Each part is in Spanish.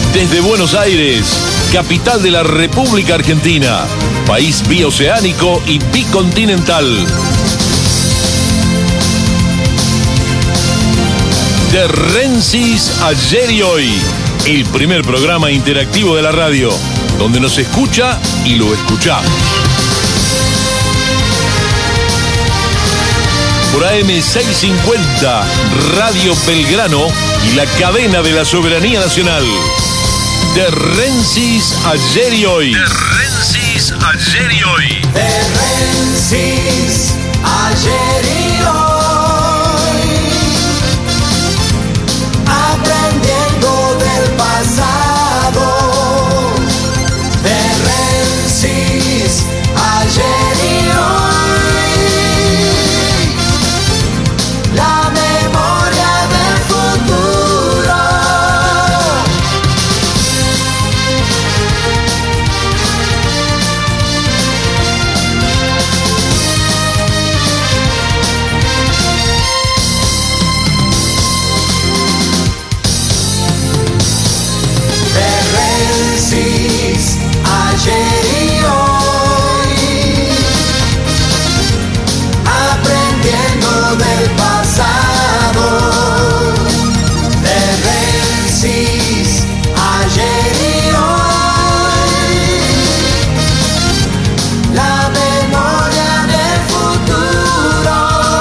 Desde Buenos Aires, capital de la República Argentina, país bioceánico y bicontinental. De Rensis ayer y hoy, el primer programa interactivo de la radio, donde nos escucha y lo escuchá. Por AM 650, Radio Belgrano y la cadena de la soberanía nacional. De Rensis ayer y hoy. De Rensis ayer y hoy. De Rensis ayer y hoy. Aprendiendo del pasado. De Rensis ayer y hoy. La memoria del futuro. Ayer y hoy, aprendiendo del pasado. De Rensis ayer y hoy, la memoria del futuro.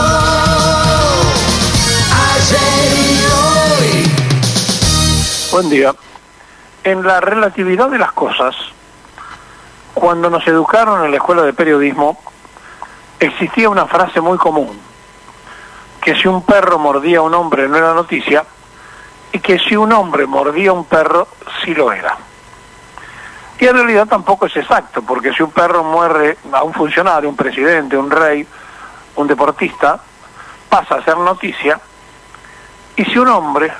Ayer y hoy. Buen día. En la relatividad de las cosas, cuando nos educaron en la escuela de periodismo, existía una frase muy común, que si un perro mordía a un hombre no era noticia, y que si un hombre mordía a un perro, sí lo era. Y en realidad tampoco es exacto, porque si un perro muerde a un funcionario, un presidente, un rey, un deportista, pasa a ser noticia, y si un hombre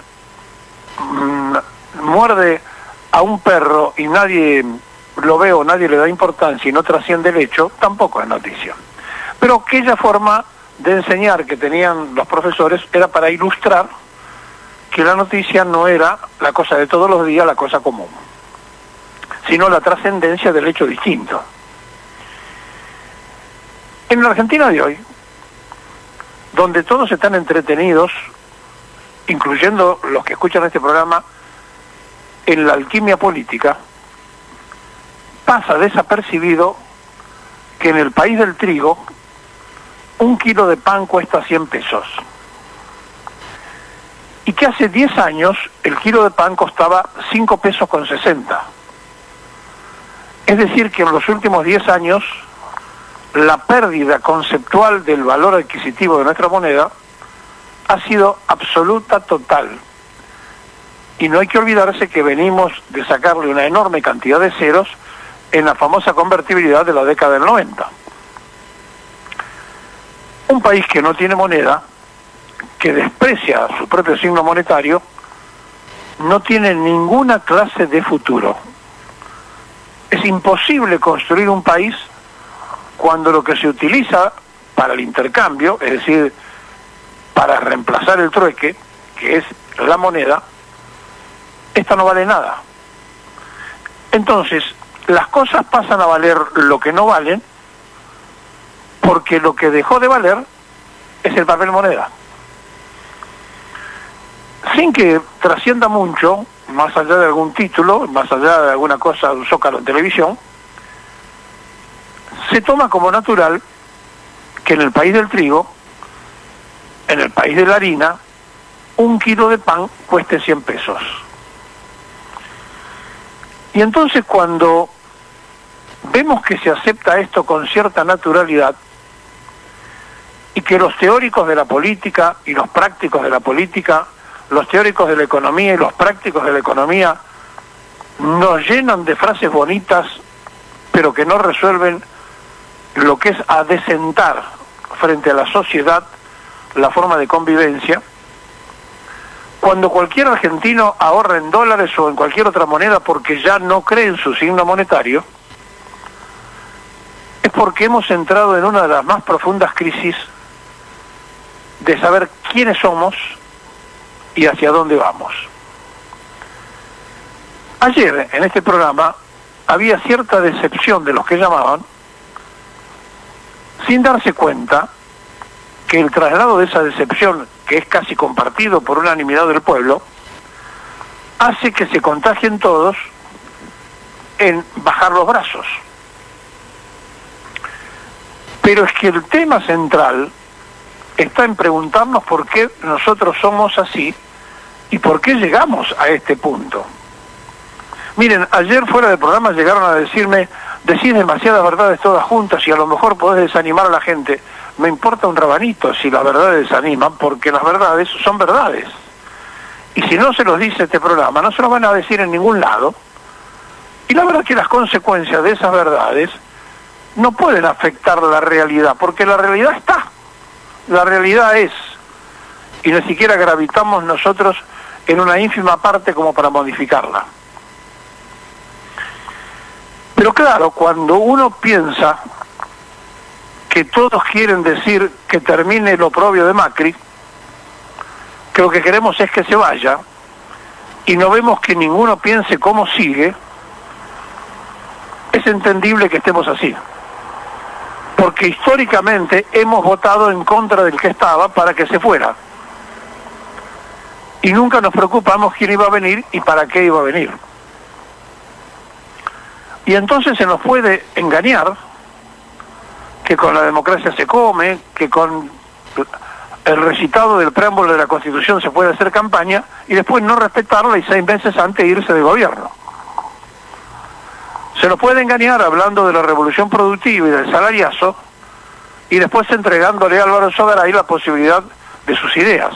muerde a un perro y nadie lo ve o nadie le da importancia y no trasciende el hecho, tampoco es noticia. Pero aquella forma de enseñar que tenían los profesores era para ilustrar que la noticia no era la cosa de todos los días, la cosa común, sino la trascendencia del hecho distinto. En la Argentina de hoy, donde todos están entretenidos, incluyendo los que escuchan este programa, en la alquimia política, pasa desapercibido que en el país del trigo, un kilo de pan cuesta 100 pesos. Y que hace 10 años el kilo de pan costaba 5 pesos con 60. Es decir, que en los últimos 10 años, la pérdida conceptual del valor adquisitivo de nuestra moneda ha sido absoluta, total. Y no hay que olvidarse que venimos de sacarle una enorme cantidad de ceros en la famosa convertibilidad de la década del 90. Un país que no tiene moneda, que desprecia su propio signo monetario, no tiene ninguna clase de futuro. Es imposible construir un país cuando lo que se utiliza para el intercambio, es decir, para reemplazar el trueque, que es la moneda, esta no vale nada. Entonces, las cosas pasan a valer lo que no valen, porque lo que dejó de valer es el papel moneda. Sin que trascienda mucho, más allá de algún título, más allá de alguna cosa de un zócalo en televisión, se toma como natural que en el país del trigo, en el país de la harina, un kilo de pan cueste 100 pesos. Y entonces cuando vemos que se acepta esto con cierta naturalidad y que los teóricos de la política y los prácticos de la política, los teóricos de la economía y los prácticos de la economía nos llenan de frases bonitas pero que no resuelven lo que es adecentar frente a la sociedad la forma de convivencia, cuando cualquier argentino ahorra en dólares o en cualquier otra moneda porque ya no cree en su signo monetario, es porque hemos entrado en una de las más profundas crisis de saber quiénes somos y hacia dónde vamos. Ayer, en este programa, había cierta decepción de los que llamaban, sin darse cuenta que el traslado de esa decepción, que es casi compartido por unanimidad del pueblo, hace que se contagien todos en bajar los brazos. Pero es que el tema central está en preguntarnos por qué nosotros somos así y por qué llegamos a este punto. Miren, ayer fuera del programa llegaron a decirme, decís demasiadas verdades todas juntas y a lo mejor podés desanimar a la gente. Me importa un rabanito si las verdades desaniman, porque las verdades son verdades. Y si no se los dice este programa, no se los van a decir en ningún lado. Y la verdad es que las consecuencias de esas verdades no pueden afectar la realidad, porque la realidad está. La realidad es. Y ni siquiera gravitamos nosotros en una ínfima parte como para modificarla. Pero claro, cuando uno piensa que todos quieren decir que termine el oprobio de Macri, que lo que queremos es que se vaya, y no vemos que ninguno piense cómo sigue, es entendible que estemos así. Porque históricamente hemos votado en contra del que estaba para que se fuera. Y nunca nos preocupamos quién iba a venir y para qué iba a venir. Y entonces se nos puede engañar que con la democracia se come, que con el recitado del preámbulo de la Constitución se puede hacer campaña y después no respetarla y 6 meses antes irse del gobierno. Se nos puede engañar hablando de la revolución productiva y del salariazo y después entregándole a Álvaro Sogaray la posibilidad de sus ideas.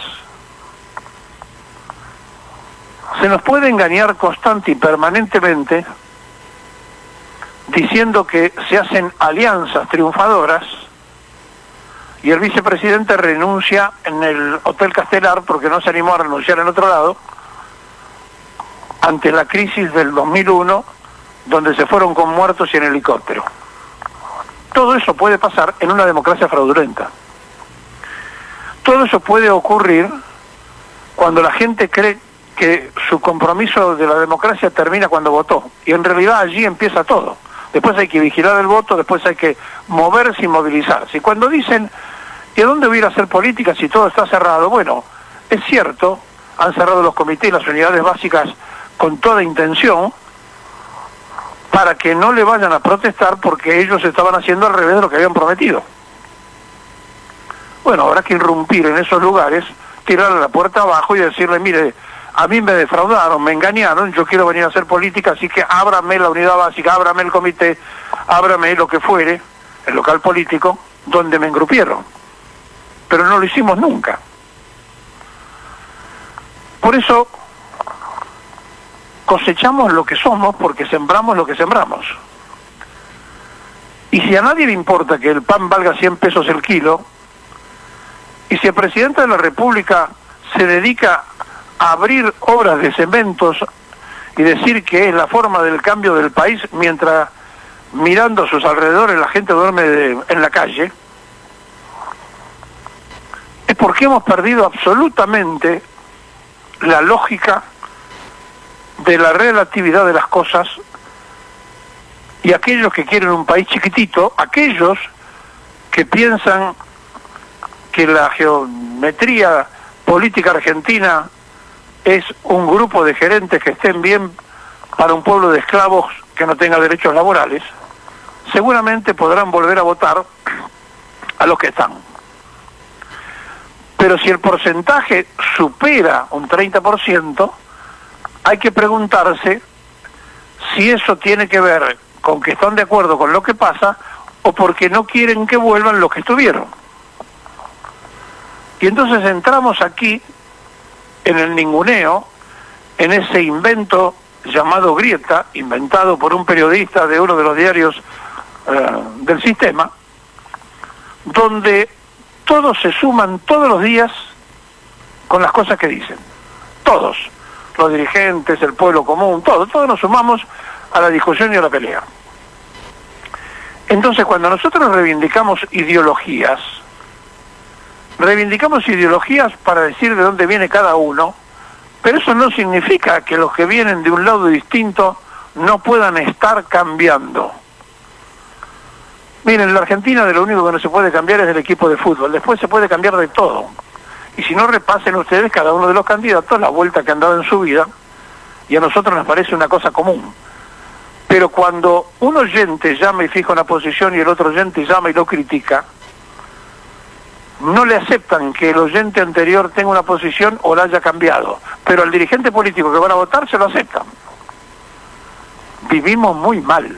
Se nos puede engañar constante y permanentemente diciendo que se hacen alianzas triunfadoras y el vicepresidente renuncia en el Hotel Castelar porque no se animó a renunciar en otro lado ante la crisis del 2001 donde se fueron con muertos y en helicóptero. Todo eso puede pasar en una democracia fraudulenta. Todo eso puede ocurrir cuando la gente cree que su compromiso de la democracia termina cuando votó y en realidad allí empieza todo. Después hay que vigilar el voto, después hay que moverse y movilizarse. Y cuando dicen, ¿y a dónde voy a ir a hacer política si todo está cerrado? Bueno, es cierto, han cerrado los comités y las unidades básicas con toda intención para que no le vayan a protestar porque ellos estaban haciendo al revés de lo que habían prometido. Bueno, habrá que irrumpir en esos lugares, tirarle la puerta abajo y decirle, mire, a mí me defraudaron, me engañaron, yo quiero venir a hacer política, así que ábrame la unidad básica, ábrame el comité, ábrame lo que fuere, el local político, donde me engrupieron. Pero no lo hicimos nunca. Por eso cosechamos lo que somos porque sembramos lo que sembramos. Y si a nadie le importa que el pan valga 100 pesos el kilo, y si el presidente de la República se dedica a abrir obras de cementos y decir que es la forma del cambio del país, mientras mirando a sus alrededores la gente duerme en la calle, es porque hemos perdido absolutamente la lógica de la relatividad de las cosas y aquellos que quieren un país chiquitito, aquellos que piensan que la geometría política argentina es un grupo de gerentes que estén bien para un pueblo de esclavos que no tenga derechos laborales, seguramente podrán volver a votar a los que están. Pero si el porcentaje supera un 30%, hay que preguntarse si eso tiene que ver con que están de acuerdo con lo que pasa o porque no quieren que vuelvan los que estuvieron. Y entonces entramos aquí en el ninguneo, en ese invento llamado grieta, inventado por un periodista de uno de los diarios del sistema, donde todos se suman todos los días con las cosas que dicen. Todos, los dirigentes, el pueblo común, todos nos sumamos a la discusión y a la pelea. Entonces, cuando nosotros reivindicamos ideologías para decir de dónde viene cada uno, Pero eso no significa que los que vienen de un lado distinto no puedan estar cambiando. Miren, en la Argentina de lo único que no se puede cambiar es del equipo de fútbol, después se puede cambiar de todo. Y si no, repasen ustedes cada uno de los candidatos la vuelta que han dado en su vida, y a nosotros nos parece una cosa común. Pero cuando un oyente llama y fija una posición y el otro oyente llama y lo critica, no le aceptan que el oyente anterior tenga una posición o la haya cambiado, pero al dirigente político que van a votar se lo aceptan. Vivimos muy mal.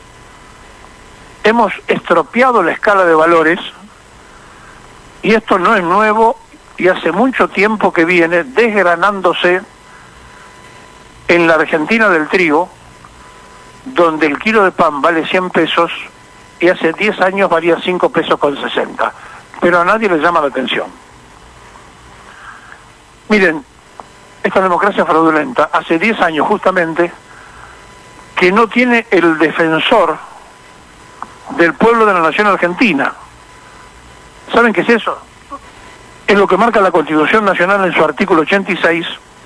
Hemos estropeado la escala de valores y esto no es nuevo y hace mucho tiempo que viene desgranándose en la Argentina del trigo, donde el kilo de pan vale 100 pesos y hace 10 años valía 5 pesos con 60. Pero a nadie le llama la atención. Miren, esta democracia fraudulenta hace 10 años justamente que no tiene el defensor del pueblo de la nación argentina. ¿Saben qué es eso? Es lo que marca la Constitución Nacional en su artículo 86,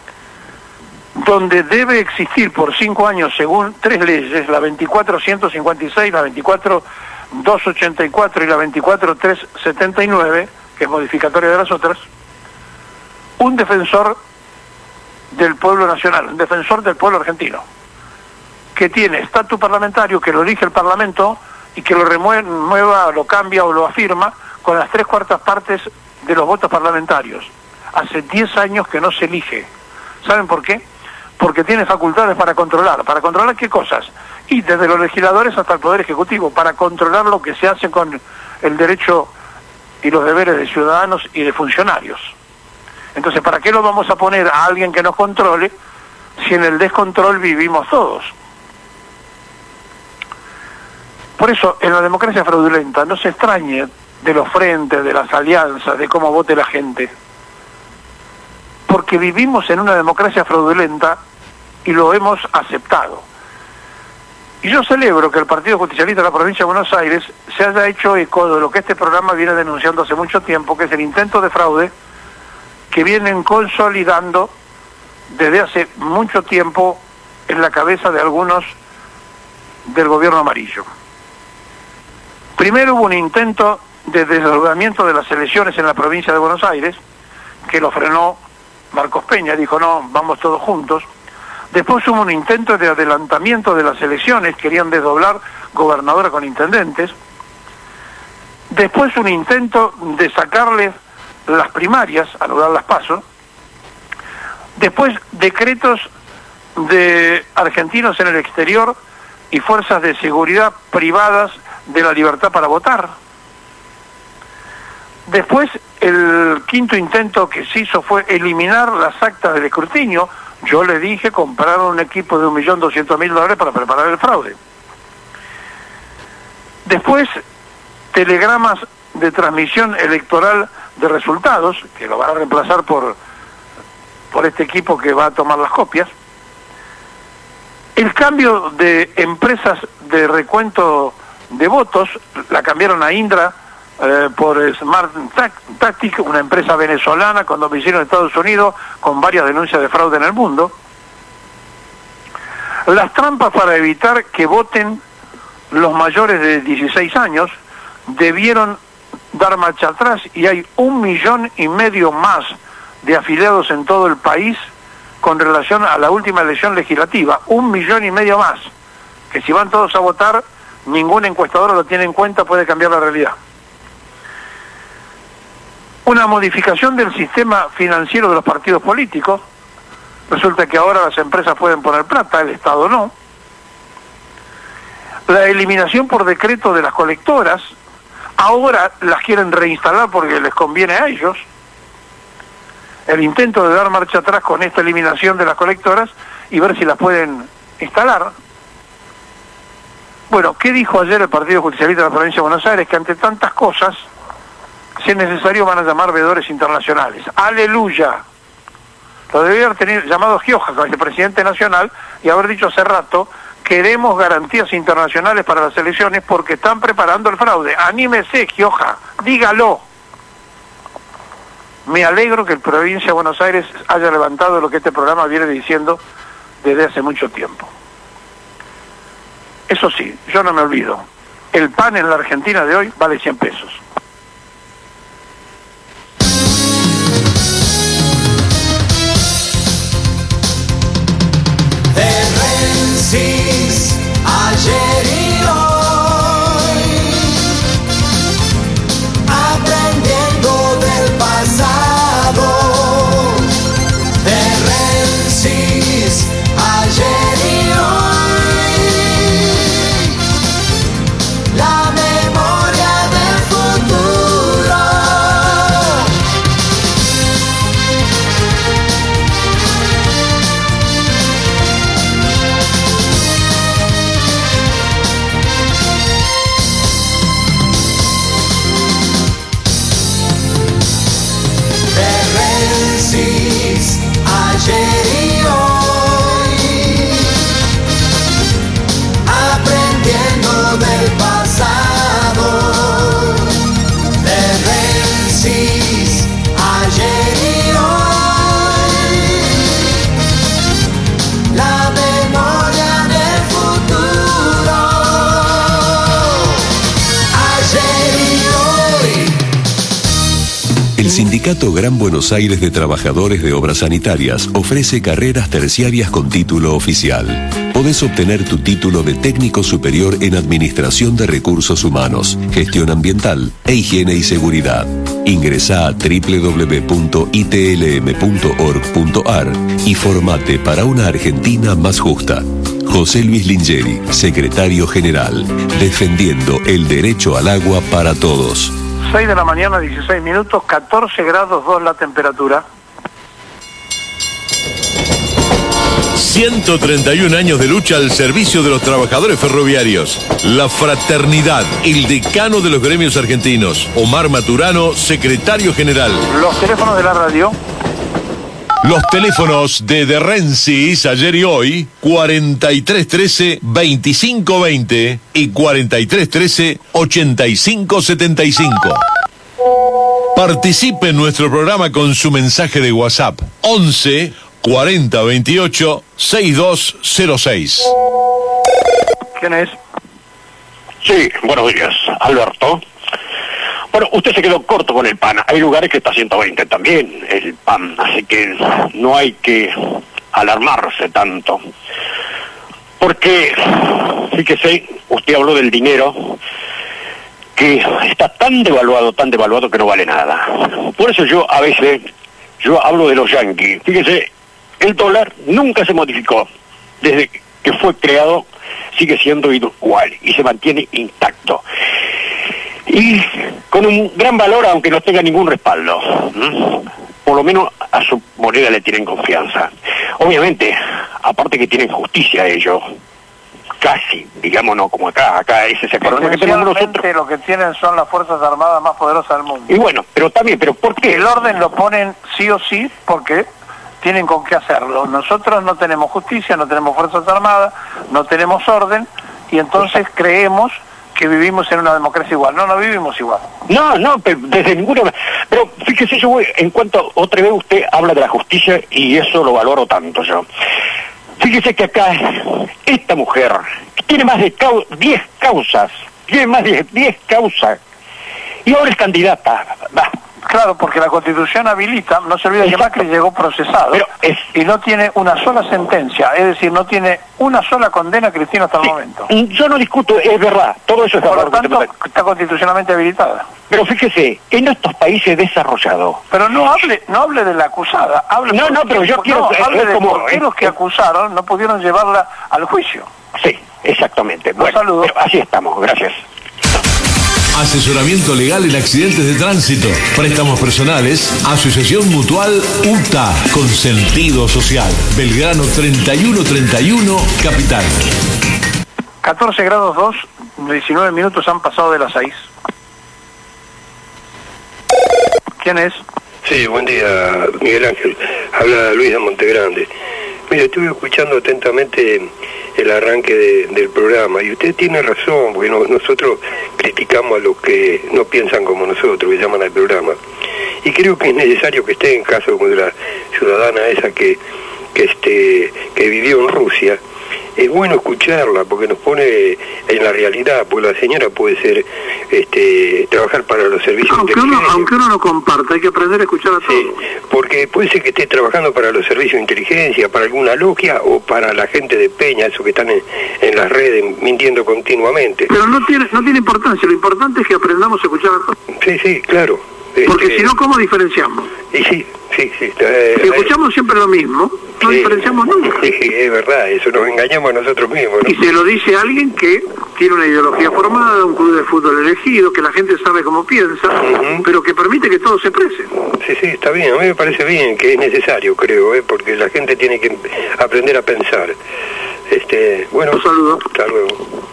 donde debe existir por 5 años, según 3 leyes, la 24.156, la 24.284 y la 24.379, que es modificatoria de las otras, un defensor del pueblo nacional, un defensor del pueblo argentino, que tiene estatus parlamentario, que lo elige el Parlamento y que lo remueva, lo cambia o lo afirma con las 3/4 partes de los votos parlamentarios. Hace 10 años que no se elige. ¿Saben por qué? Porque tiene facultades para controlar. ¿Para controlar qué cosas? Y desde los legisladores hasta el Poder Ejecutivo, para controlar lo que se hace con el derecho y los deberes de ciudadanos y de funcionarios. Entonces, ¿para qué lo vamos a poner a alguien que nos controle si en el descontrol vivimos todos? Por eso, en la democracia fraudulenta, no se extrañe de los frentes, de las alianzas, de cómo vote la gente. Porque vivimos en una democracia fraudulenta y lo hemos aceptado. Y yo celebro que el Partido Justicialista de la Provincia de Buenos Aires se haya hecho eco de lo que este programa viene denunciando hace mucho tiempo, que es el intento de fraude que vienen consolidando desde hace mucho tiempo en la cabeza de algunos del gobierno amarillo. Primero hubo un intento de desdoblamiento de las elecciones en la provincia de Buenos Aires, que lo frenó Marcos Peña, dijo no, vamos todos juntos. Después hubo un intento de adelantamiento de las elecciones, querían desdoblar gobernadora con intendentes. Después un intento de sacarles las primarias, anular las PASO. Después decretos de argentinos en el exterior y fuerzas de seguridad privadas de la libertad para votar. Después el quinto intento que se hizo fue eliminar las actas del escrutinio. Yo le dije, compraron un equipo de $1.200.000 para preparar el fraude. Después, telegramas de transmisión electoral de resultados, que lo van a reemplazar por este equipo que va a tomar las copias. El cambio de empresas de recuento de votos, la cambiaron a Indra por Smart Tactic, una empresa venezolana con domicilio en Estados Unidos, con varias denuncias de fraude en el mundo. Las trampas para evitar que voten los mayores de 16 años debieron dar marcha atrás y hay 1,5 millones más de afiliados en todo el país con relación a la última elección legislativa. 1,5 millones más, que si van todos a votar, ningún encuestador lo tiene en cuenta, puede cambiar la realidad. Una modificación del sistema financiero de los partidos políticos. Resulta que ahora las empresas pueden poner plata, el Estado no. La eliminación por decreto de las colectoras. Ahora las quieren reinstalar porque les conviene a ellos. El intento de dar marcha atrás con esta eliminación de las colectoras y ver si las pueden instalar. Bueno, ¿qué dijo ayer el Partido Justicialista de la Provincia de Buenos Aires? Que ante tantas cosas, si es necesario, van a llamar veedores internacionales. ¡Aleluya! Lo debería haber tenido llamado Gioja, el presidente nacional, y haber dicho hace rato, queremos garantías internacionales para las elecciones porque están preparando el fraude. Anímese, Gioja, dígalo. Me alegro que el Provincia de Buenos Aires haya levantado lo que este programa viene diciendo desde hace mucho tiempo. Eso sí, yo no me olvido, el pan en la Argentina de hoy vale 100 pesos. Rensis, ayer y hoy, aprendiendo del pasado. De Rensis, ayer y hoy, la memoria del futuro. Ayer y hoy, aprendiendo del pasado. De Rensis, ayer y hoy, la memoria del futuro. Ayer y hoy. El Sindicato Gran Buenos Aires de Trabajadores de Obras Sanitarias ofrece carreras terciarias con título oficial. Podés obtener tu título de técnico superior en Administración de Recursos Humanos, Gestión Ambiental e Higiene y Seguridad. Ingresá a www.itlm.org.ar y formate para una Argentina más justa. José Luis Lingeri, Secretario General, defendiendo el derecho al agua para todos. 6 de la mañana, 16 minutos, 14 grados 2 la temperatura. 131 años de lucha al servicio de los trabajadores ferroviarios. La fraternidad, el decano de los gremios argentinos. Omar Maturano, secretario general. Los teléfonos de la radio. Los teléfonos de Rensis, ayer y hoy, 4313-2520 y 4313-8575. Participe en nuestro programa con su mensaje de WhatsApp, 11 40 28 6206. ¿Quién es? Sí, buenos días, Alberto. Bueno, usted se quedó corto con el pan. Hay lugares que está a 120 también el pan, así que no hay que alarmarse tanto. Porque, fíjese, usted habló del dinero, que está tan devaluado que no vale nada. Por eso yo a veces, hablo de los yanquis. Fíjese, el dólar nunca se modificó. Desde que fue creado sigue siendo igual y se mantiene intacto. Y con un gran valor, aunque no tenga ningún respaldo. Por lo menos a su moneda le tienen confianza. Obviamente, aparte que tienen justicia ellos, casi, digamos, no como acá es ese problema que tenemos nosotros. Lo que tienen son las Fuerzas Armadas más poderosas del mundo. Y bueno, pero ¿por qué? El orden lo ponen sí o sí porque tienen con qué hacerlo. Nosotros no tenemos justicia, no tenemos Fuerzas Armadas, no tenemos orden, y entonces creemos que vivimos en una democracia igual. No vivimos igual. No, pero desde ninguna... Pero fíjese, en cuanto otra vez usted habla de la justicia, y eso lo valoro tanto yo. Fíjese que acá, esta mujer, tiene más de 10 causas, y ahora es candidata. Claro, porque la Constitución habilita, no se olvide que Macri llegó procesado, y no tiene una sola sentencia, es decir, no tiene una sola condena Cristina hasta el momento. Yo no discuto, es verdad, todo eso es verdad. Por lo tanto, está constitucionalmente habilitada. Pero fíjese, en estos países desarrollados... Pero no hable de la acusada, hable pero yo quiero... hable de por qué los que acusaron no pudieron llevarla al juicio. Sí, exactamente. Bueno, saludos. Así estamos, gracias. Asesoramiento legal en accidentes de tránsito, préstamos personales, Asociación Mutual UTA, con sentido social. Belgrano 3131, Capital. 14 grados 2, 19 minutos han pasado de las 6. ¿Quién es? Sí, buen día, Miguel Ángel. Habla Luis de Montegrande. Mire, estuve escuchando atentamente el arranque del programa y usted tiene razón, porque nosotros criticamos a los que no piensan como nosotros, que llaman al programa. y creo que es necesario que esté en caso como de la ciudadana esa que vivió en Rusia. Es bueno escucharla porque nos pone en la realidad, porque la señora puede ser trabajar para los servicios aunque uno no comparta, hay que aprender a escuchar a todos. Sí, porque puede ser que esté trabajando para los servicios de inteligencia, para alguna logia o para la gente de Peña, esos que están en las redes mintiendo continuamente. Pero no tiene importancia, lo importante es que aprendamos a escuchar a todos. Sí, claro. Porque si no, ¿cómo diferenciamos? Y sí. Si escuchamos siempre lo mismo, no diferenciamos nunca. Sí, es verdad, eso nos engañamos a nosotros mismos, ¿no? Y se lo dice alguien que tiene una ideología formada, un club de fútbol elegido, que la gente sabe cómo piensa, pero que permite que todos se expresen. Sí, está bien, a mí me parece bien, que es necesario, creo, porque la gente tiene que aprender a pensar. Bueno, un saludo. Hasta luego.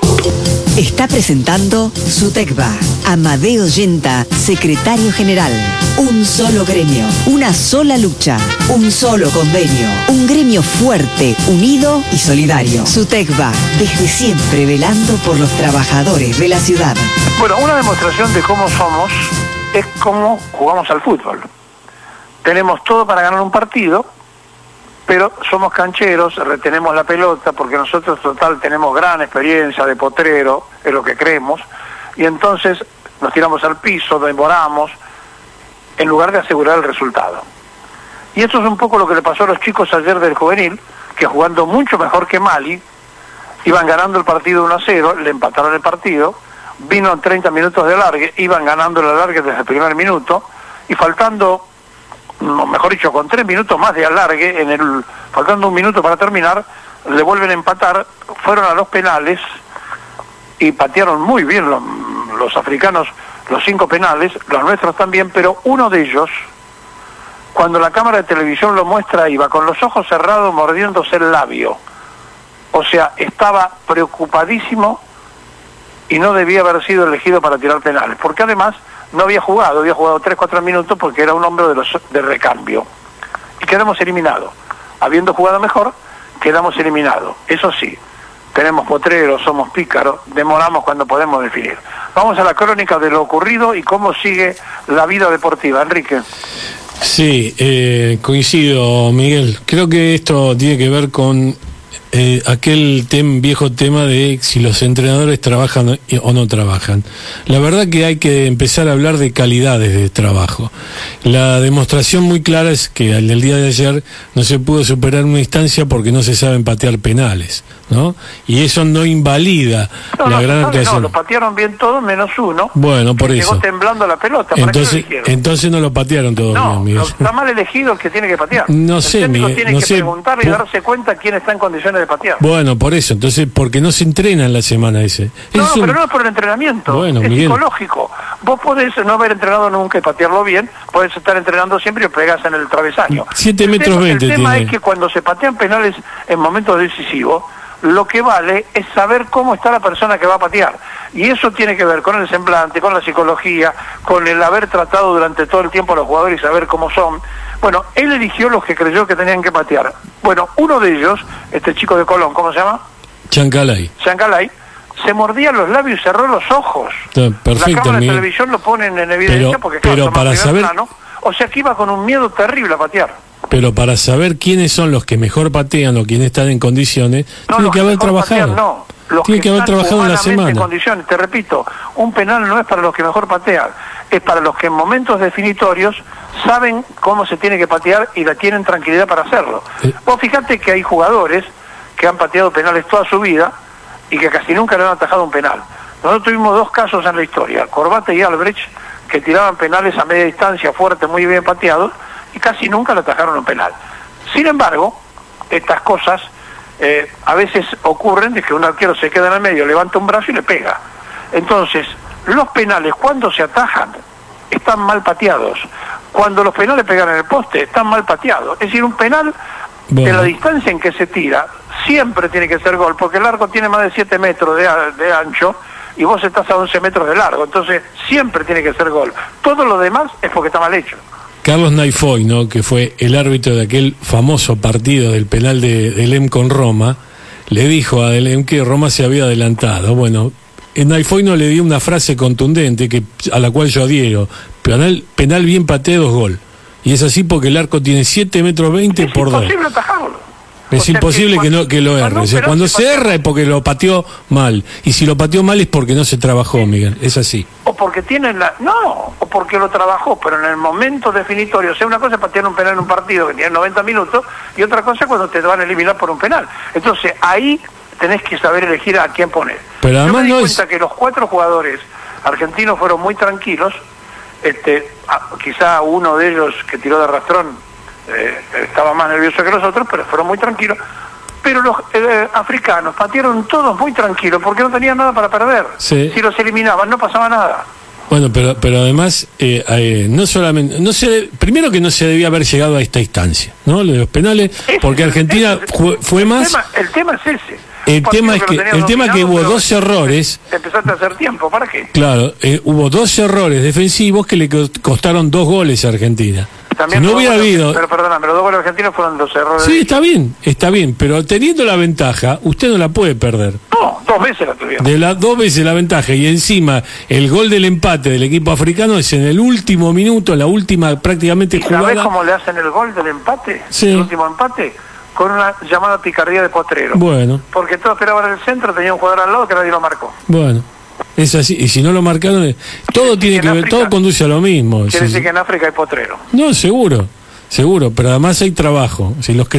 Está presentando SUTECBA. Amadeo Yenta, secretario general. Un solo gremio, una sola lucha, un solo convenio. Un gremio fuerte, unido y solidario. SUTECBA, desde siempre velando por los trabajadores de la ciudad. Bueno, una demostración de cómo somos es cómo jugamos al fútbol. Tenemos todo para ganar un partido, pero somos cancheros, retenemos la pelota, porque nosotros total tenemos gran experiencia de potrero, es lo que creemos, y entonces nos tiramos al piso, demoramos, en lugar de asegurar el resultado. Y esto es un poco lo que le pasó a los chicos ayer del juvenil, que jugando mucho mejor que Mali, iban ganando el partido 1-0, le empataron el partido, vino en 30 minutos de alargue, iban ganando el alargue desde el primer minuto, y faltando, mejor dicho, con 3 minutos más de alargue, faltando 1 minuto para terminar, le vuelven a empatar, fueron a los penales y patearon muy bien los africanos los 5 penales, los nuestros también, pero uno de ellos, cuando la cámara de televisión lo muestra, iba con los ojos cerrados mordiéndose el labio. O sea, estaba preocupadísimo y no debía haber sido elegido para tirar penales, porque además no había jugado 3-4 minutos porque era un hombre de recambio. Y quedamos eliminados. Habiendo jugado mejor, quedamos eliminados. Eso sí, tenemos potreros, somos pícaros, demoramos cuando podemos definir. Vamos a la crónica de lo ocurrido y cómo sigue la vida deportiva. Enrique. Sí, coincido, Miguel. Creo que esto tiene que ver con aquel viejo tema de si los entrenadores trabajan o no trabajan. La verdad que hay que empezar a hablar de calidades de trabajo. La demostración muy clara es que el día de ayer no se pudo superar una instancia porque no se saben patear penales, ¿no? Y eso no invalida la gran actuación. No, lo patearon bien todos menos uno. Bueno, por eso. Llegó temblando la pelota. Entonces no lo patearon todos bien, Miguel. Está mal elegido el que tiene que patear. No sé, Miguel. El técnico tiene que preguntar y darse cuenta quién está en condiciones de patear. Bueno, por eso. Entonces, porque no se entrena en la semana ese. No, pero no es por el entrenamiento. Bueno, es Miguel, psicológico. Vos podés no haber entrenado nunca y patearlo bien, podés estar entrenando siempre y pegás en el travesaño. 7 metros 20 El tema tiene. es que cuando se patean penales en momentos decisivos, lo que vale es saber cómo está la persona que va a patear. Y eso tiene que ver con el semblante, con la psicología, con el haber tratado durante todo el tiempo a los jugadores y saber cómo son. Bueno, él eligió los que creyó que tenían que patear. Bueno, uno de ellos, este chico de Colón, ¿cómo se llama? Chancalay, se mordía los labios y cerró los ojos. Perfecto, la cámara de Miguel. televisión lo ponen en evidencia porque pero para saber plano, o sea que iba con un miedo terrible a patear. Pero para saber quiénes son los que mejor patean o quiénes están en condiciones, tiene que haber trabajado. Tiene que haber trabajado en la semana. En condiciones, te repito, un penal no es para los que mejor patean, es para los que en momentos definitorios saben cómo se tiene que patear y la tienen tranquilidad para hacerlo. Vos fijate que hay jugadores que han pateado penales toda su vida y que casi nunca le han atajado un penal. Nosotros tuvimos 2 casos en la historia, Corbate y Albrecht, que tiraban penales a media distancia, fuertes, muy bien pateados, y casi nunca le atajaron un penal. Sin embargo, estas cosas a veces ocurren de que un arquero se queda en el medio, levanta un brazo y le pega. Entonces, los penales cuando se atajan están mal pateados. Cuando los penales pegan en el poste están mal pateados. Es decir, un penal de la distancia en que se tira siempre tiene que ser gol, porque el arco tiene más de 7 metros de ancho y vos estás a 11 metros de largo, entonces siempre tiene que ser gol. Todo lo demás es porque está mal hecho. Carlos Naifoy, ¿no?, que fue el árbitro de aquel famoso partido del penal de Delem con Roma, le dijo a Delem que Roma se había adelantado. Bueno, Naifoy no le dio una frase contundente a la cual yo adhiero, penal bien pateado, 2 gol. Y es así porque el arco tiene 7,20 metros por 2. Es imposible atajarlo. Es imposible que lo erre. O sea, cuando se erra es porque lo pateó mal. Y si lo pateó mal es porque no se trabajó, Miguel. Es así. O porque tienen o porque lo trabajó, pero en el momento definitorio. O sea, una cosa es patear un penal en un partido que tiene 90 minutos y otra cosa es cuando te van a eliminar por un penal. Entonces, ahí tenés que saber elegir a quién poner. Pero además yo me di cuenta que los 4 jugadores argentinos fueron muy tranquilos. Quizá uno de ellos que tiró de arrastrón estaba más nervioso que los otros, pero fueron muy tranquilos. Pero los africanos patearon todos muy tranquilos porque no tenían nada para perder. Sí. Si los eliminaban no pasaba nada. Bueno, pero además, no solamente, primero que no se debía haber llegado a esta instancia, ¿no? Lo de los penales, porque Argentina fue más. El tema es ese. El tema es que hubo 2 errores. Empezaste a hacer tiempo, ¿para qué? Claro, hubo 2 errores defensivos que le costaron 2 goles a Argentina. También si no hubiera habido. Pero perdóname, los 2 goles argentinos fueron 2 errores. Sí, está bien, pero teniendo la ventaja, usted no la puede perder. No, 2 veces la tuvieron. De las 2 veces la ventaja, y encima el gol del empate del equipo africano es en el último minuto, en la última prácticamente jugada. ¿Sabés cómo le hacen el gol del empate? Sí. El último empate. Con una llamada picardía de Potrero. Bueno. Porque todos esperaban en el centro, tenía un jugador al lado que nadie lo marcó. Bueno, es así. Y si no lo marcaron, todo tiene que ver, todo conduce a lo mismo. Quiere decir que en África hay Potrero. No, seguro, pero además hay trabajo.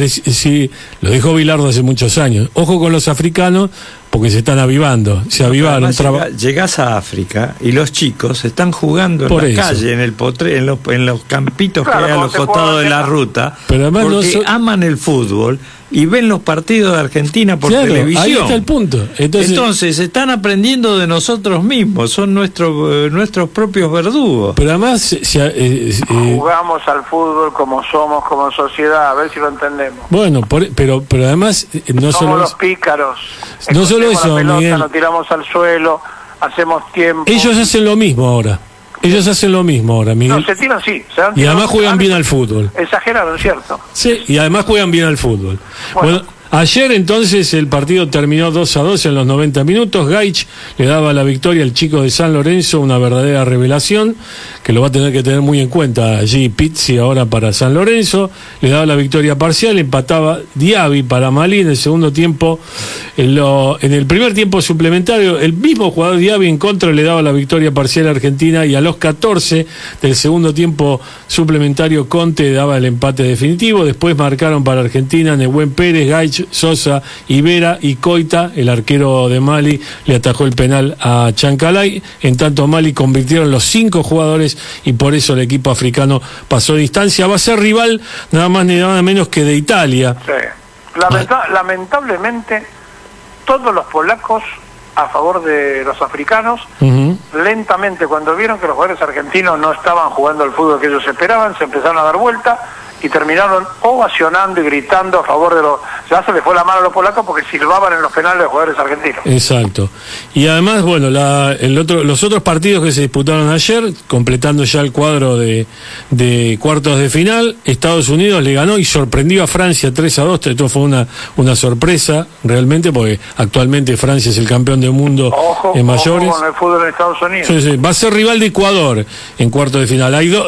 Lo dijo Bilardo hace muchos años. Ojo con los africanos, porque se están avivando. Se avivaron. Llegás a África y los chicos están jugando en la calle, en los campitos que hay a los costados de la ruta, pero además porque aman el fútbol y ven los partidos de Argentina por televisión. Ahí está el punto. Entonces están aprendiendo de nosotros mismos, son nuestros propios verdugos. Pero además jugamos al fútbol como somos, como sociedad, a ver si lo entendemos. Bueno, pero además no somos solo los pícaros. No solo eso, la pelota, Miguel. Nos tiramos al suelo, hacemos tiempo. Ellos hacen lo mismo ahora. Miguel. No, se tiran, sí. Y además juegan bien al fútbol. Exageraron, ¿cierto? Sí, y además juegan bien al fútbol. Bueno, ayer entonces el partido terminó 2-2 en los 90 minutos. Gaich le daba la victoria al chico de San Lorenzo, una verdadera revelación, que lo va a tener que tener muy en cuenta allí Pizzi ahora para San Lorenzo. Le daba la victoria parcial, empataba Diaby para Malí en el segundo tiempo. En el primer tiempo suplementario, el mismo jugador Diaby en contra le daba la victoria parcial a Argentina, y a los 14 del segundo tiempo suplementario Conte daba el empate definitivo. Después marcaron para Argentina Nehuen Pérez, Gaich, Sosa, Ibera y Coita. El arquero de Mali le atajó el penal a Chancalay. En tanto Mali convirtieron los 5 jugadores y por eso el equipo africano pasó de distancia. Va a ser rival nada más ni nada menos que de Italia. Sí. Lamentablemente todos los polacos a favor de los africanos, lentamente cuando vieron que los jugadores argentinos no estaban jugando el fútbol que ellos esperaban, se empezaron a dar vuelta y terminaron ovacionando y gritando a favor de los... Ya se les fue la mano a los polacos porque silbaban en los penales de jugadores argentinos. Exacto. Y además, bueno, los otros partidos que se disputaron ayer, completando ya el cuadro de cuartos de final, Estados Unidos le ganó y sorprendió a Francia 3-2. Esto fue una sorpresa realmente, porque actualmente Francia es el campeón del mundo en mayores. Ojo con el fútbol en Estados Unidos. Sí. Va a ser rival de Ecuador en cuartos de final. Hay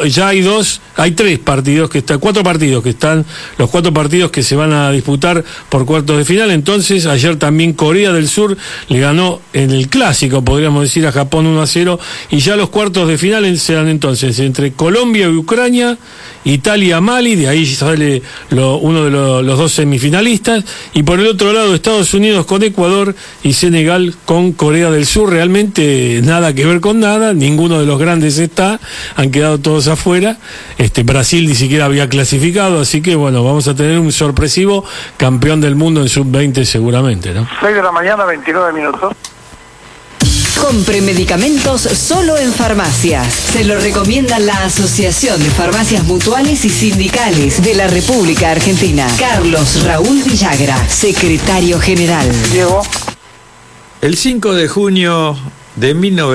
3 partidos que están, 4 partidos que están, los 4 partidos que se van a disputar por cuartos de final. Entonces ayer también Corea del Sur le ganó en el clásico, podríamos decir, a Japón 1-0, y ya los cuartos de final serán entonces entre Colombia y Ucrania, Italia, Mali, de ahí sale uno de los 2 semifinalistas, y por el otro lado Estados Unidos con Ecuador y Senegal con Corea del Sur. Realmente nada que ver con nada, ninguno de los grandes han quedado todos afuera. Brasil ni siquiera había clasificado, así que bueno, vamos a tener un sorpresivo campeón del mundo en sub-20 seguramente, ¿no? 6 de la mañana, 29 minutos. Compre medicamentos solo en farmacias. Se lo recomienda la Asociación de Farmacias Mutuales y Sindicales de la República Argentina. Carlos Raúl Villagra, secretario general. Diego. El 5 de junio de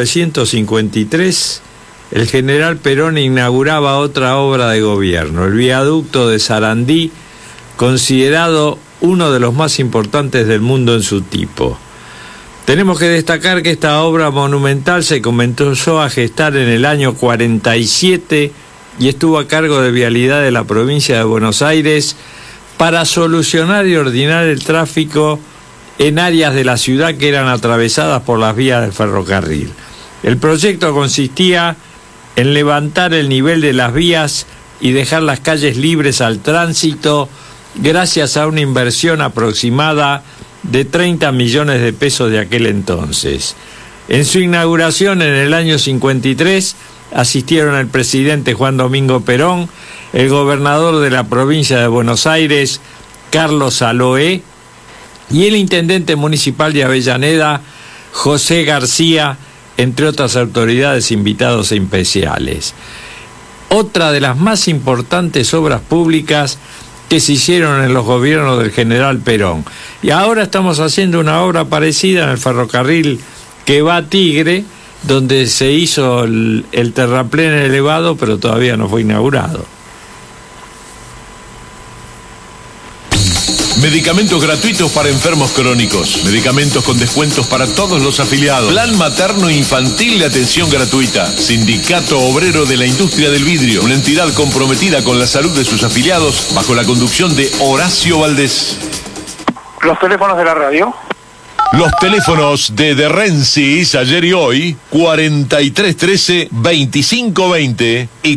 1953, el general Perón inauguraba otra obra de gobierno, el viaducto de Sarandí, considerado uno de los más importantes del mundo en su tipo. Tenemos que destacar que esta obra monumental se comenzó a gestar en el año 47 y estuvo a cargo de Vialidad de la provincia de Buenos Aires para solucionar y ordenar el tráfico en áreas de la ciudad que eran atravesadas por las vías del ferrocarril. El proyecto consistía en levantar el nivel de las vías y dejar las calles libres al tránsito gracias a una inversión aproximada de 30 millones de pesos de aquel entonces. En su inauguración en el año 53 asistieron el presidente Juan Domingo Perón, el gobernador de la provincia de Buenos Aires, Carlos Aloe, y el intendente municipal de Avellaneda, José García, entre otras autoridades invitados especiales. Otra de las más importantes obras públicas que se hicieron en los gobiernos del general Perón. Y ahora estamos haciendo una obra parecida en el ferrocarril que va a Tigre, donde se hizo el terraplén elevado, pero todavía no fue inaugurado. Medicamentos gratuitos para enfermos crónicos. Medicamentos con descuentos para todos los afiliados. Plan materno infantil de atención gratuita. Sindicato Obrero de la Industria del Vidrio. Una entidad comprometida con la salud de sus afiliados bajo la conducción de Horacio Valdés. Los teléfonos de la radio. Los teléfonos de Rensis ayer y hoy, 4313-2520 y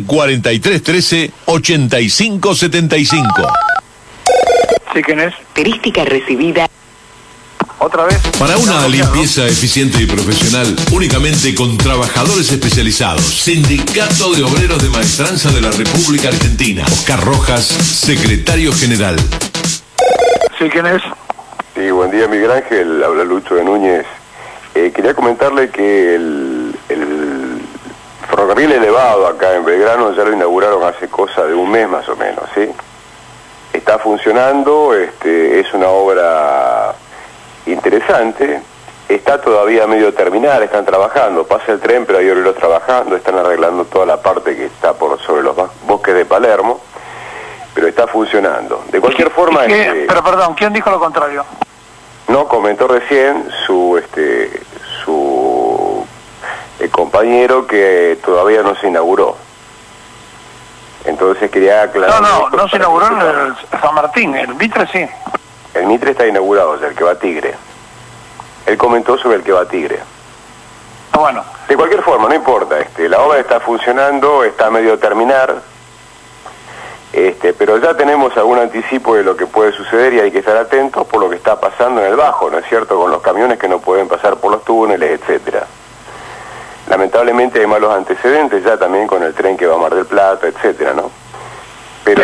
4313-8575. ¿Sí quién es? Característica recibida. ¿Otra vez? Para una limpieza eficiente y profesional, únicamente con trabajadores especializados. Sindicato de Obreros de Maestranza de la República Argentina. Oscar Rojas, secretario general. ¿Sí quién es? Sí, buen día Miguel Ángel, habla Lucho de Núñez. Quería comentarle que el ferrocarril elevado acá en Belgrano ya lo inauguraron hace cosa de un mes más o menos, ¿sí? Está funcionando, es una obra interesante, está todavía medio terminal, están trabajando, pasa el tren pero hay obreros trabajando, están arreglando toda la parte que está por sobre los bosques de Palermo, pero está funcionando. De cualquier forma... Pero perdón, ¿quién dijo lo contrario? No, comentó recién su compañero que todavía no se inauguró. Entonces quería aclarar... No se inauguró el San Martín, el Mitre sí. El Mitre está inaugurado, o sea, el que va a Tigre. Él comentó sobre el que va a Tigre. Bueno. De cualquier forma, no importa, la obra está funcionando, está a medio terminar, pero ya tenemos algún anticipo de lo que puede suceder y hay que estar atentos por lo que está pasando en el Bajo, ¿no es cierto?, con los camiones que no pueden pasar por los túneles, etcétera. Lamentablemente hay malos antecedentes ya también con el tren que va a Mar del Plata, etcétera, ¿no? Pero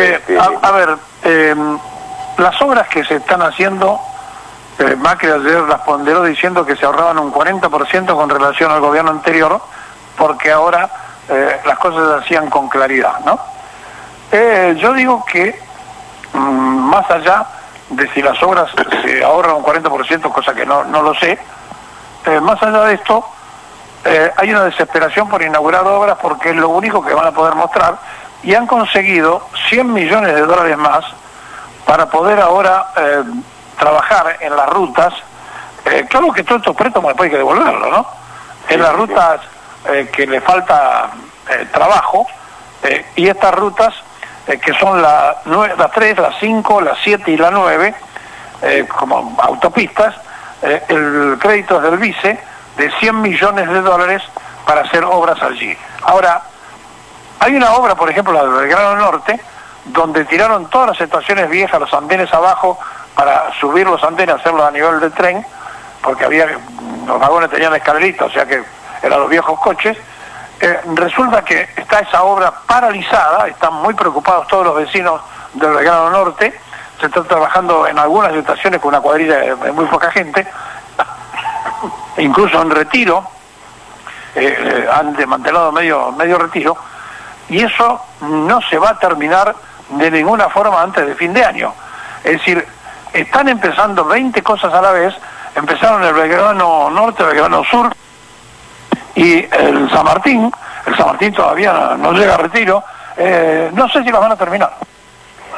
las obras que se están haciendo, Macri ayer las ponderó diciendo que se ahorraban un 40% con relación al gobierno anterior, porque ahora las cosas se hacían con claridad, ¿no? Yo digo que más allá de si las obras se ahorran un 40%, cosa que no lo sé, más allá de esto, hay una desesperación por inaugurar obras porque es lo único que van a poder mostrar, y han conseguido 100 millones de dólares más para poder ahora trabajar en las rutas. Claro que todos estos préstamos después hay que devolverlo, ¿no? En las rutas que le falta trabajo, y estas rutas que son las 3, las 5, las 7 y la 9, como autopistas, el crédito es del vice de 100 millones de dólares para hacer obras allí. Ahora, hay una obra, por ejemplo, la del Belgrano Norte, donde tiraron todas las estaciones viejas, los andenes abajo, para subir los andenes, hacerlos a nivel del tren, porque los vagones tenían escalerita, o sea que eran los viejos coches. Resulta que está esa obra paralizada, están muy preocupados todos los vecinos del Belgrano Norte, se está trabajando en algunas estaciones con una cuadrilla de muy poca gente, incluso en Retiro, han desmantelado medio Retiro, y eso no se va a terminar de ninguna forma antes de fin de año. Es decir, están empezando 20 cosas a la vez, empezaron el Belgrano Norte, el Belgrano Sur, y el San Martín todavía no llega a Retiro, no sé si las van a terminar.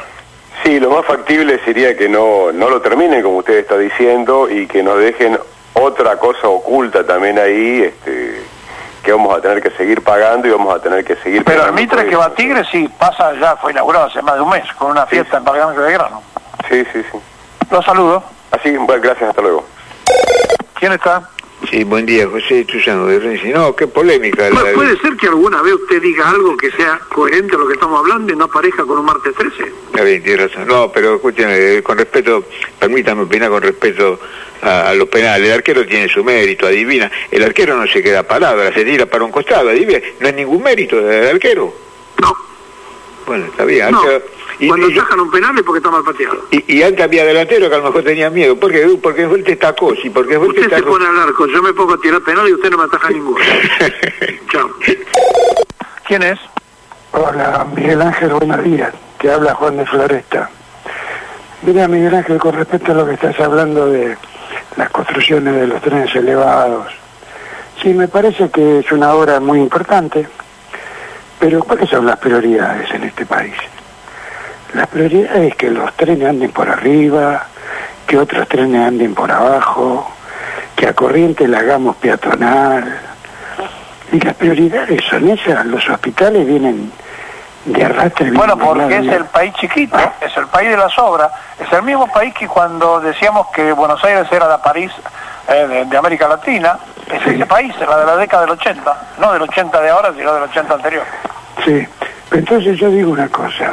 Sí, lo más factible sería que no lo terminen, como usted está diciendo, y que nos dejen otra cosa oculta también ahí, que vamos a tener que seguir pagando y vamos a tener que seguir Pero el pagando Mitre por que eso. va a Tigre sí pasa, ya fue inaugurado hace más de un mes, con una fiesta en Parque de Belgrano. Sí. Los saludo. Así, bueno, gracias, hasta luego. ¿Quién está? Sí, buen día, José Tuyano de Renzi. No, qué polémica. ¿Puede ser que alguna vez usted diga algo que sea coherente a lo que estamos hablando y no aparezca con un martes 13? Está bien, tiene razón. No, pero escúcheme, con respeto, permítame opinar con respeto a los penales. El arquero tiene su mérito, adivina. El arquero no se queda parado, se tira para un costado, adivina. No es ningún mérito del arquero. No. Bueno, está bien. No. Y, Cuando sacan un penal es porque está mal pateado. Y antes había delantero que a lo mejor tenía miedo. ¿Por qué? Porque él te tacó, sí, porque él te Usted se tacó. pone al arco, yo me pongo a tirar penal y usted no me ataja ninguno. Chao. ¿Quién es? Hola, Miguel Ángel, buenos días. Te habla Juan de Floresta. Mira, Miguel Ángel, con respecto a lo que estás hablando de las construcciones de los trenes elevados, sí, me parece que es una obra muy importante, pero ¿cuáles son las prioridades en este país? Las prioridades es que los trenes anden por arriba, que otros trenes anden por abajo, que a Corrientes la hagamos peatonal. Y las prioridades son esas, los hospitales vienen de arrastre. Bueno, porque es el país chiquito, es el país de las obras, es el mismo país que cuando decíamos que Buenos Aires era la París de América Latina, es ese país, la de la década del 80, no del 80 de ahora, sino del 80 anterior. Sí, pero entonces yo digo una cosa,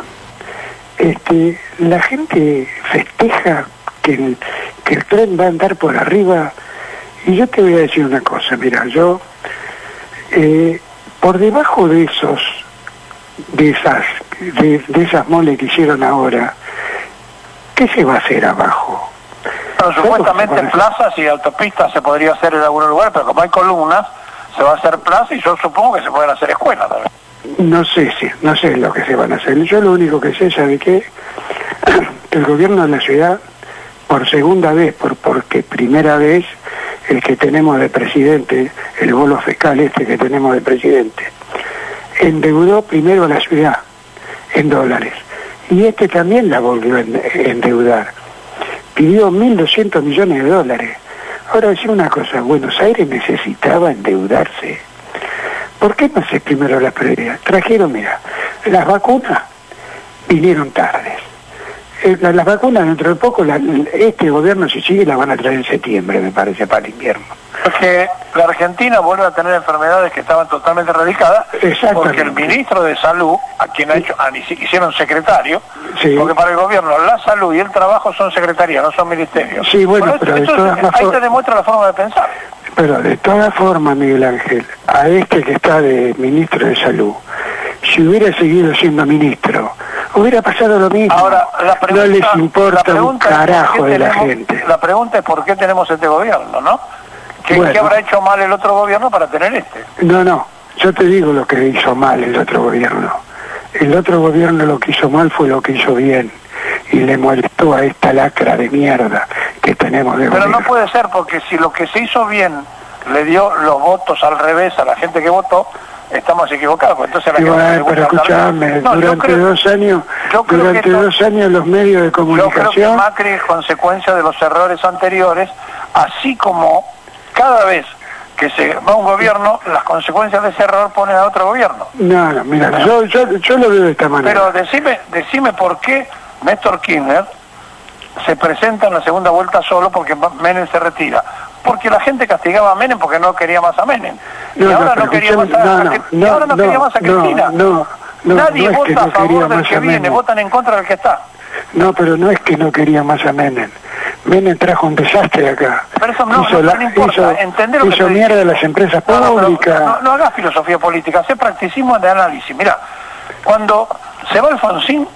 la gente festeja que el tren va a andar por arriba, y yo te voy a decir una cosa, mira, yo por debajo de esas moles que hicieron ahora, ¿qué se va a hacer abajo? Bueno, supuestamente plazas y autopistas se podría hacer en algunos lugares, pero como hay columnas, se va a hacer plaza y yo supongo que se pueden hacer escuelas también. No sé lo que se van a hacer. Yo lo único que sé, ¿sabe qué? El gobierno de la ciudad, por segunda vez, porque primera vez, el que tenemos de presidente, el bolo fiscal que tenemos de presidente, endeudó primero a la ciudad en dólares. Y también la volvió a endeudar. Pidió 1.200 millones de dólares. Ahora, decir una cosa, Buenos Aires necesitaba endeudarse. ¿Por qué no hacer primero la prioridad? Trajeron, mira, las vacunas vinieron tardes. Las vacunas dentro de poco, este gobierno si sigue las van a traer en septiembre, me parece, para el invierno. Porque la Argentina vuelve a tener enfermedades que estaban totalmente erradicadas, porque el ministro de Salud, a quien hicieron secretario, sí. Porque para el gobierno la salud y el trabajo son secretarías, no son ministerios. Sí, bueno, pero de todas ahí te demuestra la forma de pensar. Pero de todas formas, Miguel Ángel, a que está de ministro de Salud, si hubiera seguido siendo ministro, hubiera pasado lo mismo. Ahora, no les importa un carajo de la gente. La pregunta es por qué tenemos este gobierno, ¿no? ¿Qué habrá hecho mal el otro gobierno para tener este? No, yo te digo lo que hizo mal el otro gobierno. El otro gobierno lo que hizo mal fue lo que hizo bien. Y le molestó a esta lacra de mierda que tenemos de Pero gobierno. no puede ser, porque si lo que se hizo bien le dio los votos al revés a la gente que votó, estamos equivocados. Entonces la gente Pero escuchame, durante 2 años, durante 2 años los medios de comunicación... Yo creo que Macri es consecuencia de los errores anteriores, así como cada vez que se va a un gobierno, las consecuencias de ese error ponen a otro gobierno. No, mira, yo lo veo de esta manera. Pero decime por qué Néstor Kirchner se presenta en la segunda vuelta solo porque Menem se retira. Porque la gente castigaba a Menem porque no quería más a Menem. Y ahora no quería más a Cristina. Nadie vota a favor del que viene, votan en contra del que está. No, pero no es que no quería más a Menem. Menem trajo un desastre acá. Pero eso no importa. Entender lo que hizo mierda de las empresas públicas. No hagas filosofía política, hace practicismo de análisis. Mira, cuando se va Alfonsín,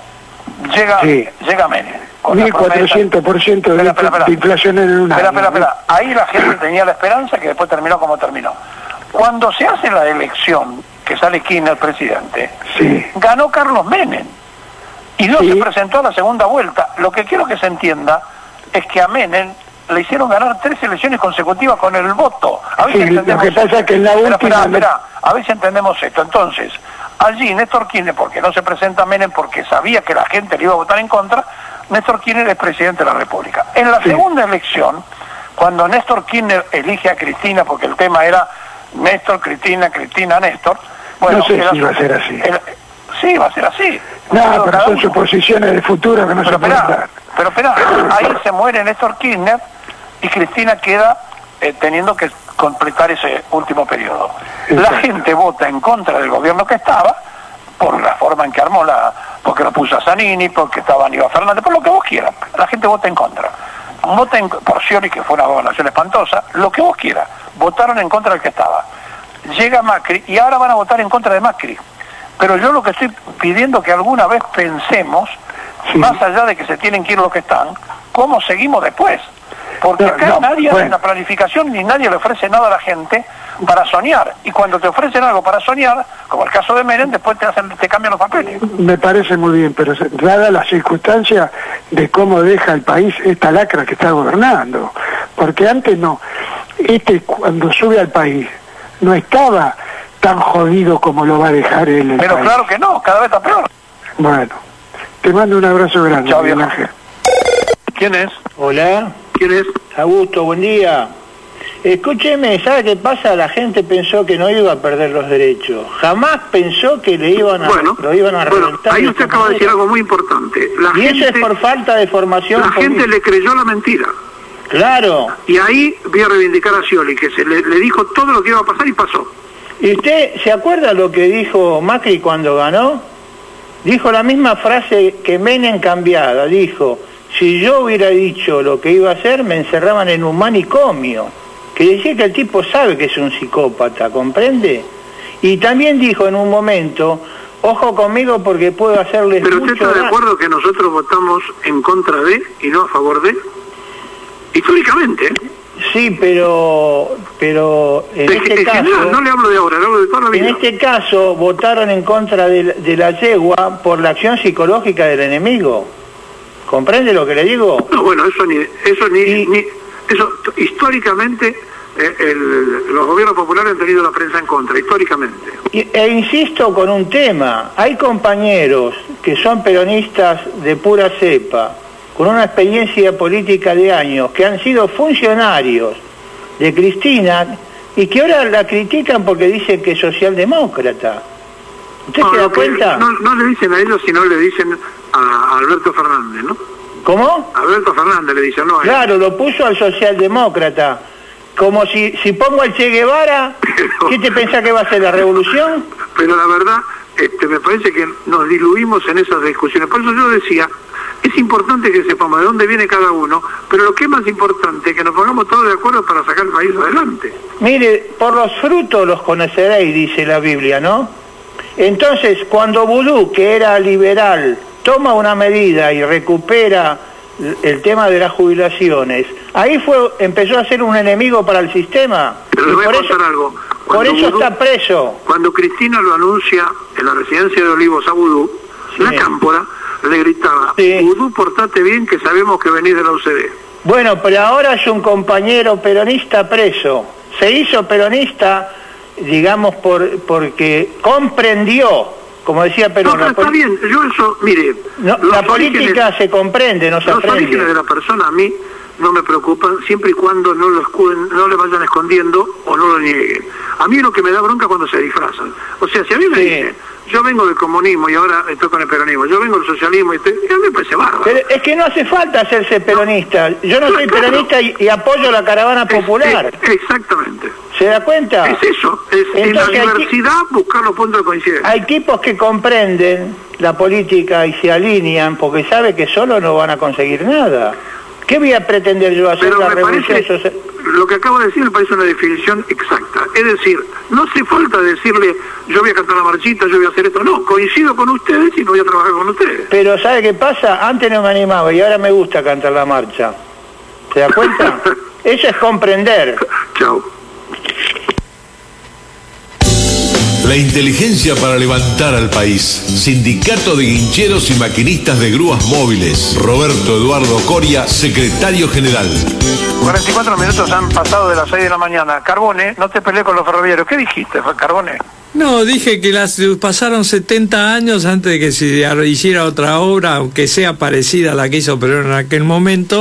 llega Menem. 1.400% de inflación en un año. Espera. Ahí la gente tenía la esperanza que después terminó como terminó. Cuando se hace la elección, que sale Kirchner presidente, ganó Carlos Menem. Y no se presentó a la segunda vuelta. Lo que quiero que se entienda es que a Menem le hicieron ganar 3 elecciones consecutivas con el voto. A ver si entendemos lo que pasa es que en la última... a ver si entendemos esto. Entonces, allí Néstor Kirchner, porque no se presenta a Menem porque sabía que la gente le iba a votar en contra, Néstor Kirchner es presidente de la República. En la segunda elección, cuando Néstor Kirchner elige a Cristina, porque el tema era Néstor, Cristina, Cristina, Néstor. Bueno, no sé si va a ser así. Sí, va a ser así. No, pero son suposiciones de futuro que no se pueden dar. Pero espera, ahí se muere Néstor Kirchner y Cristina queda teniendo que completar ese último periodo. La gente vota en contra del gobierno que estaba, por la forma en que armó porque lo puso a Zanini, porque estaba Aníbal Fernández, por lo que vos quieras. La gente vota en contra. Vota por Scioli, que fue una gobernación espantosa, lo que vos quieras. Votaron en contra del que estaba. Llega Macri y ahora van a votar en contra de Macri. Pero yo lo que estoy pidiendo que alguna vez pensemos, más allá de que se tienen que ir los que están, cómo seguimos después. Porque acá nadie hace una planificación ni nadie le ofrece nada a la gente para soñar. Y cuando te ofrecen algo para soñar, como el caso de Menem, después te cambian los papeles. Me parece muy bien, pero dada la circunstancia de cómo deja el país esta lacra que está gobernando. Porque antes no, cuando sube al país, no estaba tan jodido como lo va a dejar él. Pero país. Claro que no, cada vez está peor. Bueno, te mando un abrazo grande. Chao, Miguel Ángel. ¿Quién es? Hola. ¿Quién es? Augusto, buen día. Escúcheme, ¿sabe qué pasa? La gente pensó que no iba a perder los derechos. Jamás pensó que lo iban a reventar. Bueno, ahí usted acaba de decir algo muy importante. Eso es por falta de formación. La gente le creyó la mentira. Claro. Y ahí voy a reivindicar a Scioli, que le dijo todo lo que iba a pasar y pasó. ¿Y usted se acuerda lo que dijo Macri cuando ganó? Dijo la misma frase que Menem cambiada. Dijo, si yo hubiera dicho lo que iba a hacer, me encerraban en un manicomio. Que decía que el tipo sabe que es un psicópata, ¿comprende? Y también dijo en un momento, ojo conmigo porque puedo hacerles mucho daño. ¿Pero usted está de acuerdo que nosotros votamos en contra de y no a favor de? Históricamente, ¿eh? Sí, pero en este caso... No le hablo de ahora, le hablo de toda la vida. En este caso votaron en contra de la yegua por la acción psicológica del enemigo. ¿Comprende lo que le digo? No, bueno, eso históricamente los gobiernos populares han tenido la prensa en contra, históricamente. E insisto con un tema, hay compañeros que son peronistas de pura cepa, con una experiencia política de años, que han sido funcionarios de Cristina y que ahora la critican porque dicen que es socialdemócrata. ¿Usted se da cuenta? No le dicen a ellos, sino le dicen a Alberto Fernández, ¿no? ¿Cómo? Alberto Fernández le dicen, no a él. Claro, lo puso al socialdemócrata. Como si pongo al Che Guevara, ¿qué te pensás que va a ser la revolución? Pero la verdad, me parece que nos diluimos en esas discusiones. Por eso yo decía, es importante que sepamos de dónde viene cada uno, pero lo que es más importante es que nos pongamos todos de acuerdo para sacar el país adelante. Mire, por los frutos los conoceréis, dice la Biblia, ¿no? Entonces, cuando Vudú, que era liberal, toma una medida y recupera el tema de las jubilaciones, ahí empezó a ser un enemigo para el sistema. Pero le voy a contar algo. Por eso está preso. Cuando Cristina lo anuncia en la residencia de Olivos a Vudú, la cámpora le gritaba, Vudú, portate bien que sabemos que venís de la UCD. Bueno, pero ahora es un compañero peronista preso. Se hizo peronista, digamos, porque comprendió, como decía Perón. No, está bien, yo eso, mire... No, la política se comprende, no se aprende. Los orígenes de la persona a mí no me preocupan, siempre y cuando no le vayan escondiendo o no lo nieguen. A mí lo que me da bronca cuando se disfrazan. O sea, si a mí me dicen, yo vengo del comunismo y ahora estoy con el peronismo, yo vengo del socialismo y a mí me parece bárbaro. Pero es que no hace falta hacerse peronista. Yo no soy peronista y apoyo la caravana popular. Exactamente. ¿Se da cuenta? Es eso, en la diversidad buscar los puntos de coincidencia. Hay tipos que comprenden la política y se alinean porque saben que solo no van a conseguir nada. ¿Qué voy a pretender yo hacer la revolución social? Lo que acabo de decir me parece una definición exacta. Es decir, no hace falta decirle, yo voy a cantar la marchita, yo voy a hacer esto. No, coincido con ustedes y no voy a trabajar con ustedes. Pero ¿sabe qué pasa? Antes no me animaba y ahora me gusta cantar la marcha. ¿Se da cuenta? Eso es comprender. Chao. La inteligencia para levantar al país. Sindicato de Guincheros y Maquinistas de Grúas Móviles. Roberto Eduardo Coria, secretario general. 44 minutos han pasado de las 6 de la mañana. Carbone, no te pelees con los ferroviarios. ¿Qué dijiste, Carbone? No, dije que pasaron 70 años antes de que se hiciera otra obra, aunque sea parecida a la que hizo Perón en aquel momento,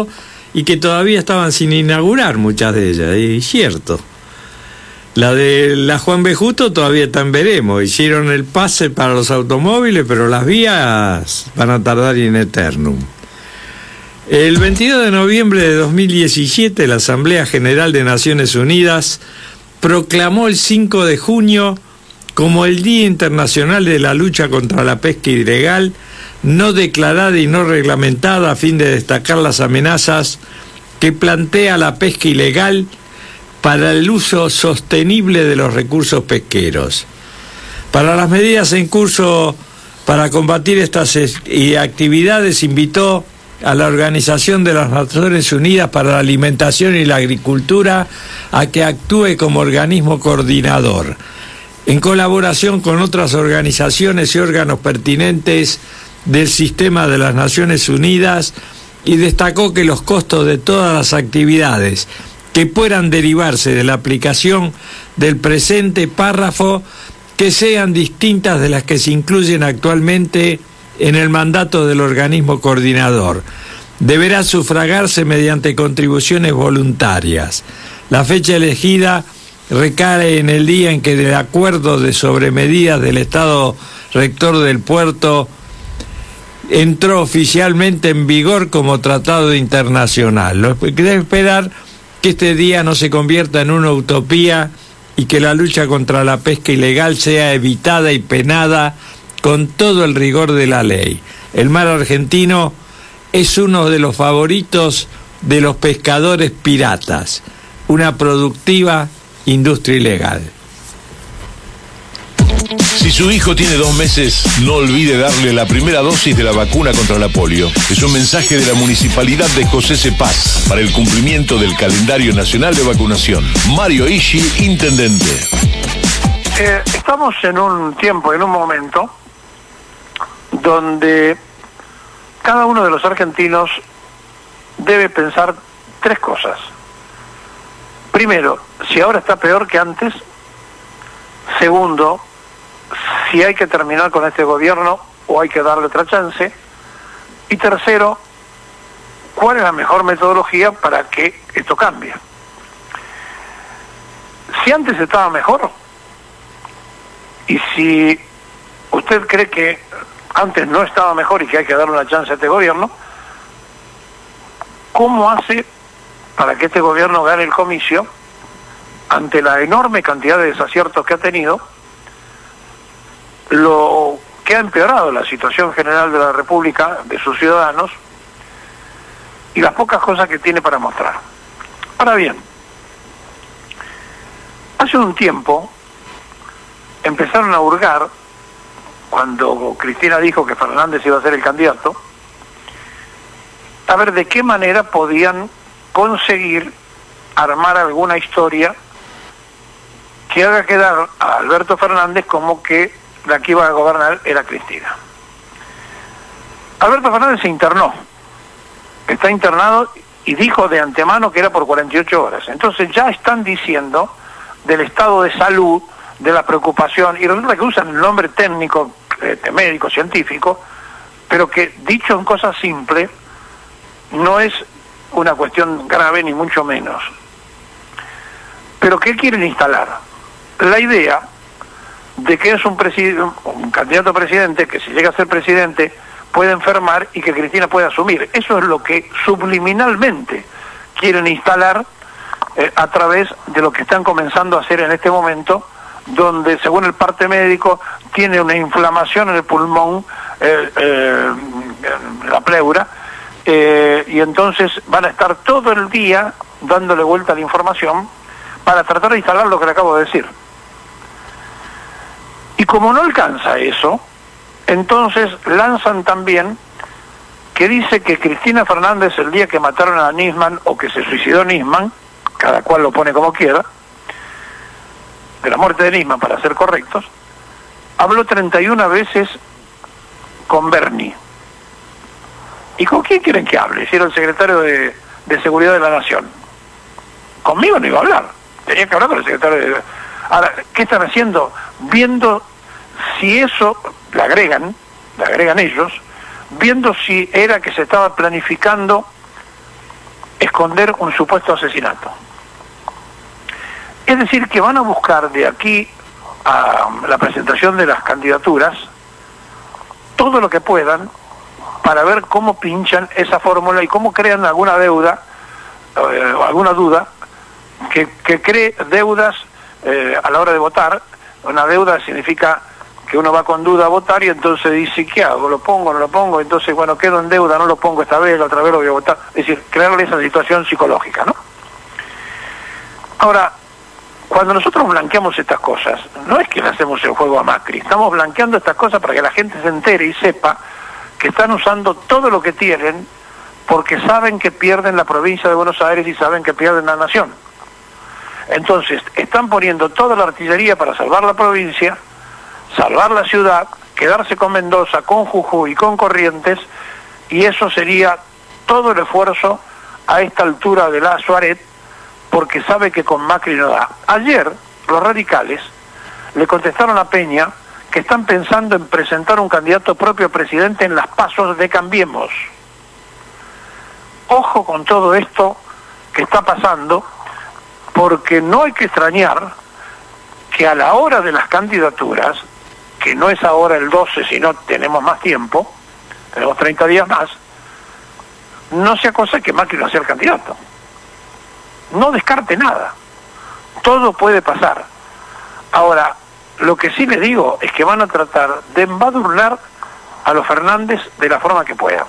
y que todavía estaban sin inaugurar muchas de ellas, y cierto. La de la Juan B. Justo todavía está en veremos. Hicieron el pase para los automóviles, pero las vías van a tardar in eternum. El 22 de noviembre de 2017, la Asamblea General de Naciones Unidas proclamó el 5 de junio como el Día Internacional de la Lucha contra la Pesca Ilegal, no declarada y no reglamentada, a fin de destacar las amenazas que plantea la pesca ilegal para el uso sostenible de los recursos pesqueros. Para las medidas en curso para combatir estas actividades, invitó a la Organización de las Naciones Unidas para la Alimentación y la Agricultura a que actúe como organismo coordinador, en colaboración con otras organizaciones y órganos pertinentes del sistema de las Naciones Unidas, y destacó que los costos de todas las actividades que puedan derivarse de la aplicación del presente párrafo que sean distintas de las que se incluyen actualmente en el mandato del organismo coordinador. Deberá sufragarse mediante contribuciones voluntarias. La fecha elegida recae en el día en que el acuerdo de sobremedidas del Estado Rector del Puerto entró oficialmente en vigor como tratado internacional. Lo que debe esperar que este día no se convierta en una utopía y que la lucha contra la pesca ilegal sea evitada y penada con todo el rigor de la ley. El mar argentino es uno de los favoritos de los pescadores piratas, una productiva industria ilegal. Si su hijo tiene 2 meses, no olvide darle la primera dosis de la vacuna contra la polio. Es un mensaje de la Municipalidad de José C. Paz para el cumplimiento del calendario nacional de vacunación. Mario Ishi, intendente. Estamos en un tiempo, en un momento, donde cada uno de los argentinos debe pensar 3 cosas. Primero, si ahora está peor que antes. Segundo, si hay que terminar con este gobierno o hay que darle otra chance. Y tercero, ¿cuál es la mejor metodología para que esto cambie? Si antes estaba mejor, y si usted cree que antes no estaba mejor y que hay que darle una chance a este gobierno, ¿cómo hace para que este gobierno gane el comicio ante la enorme cantidad de desaciertos que ha tenido, lo que ha empeorado la situación general de la República, de sus ciudadanos, y las pocas cosas que tiene para mostrar? Ahora bien, hace un tiempo empezaron a hurgar, cuando Cristina dijo que Fernández iba a ser el candidato, a ver de qué manera podían conseguir armar alguna historia que haga quedar a Alberto Fernández como que la que iba a gobernar era Cristina. Alberto Fernández se internó, está internado, y dijo de antemano que era por 48 horas. Entonces ya están diciendo del estado de salud, de la preocupación, y resulta que usan el nombre técnico, médico, científico, pero que dicho en cosas simples, no es una cuestión grave ni mucho menos. Pero ¿qué quieren instalar? La idea de que es un candidato a presidente que, si llega a ser presidente, puede enfermar y que Cristina puede asumir. Eso es lo que subliminalmente quieren instalar a través de lo que están comenzando a hacer en este momento, donde, según el parte médico, tiene una inflamación en el pulmón, la pleura, y entonces van a estar todo el día dándole vuelta a la información para tratar de instalar lo que le acabo de decir. Y como no alcanza eso, entonces lanzan también que dice que Cristina Fernández, el día que mataron a Nisman, o que se suicidó Nisman, cada cual lo pone como quiera, de la muerte de Nisman para ser correctos, habló 31 veces con Bernie. ¿Y con quién quieren que hable? Si era el secretario de Seguridad de la Nación. Conmigo no iba a hablar, tenía que hablar con el secretario de... Ahora, ¿qué están haciendo? Viendo si eso, le agregan ellos, viendo si era que se estaba planificando esconder un supuesto asesinato. Es decir, que van a buscar de aquí a la presentación de las candidaturas todo lo que puedan para ver cómo pinchan esa fórmula y cómo crean alguna deuda, alguna duda, que cree deudas a la hora de votar. Una deuda significa que uno va con duda a votar y entonces dice, ¿qué hago? ¿Lo pongo? ¿No lo pongo? Entonces, bueno, quedo en deuda, no lo pongo esta vez, la otra vez lo voy a votar. Es decir, crearle esa situación psicológica, ¿no? Ahora, cuando nosotros blanqueamos estas cosas, no es que le hacemos el juego a Macri, estamos blanqueando estas cosas para que la gente se entere y sepa que están usando todo lo que tienen porque saben que pierden la provincia de Buenos Aires y saben que pierden la nación. Entonces, están poniendo toda la artillería para salvar la provincia, salvar la ciudad, quedarse con Mendoza, con Jujuy, con Corrientes, y eso sería todo el esfuerzo a esta altura de la Suárez, porque sabe que con Macri no da. Ayer, los radicales le contestaron a Peña que están pensando en presentar un candidato propio presidente en las pasos de Cambiemos. Ojo con todo esto que está pasando, porque no hay que extrañar que a la hora de las candidaturas, que no es ahora el 12, sino tenemos más tiempo, tenemos 30 días más, no sea cosa que Macri no sea el candidato. No descarte nada. Todo puede pasar. Ahora, lo que sí les digo es que van a tratar de embadurnar a los Fernández de la forma que puedan.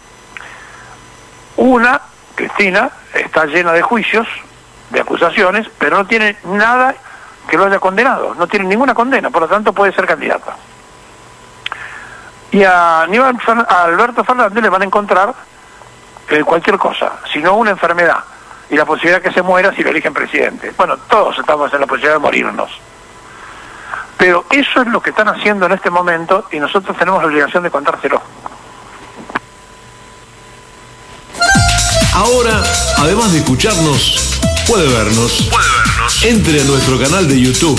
Una, Cristina, está llena de juicios, de acusaciones, pero no tiene nada que lo haya condenado, no tiene ninguna condena, por lo tanto puede ser candidata. Y a Alberto Fernández le van a encontrar cualquier cosa, sino una enfermedad, y la posibilidad que se muera si lo eligen presidente. Bueno, todos estamos en la posibilidad de morirnos. Pero eso es lo que están haciendo en este momento y nosotros tenemos la obligación de contárselo. Ahora, además de escucharnos, puede vernos. Entre a nuestro canal de YouTube,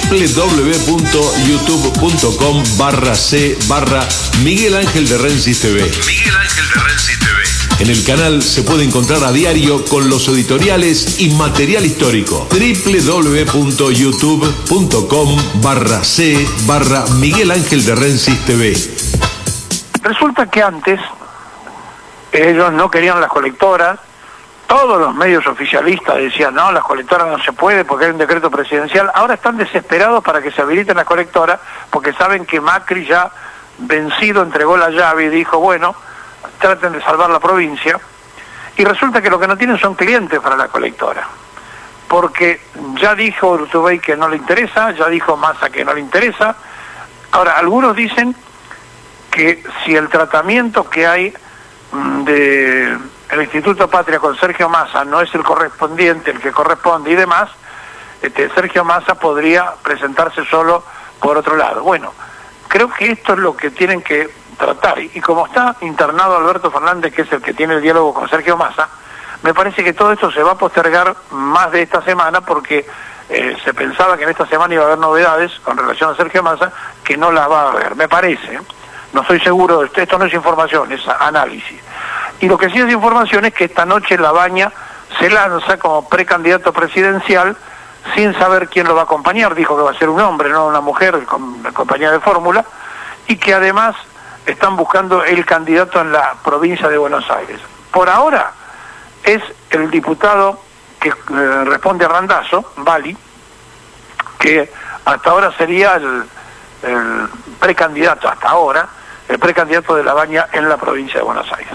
www.youtube.com/c/Miguel Ángel de Rensis TV. Miguel Ángel de Rensis TV. En el canal se puede encontrar a diario con los editoriales y material histórico. www.youtube.com/c/Miguel Ángel de Rensis TV. Resulta que antes ellos no querían las colectoras, todos los medios oficialistas decían, no, las colectoras no se puede porque hay un decreto presidencial. Ahora están desesperados para que se habiliten las colectoras porque saben que Macri ya vencido entregó la llave y dijo, bueno, traten de salvar la provincia. Y resulta que lo que no tienen son clientes para la colectora, porque ya dijo Urtubey que no le interesa, ya dijo Massa que no le interesa. Ahora, algunos dicen que si el tratamiento que hay de el Instituto Patria con Sergio Massa no es el correspondiente, el que corresponde y demás, Sergio Massa podría presentarse solo por otro lado. Bueno, creo que esto es lo que tienen que tratar, y como está internado Alberto Fernández, que es el que tiene el diálogo con Sergio Massa, me parece que todo esto se va a postergar más de esta semana, porque se pensaba que en esta semana iba a haber novedades con relación a Sergio Massa, que no las va a haber, me parece. No estoy seguro, esto no es información, es análisis. Y lo que sí es información es que esta noche Labaña se lanza como precandidato presidencial sin saber quién lo va a acompañar. Dijo que va a ser un hombre, no una mujer, con compañía de fórmula, y que además están buscando el candidato en la provincia de Buenos Aires. Por ahora es el diputado que responde a Randazzo, Bali, que hasta ahora sería el precandidato, hasta ahora, el precandidato de Labaña en la provincia de Buenos Aires.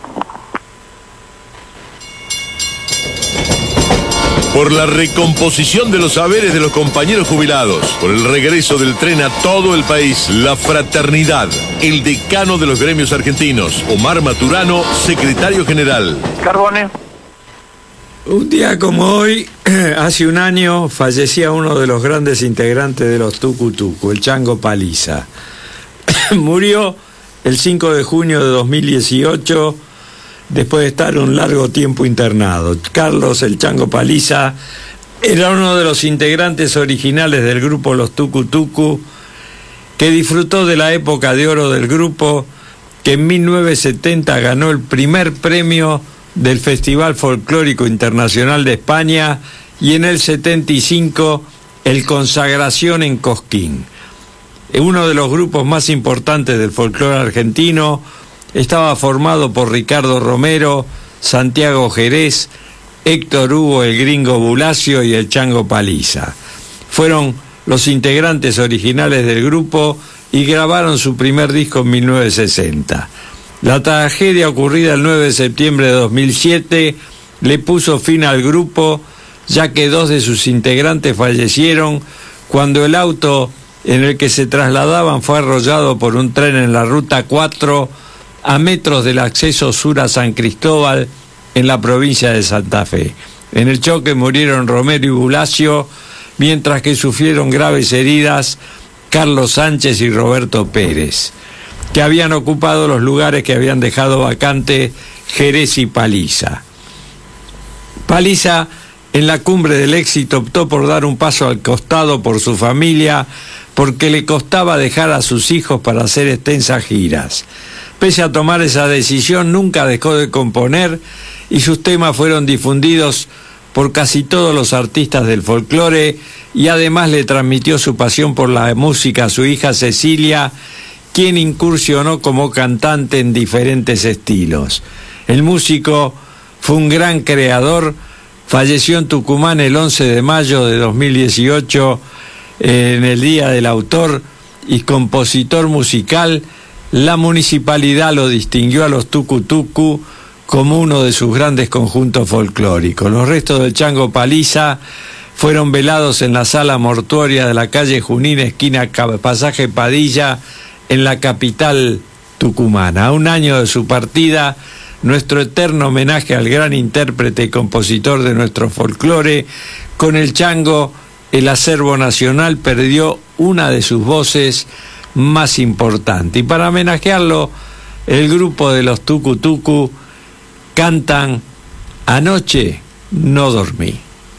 Por la recomposición de los saberes de los compañeros jubilados, por el regreso del tren a todo el país, la fraternidad, el decano de los gremios argentinos, Omar Maturano, secretario general. Carbone. Un día como hoy, hace un año, fallecía uno de los grandes integrantes de los Tucutucu, el Chango Paliza. Murió el 5 de junio de 2018, después de estar un largo tiempo internado. Carlos el Chango Paliza era uno de los integrantes originales del grupo Los Tucutucu, que disfrutó de la época de oro del grupo, que en 1970 ganó el primer premio del Festival Folclórico Internacional de España y en el 75 el Consagración en Cosquín. Uno de los grupos más importantes del folclore argentino estaba formado por Ricardo Romero, Santiago Jerez, Héctor Hugo el Gringo Bulacio y el Chango Paliza. Fueron los integrantes originales del grupo y grabaron su primer disco en 1960. La tragedia ocurrida el 9 de septiembre de 2007 le puso fin al grupo, ya que 2 de sus integrantes fallecieron cuando el auto en el que se trasladaban fue arrollado por un tren en la Ruta 4 a metros del acceso sur a San Cristóbal, en la provincia de Santa Fe. En el choque murieron Romero y Bulacio, mientras que sufrieron graves heridas Carlos Sánchez y Roberto Pérez, que habían ocupado los lugares que habían dejado vacante Jerez y Paliza. Paliza, en la cumbre del éxito, optó por dar un paso al costado por su familia, porque le costaba dejar a sus hijos para hacer extensas giras. Pese a tomar esa decisión, nunca dejó de componer y sus temas fueron difundidos por casi todos los artistas del folclore, y además le transmitió su pasión por la música a su hija Cecilia, quien incursionó como cantante en diferentes estilos. El músico fue un gran creador, falleció en Tucumán el 11 de mayo de 2018, en el Día del Autor, y compositor musical. La municipalidad lo distinguió a los Tucu Tucu como uno de sus grandes conjuntos folclóricos. Los restos del Chango Paliza fueron velados en la sala mortuoria de la calle Junín, esquina Pasaje Padilla, en la capital tucumana. A un año de su partida, nuestro eterno homenaje al gran intérprete y compositor de nuestro folclore. Con el Chango, el acervo nacional perdió una de sus voces más importante, y para homenajearlo, el grupo de los Tucu Tucu cantan Anoche no dormí.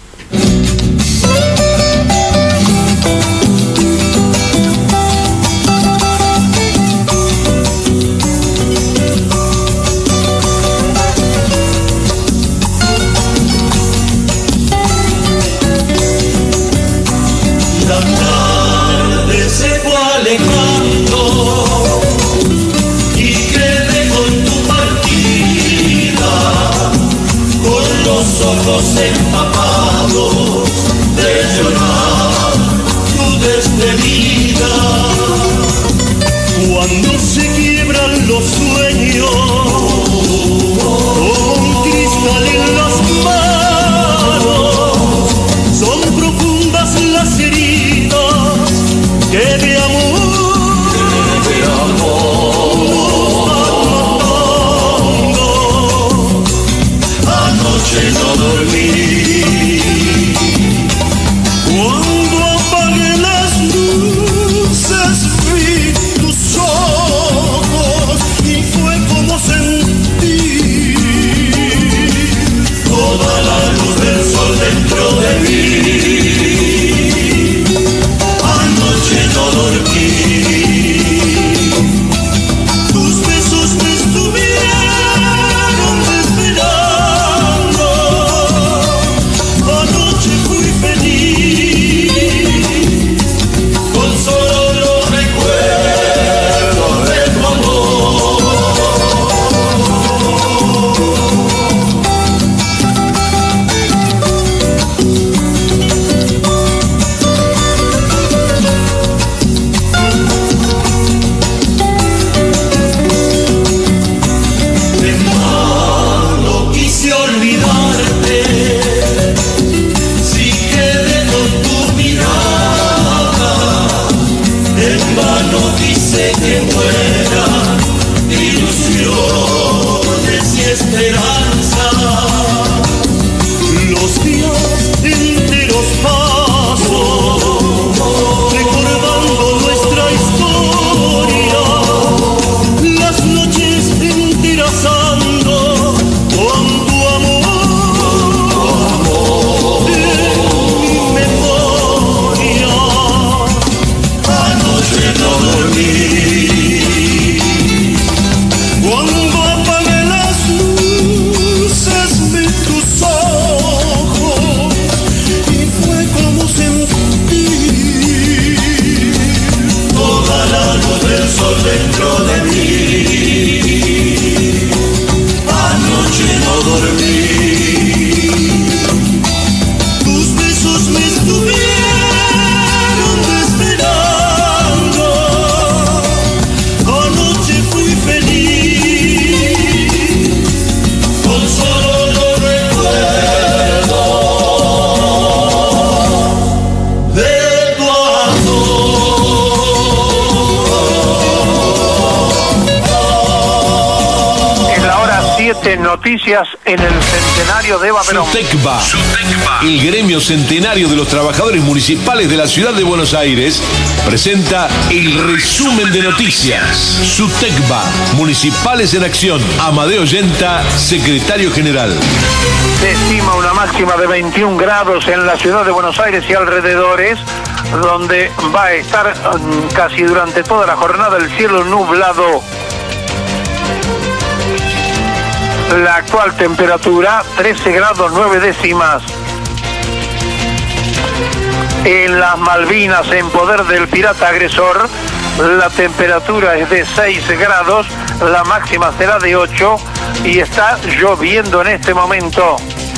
Empapados de llorar tu despedida. Cuando se quiebran los sueños con cristal en las manos, son profundas las heridas que de amor anoche no dormí. Cuando apagué las luces vi tus ojos y fue como sentir toda la luz del sol dentro de mí. Anoche no dormí. Tus besos me estuvieron esperando. Anoche fui feliz con solo los recuerdos de tu amor. En vano quise olvidarte, si quedé con tu mirada. En vano quise que mueran ilusiones y esperanza. Los días enteros paso recordando nuestra historia. Las noches enteras ando con tu amor en mi memoria. Anoche no dormí. Cuando apagué las luces por mí. Tus besos me estuvieron esperando. Anoche fui feliz con solo los recuerdos de tu En la hora 7, noticias en el centenario de Baberón. SUTECBA, el gremio centenario de los trabajadores municipales de la ciudad de Buenos Aires, presenta el resumen de noticias. SUTECBA, Municipales en Acción. Amadeo Yenta, secretario general. Se estima una máxima de 21 grados en la ciudad de Buenos Aires y alrededores, donde va a estar casi durante toda la jornada el cielo nublado. La actual temperatura 13 grados 9 décimas. En las Malvinas, en poder del pirata agresor, la temperatura es de 6 grados, la máxima será de 8 y está lloviendo en este momento.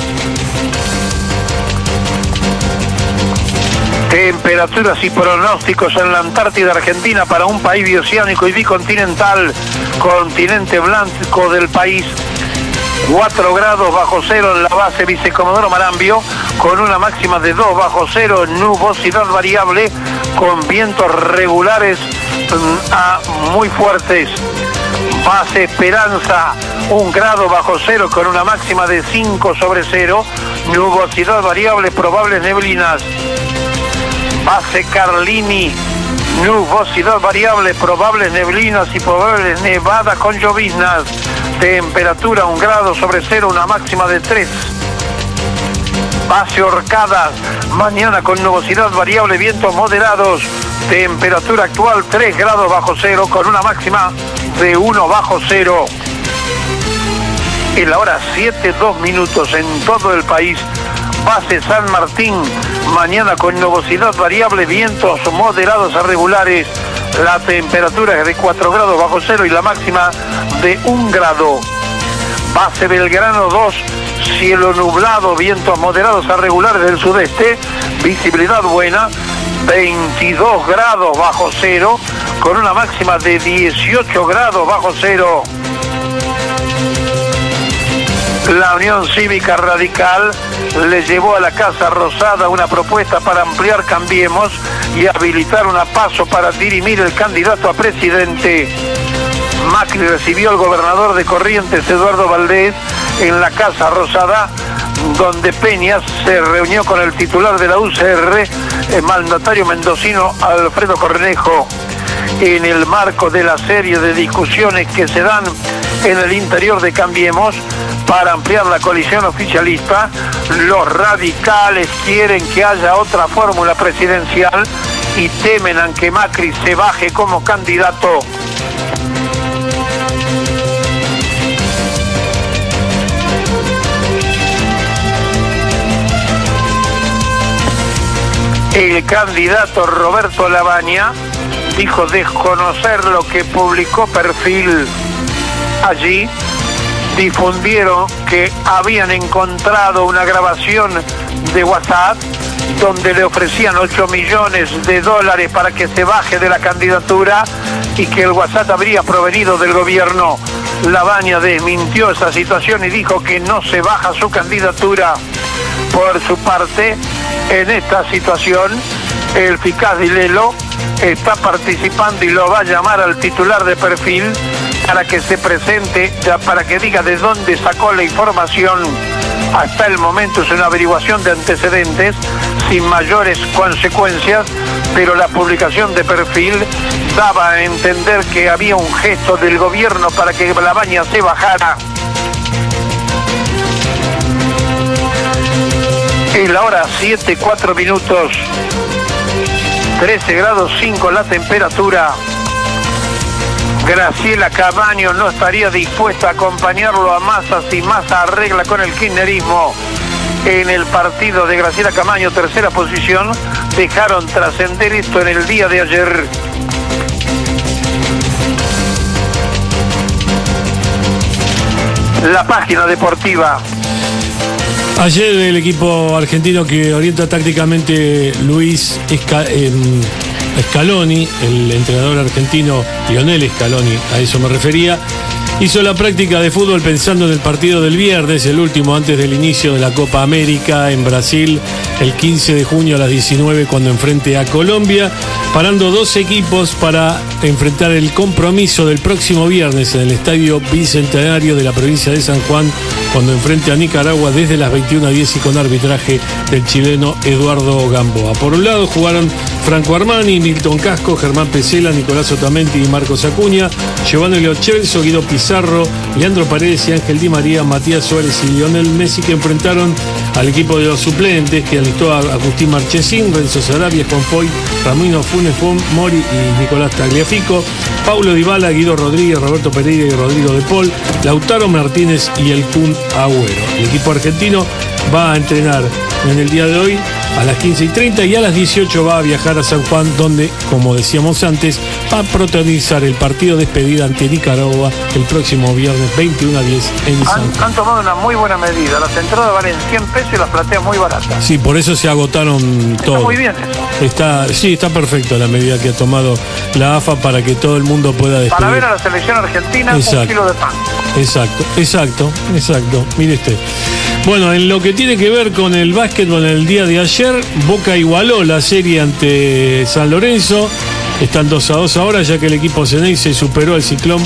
Temperaturas y pronósticos en la Antártida Argentina para un país bioceánico y bicontinental, continente blanco del país. 4 grados bajo cero en la base Vicecomodoro Marambio, con una máxima de 2 bajo cero, nubosidad variable, con vientos regulares a muy fuertes. Base Esperanza, 1 grado bajo cero, con una máxima de 5 sobre cero, nubosidad variable, probables neblinas. Base Carlini, nubosidad variable, probables neblinas y probables nevadas con lloviznas. Temperatura 1 grado sobre cero, una máxima de 3. Base Orcadas, mañana con nubosidad variable, vientos moderados. Temperatura actual 3 grados bajo cero, con una máxima de 1 bajo cero. En la hora 7, 2 minutos en todo el país. Base San Martín, mañana con nubosidad variable, vientos moderados a regulares. La temperatura es de 4 grados bajo cero y la máxima de 1 grado. Base Belgrano 2, cielo nublado, vientos moderados a regulares del sudeste, visibilidad buena, 22 grados bajo cero, con una máxima de 18 grados bajo cero. La Unión Cívica Radical le llevó a la Casa Rosada una propuesta para ampliar Cambiemos y habilitar una PASO para dirimir el candidato a presidente. Macri recibió al gobernador de Corrientes, Eduardo Valdés, en la Casa Rosada, donde Peña se reunió con el titular de la UCR, el mandatario mendocino Alfredo Cornejo. En el marco de la serie de discusiones que se dan en el interior de Cambiemos para ampliar la coalición oficialista, los radicales quieren que haya otra fórmula presidencial y temen a que Macri se baje como candidato. El candidato Roberto Lavagna dijo desconocer lo que publicó Perfil. Allí difundieron que habían encontrado una grabación de WhatsApp donde le ofrecían 8 millones de dólares para que se baje de la candidatura y que el WhatsApp habría provenido del gobierno. Lavagna desmintió esa situación y dijo que no se baja su candidatura. Por su parte, en esta situación, el fiscal Dilelo está participando y lo va a llamar al titular de Perfil para que se presente, para que diga de dónde sacó la información. Hasta el momento es una averiguación de antecedentes sin mayores consecuencias, pero la publicación de Perfil daba a entender que había un gesto del gobierno para que Lavagna se bajara. En la hora 7, 4 minutos, 13 grados 5 la temperatura. Graciela Camaño no estaría dispuesta a acompañarlo a Massa si Massa arregla con el kirchnerismo. En el partido de Graciela Camaño, tercera posición, dejaron trascender esto en el día de ayer. la página deportiva. Ayer el equipo argentino que orienta tácticamente Luis Scaloni, el entrenador argentino Lionel Scaloni, a eso me refería, hizo la práctica de fútbol pensando en el partido del viernes, el último antes del inicio de la Copa América en Brasil, el 15 de junio a las 19 cuando enfrente a Colombia, parando dos equipos para enfrentar el compromiso del próximo viernes en el Estadio Bicentenario de la provincia de San Juan, cuando enfrente a Nicaragua desde las 21:10 y con arbitraje del chileno Eduardo Gamboa. Por un lado jugaron Franco Armani, Milton Casco, Germán Pesela, Nicolás Otamendi y Marcos Acuña, Giovanni Lo Celso, Guido Pizarro, Leandro Paredes y Ángel Di María, Matías Suárez y Lionel Messi, que enfrentaron al equipo de los suplentes, que alistó a Agustín Marchesín, Renzo Sarabia, Juan Foy, Ramiro Funes Mori y Nicolás Tagliafico, Paulo Dybala, Guido Rodríguez, Roberto Pereira y Rodrigo de Paul, Lautaro Martínez y el Kun Agüero. El equipo argentino va a entrenar en el día de hoy a las 15:30 y a las 18 va a viajar a San Juan, donde, como decíamos antes, va a protagonizar el partido de despedida ante Nicaragua el próximo viernes 21:10 en San Juan. Han tomado una muy buena medida. Las entradas valen 100 pesos y las plateas muy baratas. Sí, por eso se agotaron todos. Está muy bien eso. Está perfecto la medida que ha tomado la AFA para que todo el mundo pueda despedir. Para ver a la selección argentina, exacto, 1 kilo de pan. Exacto. Mire usted. Bueno, en lo que tiene que ver con el básquetbol, en el día de ayer, Boca igualó la serie ante San Lorenzo. Están 2-2 ahora, ya que el equipo Ceneice superó al Ciclón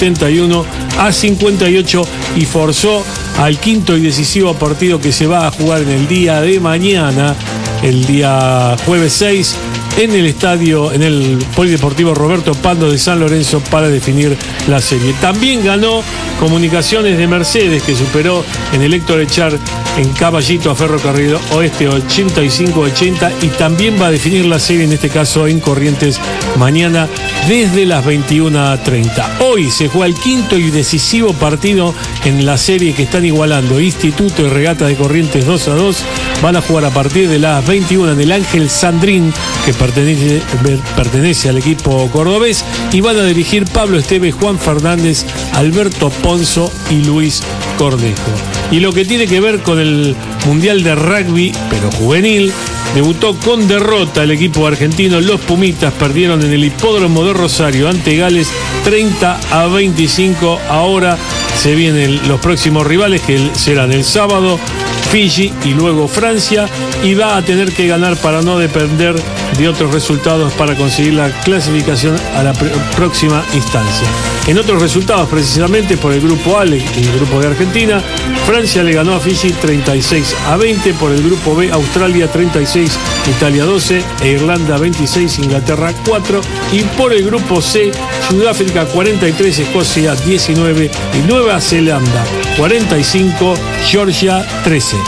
71-58 y forzó al quinto y decisivo partido que se va a jugar en el día de mañana, el día jueves 6, en el Polideportivo Roberto Pando de San Lorenzo, para definir la serie. También ganó Comunicaciones de Mercedes, que superó en el Héctor Echar en Caballito a Ferrocarril Oeste 85-80, y también va a definir la serie, en este caso en Corrientes, mañana desde las 21:30. Hoy se juega el quinto y decisivo partido en la serie que están igualando Instituto y Regata de Corrientes 2-2. Van a jugar a partir de las 21 en el Ángel Sandrín, que pertenece al equipo cordobés, y van a dirigir Pablo Esteves, Juan Fernández, Alberto Ponzo y Luis Cornejo. Y lo que tiene que ver con el Mundial de Rugby, pero juvenil, debutó con derrota el equipo argentino. Los Pumitas perdieron en el Hipódromo de Rosario ante Gales 30-25. Ahora se vienen los próximos rivales, que serán el sábado Fiji y luego Francia, y va a tener que ganar para no depender de otros resultados para conseguir la clasificación a la próxima instancia. En otros resultados, precisamente por el grupo A, el grupo de Argentina, Francia le ganó a Fiji 36-20, por el grupo B, Australia 36, Italia 12, e Irlanda 26, Inglaterra 4, y por el grupo C, Sudáfrica 43, Escocia 19 y Nueva Zelanda 45, Georgia 13.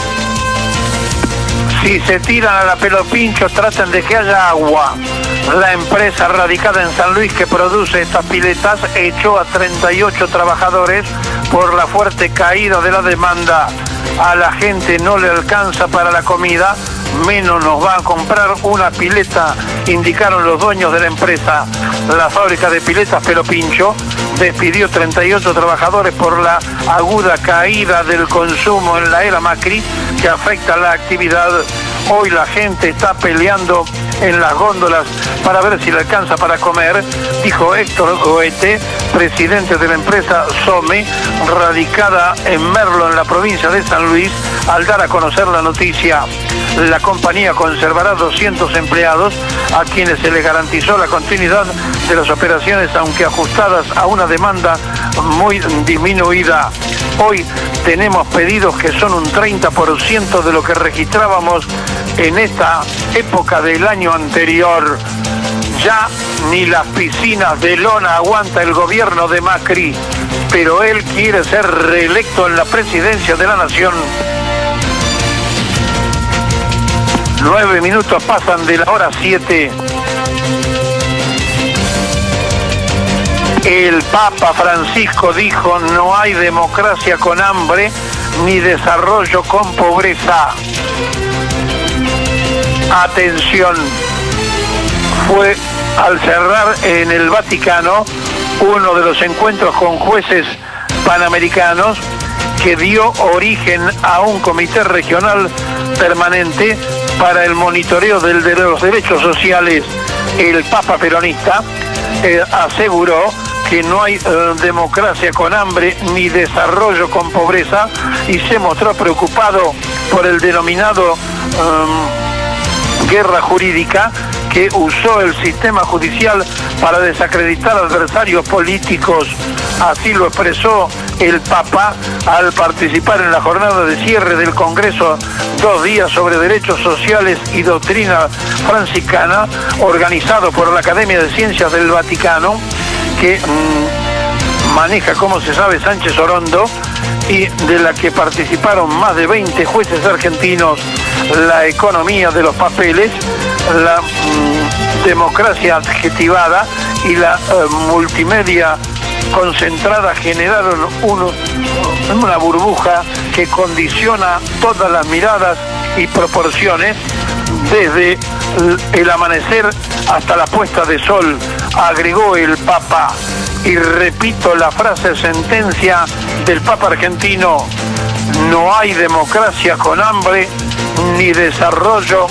Si se tiran a la pelopincho, traten de que haya agua. La empresa radicada en San Luis que produce estas piletas echó a 38 trabajadores por la fuerte caída de la demanda. A la gente no le alcanza para la comida, menos nos va a comprar una pileta, indicaron los dueños de la empresa. La fábrica de piletas Pelopincho despidió 38 trabajadores por la aguda caída del consumo en la era Macri, que afecta la actividad. Hoy la gente está peleando en las góndolas para ver si le alcanza para comer, dijo Héctor Goete, presidente de la empresa SOME, radicada en Merlo, en la provincia de San Luis, al dar a conocer la noticia. La compañía conservará 200 empleados a quienes se les garantizó la continuidad de las operaciones, aunque ajustadas a una demanda muy disminuida. Hoy tenemos pedidos que son un 30% de lo que registrábamos en esta época del año anterior. Ya ni las piscinas de lona aguanta el gobierno de Macri, pero él quiere ser reelecto en la presidencia de la nación. 9 minutos pasan de la hora 7. El Papa Francisco dijo: no hay democracia con hambre ni desarrollo con pobreza. Atención, fue al cerrar en el Vaticano uno de los encuentros con jueces panamericanos que dio origen a un comité regional permanente para el monitoreo de los derechos sociales. El Papa peronista aseguró que no hay democracia con hambre ni desarrollo con pobreza, y se mostró preocupado por el denominado guerra jurídica que usó el sistema judicial para desacreditar adversarios políticos. Así lo expresó el Papa al participar en la jornada de cierre del Congreso 2 días sobre derechos sociales y doctrina franciscana, organizado por la Academia de Ciencias del Vaticano, que maneja, como se sabe, Sánchez Orondo, y de la que participaron más de 20 jueces argentinos. La economía de los papeles, la democracia adjetivada y la multimedia concentrada generaron una burbuja que condiciona todas las miradas y proporciones, desde el amanecer hasta la puesta de sol, agregó el Papa. Y repito la frase sentencia del Papa argentino: no hay democracia con hambre ni desarrollo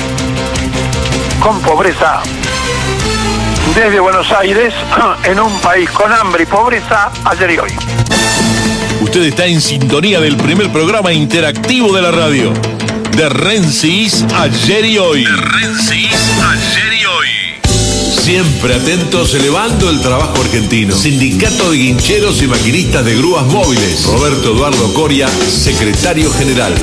con pobreza. Desde Buenos Aires, en un país con hambre y pobreza, ayer y hoy. Usted está en sintonía del primer programa interactivo de la radio, de Rensis Ayer y Hoy. De Rensis Ayer y Hoy. Siempre atentos, elevando el trabajo argentino. Sindicato de Guincheros y Maquinistas de Grúas Móviles. Roberto Eduardo Coria, secretario general.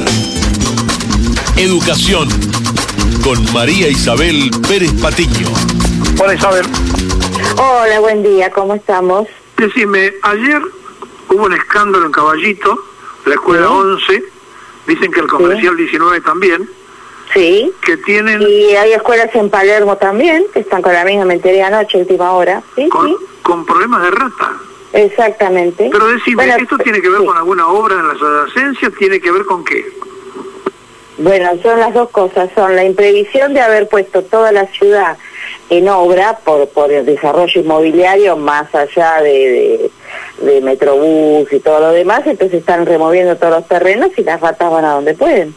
Educación, con María Isabel Pérez Patiño. Hola, Isabel. Hola, buen día, ¿cómo estamos? Decime, ayer hubo un escándalo en Caballito, la escuela 11, dicen que el comercial 19 también. Sí. Que tienen... Y hay escuelas en Palermo también, que están con la misma, me enteré anoche, última hora. Sí, con problemas de rata. Exactamente. Pero decime, bueno, ¿esto tiene que ver con alguna obra en las adyacencias? ¿Tiene que ver con qué? Bueno, son las dos cosas. Son la imprevisión de haber puesto toda la ciudad en obra por el desarrollo inmobiliario, más allá de Metrobús y todo lo demás. Entonces están removiendo todos los terrenos y las ratas van a donde pueden.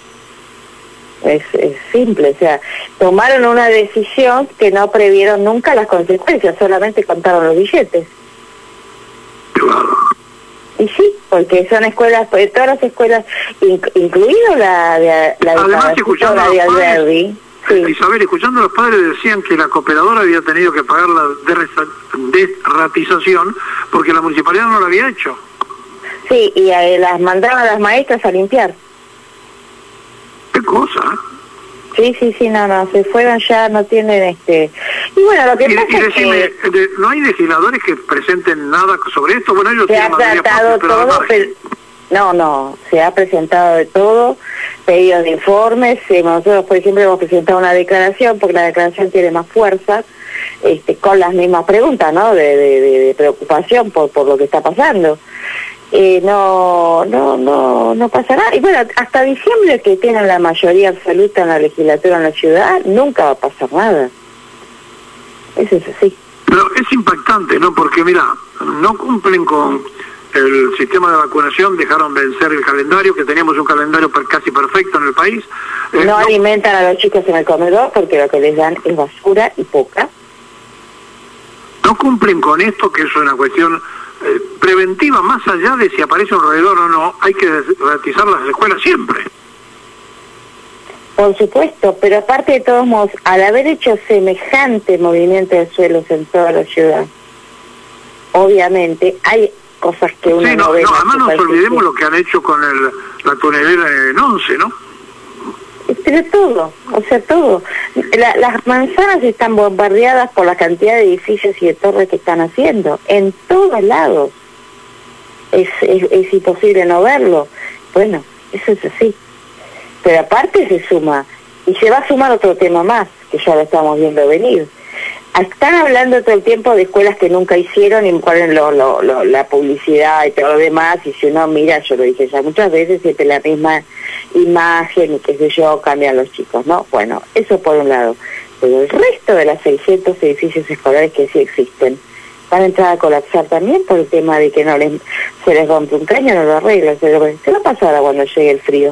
Es simple, o sea, tomaron una decisión que no previeron nunca las consecuencias, solamente contaron los billetes. Y sí, porque son escuelas, todas las escuelas, incluido la de Alberdi. Sí. Isabel, escuchando a los padres, decían que la cooperadora había tenido que pagar la desratización porque la municipalidad no lo había hecho. Sí, y las mandaban a las maestras a limpiar. ¿Qué cosa? Sí, no, se fueron ya, no tienen Y bueno, lo que pasa es que... ¿no hay legisladores que presenten nada sobre esto? Bueno, ellos se ha tratado todo, pero... No, se ha presentado de todo, pedidos de informes. Nosotros, por ejemplo, hemos presentado una declaración, porque la declaración tiene más fuerza, con las mismas preguntas, ¿no? De preocupación por lo que está pasando. No pasa nada. Y bueno, hasta diciembre, que tienen la mayoría absoluta en la legislatura en la ciudad, nunca va a pasar nada. Eso es así. Pero es impactante, ¿no? Porque mira, no cumplen con el sistema de vacunación, dejaron vencer el calendario, que teníamos un calendario casi perfecto en el país. No alimentan a los chicos en el comedor porque lo que les dan es basura y poca. No cumplen con esto, que es una cuestión preventiva, más allá de si aparece un roedor o no. Hay que desratizar las escuelas siempre. Por supuesto, pero aparte de todos modos, al haber hecho semejante movimiento de suelos en toda la ciudad, obviamente hay cosas que uno no ve. Además no nos olvidemos lo que han hecho con la tonelera en 11, ¿no? Pero todo, todo. Las manzanas están bombardeadas por la cantidad de edificios y de torres que están haciendo, en todos lados. Es imposible no verlo. Bueno, eso es así. Pero aparte se suma, y se va a sumar otro tema más, que ya lo estamos viendo venir. Están hablando todo el tiempo de escuelas que nunca hicieron y cuál es la publicidad y todo lo demás, y si uno mira, yo lo dije ya muchas veces, siempre la misma imagen y qué sé yo, cambian los chicos, ¿no? Bueno, eso por un lado. Pero el resto de los 600 edificios escolares que sí existen, van a entrar a colapsar también por el tema de que se les rompe un caño, no lo arreglan. ¿Qué va a pasar ahora cuando llegue el frío?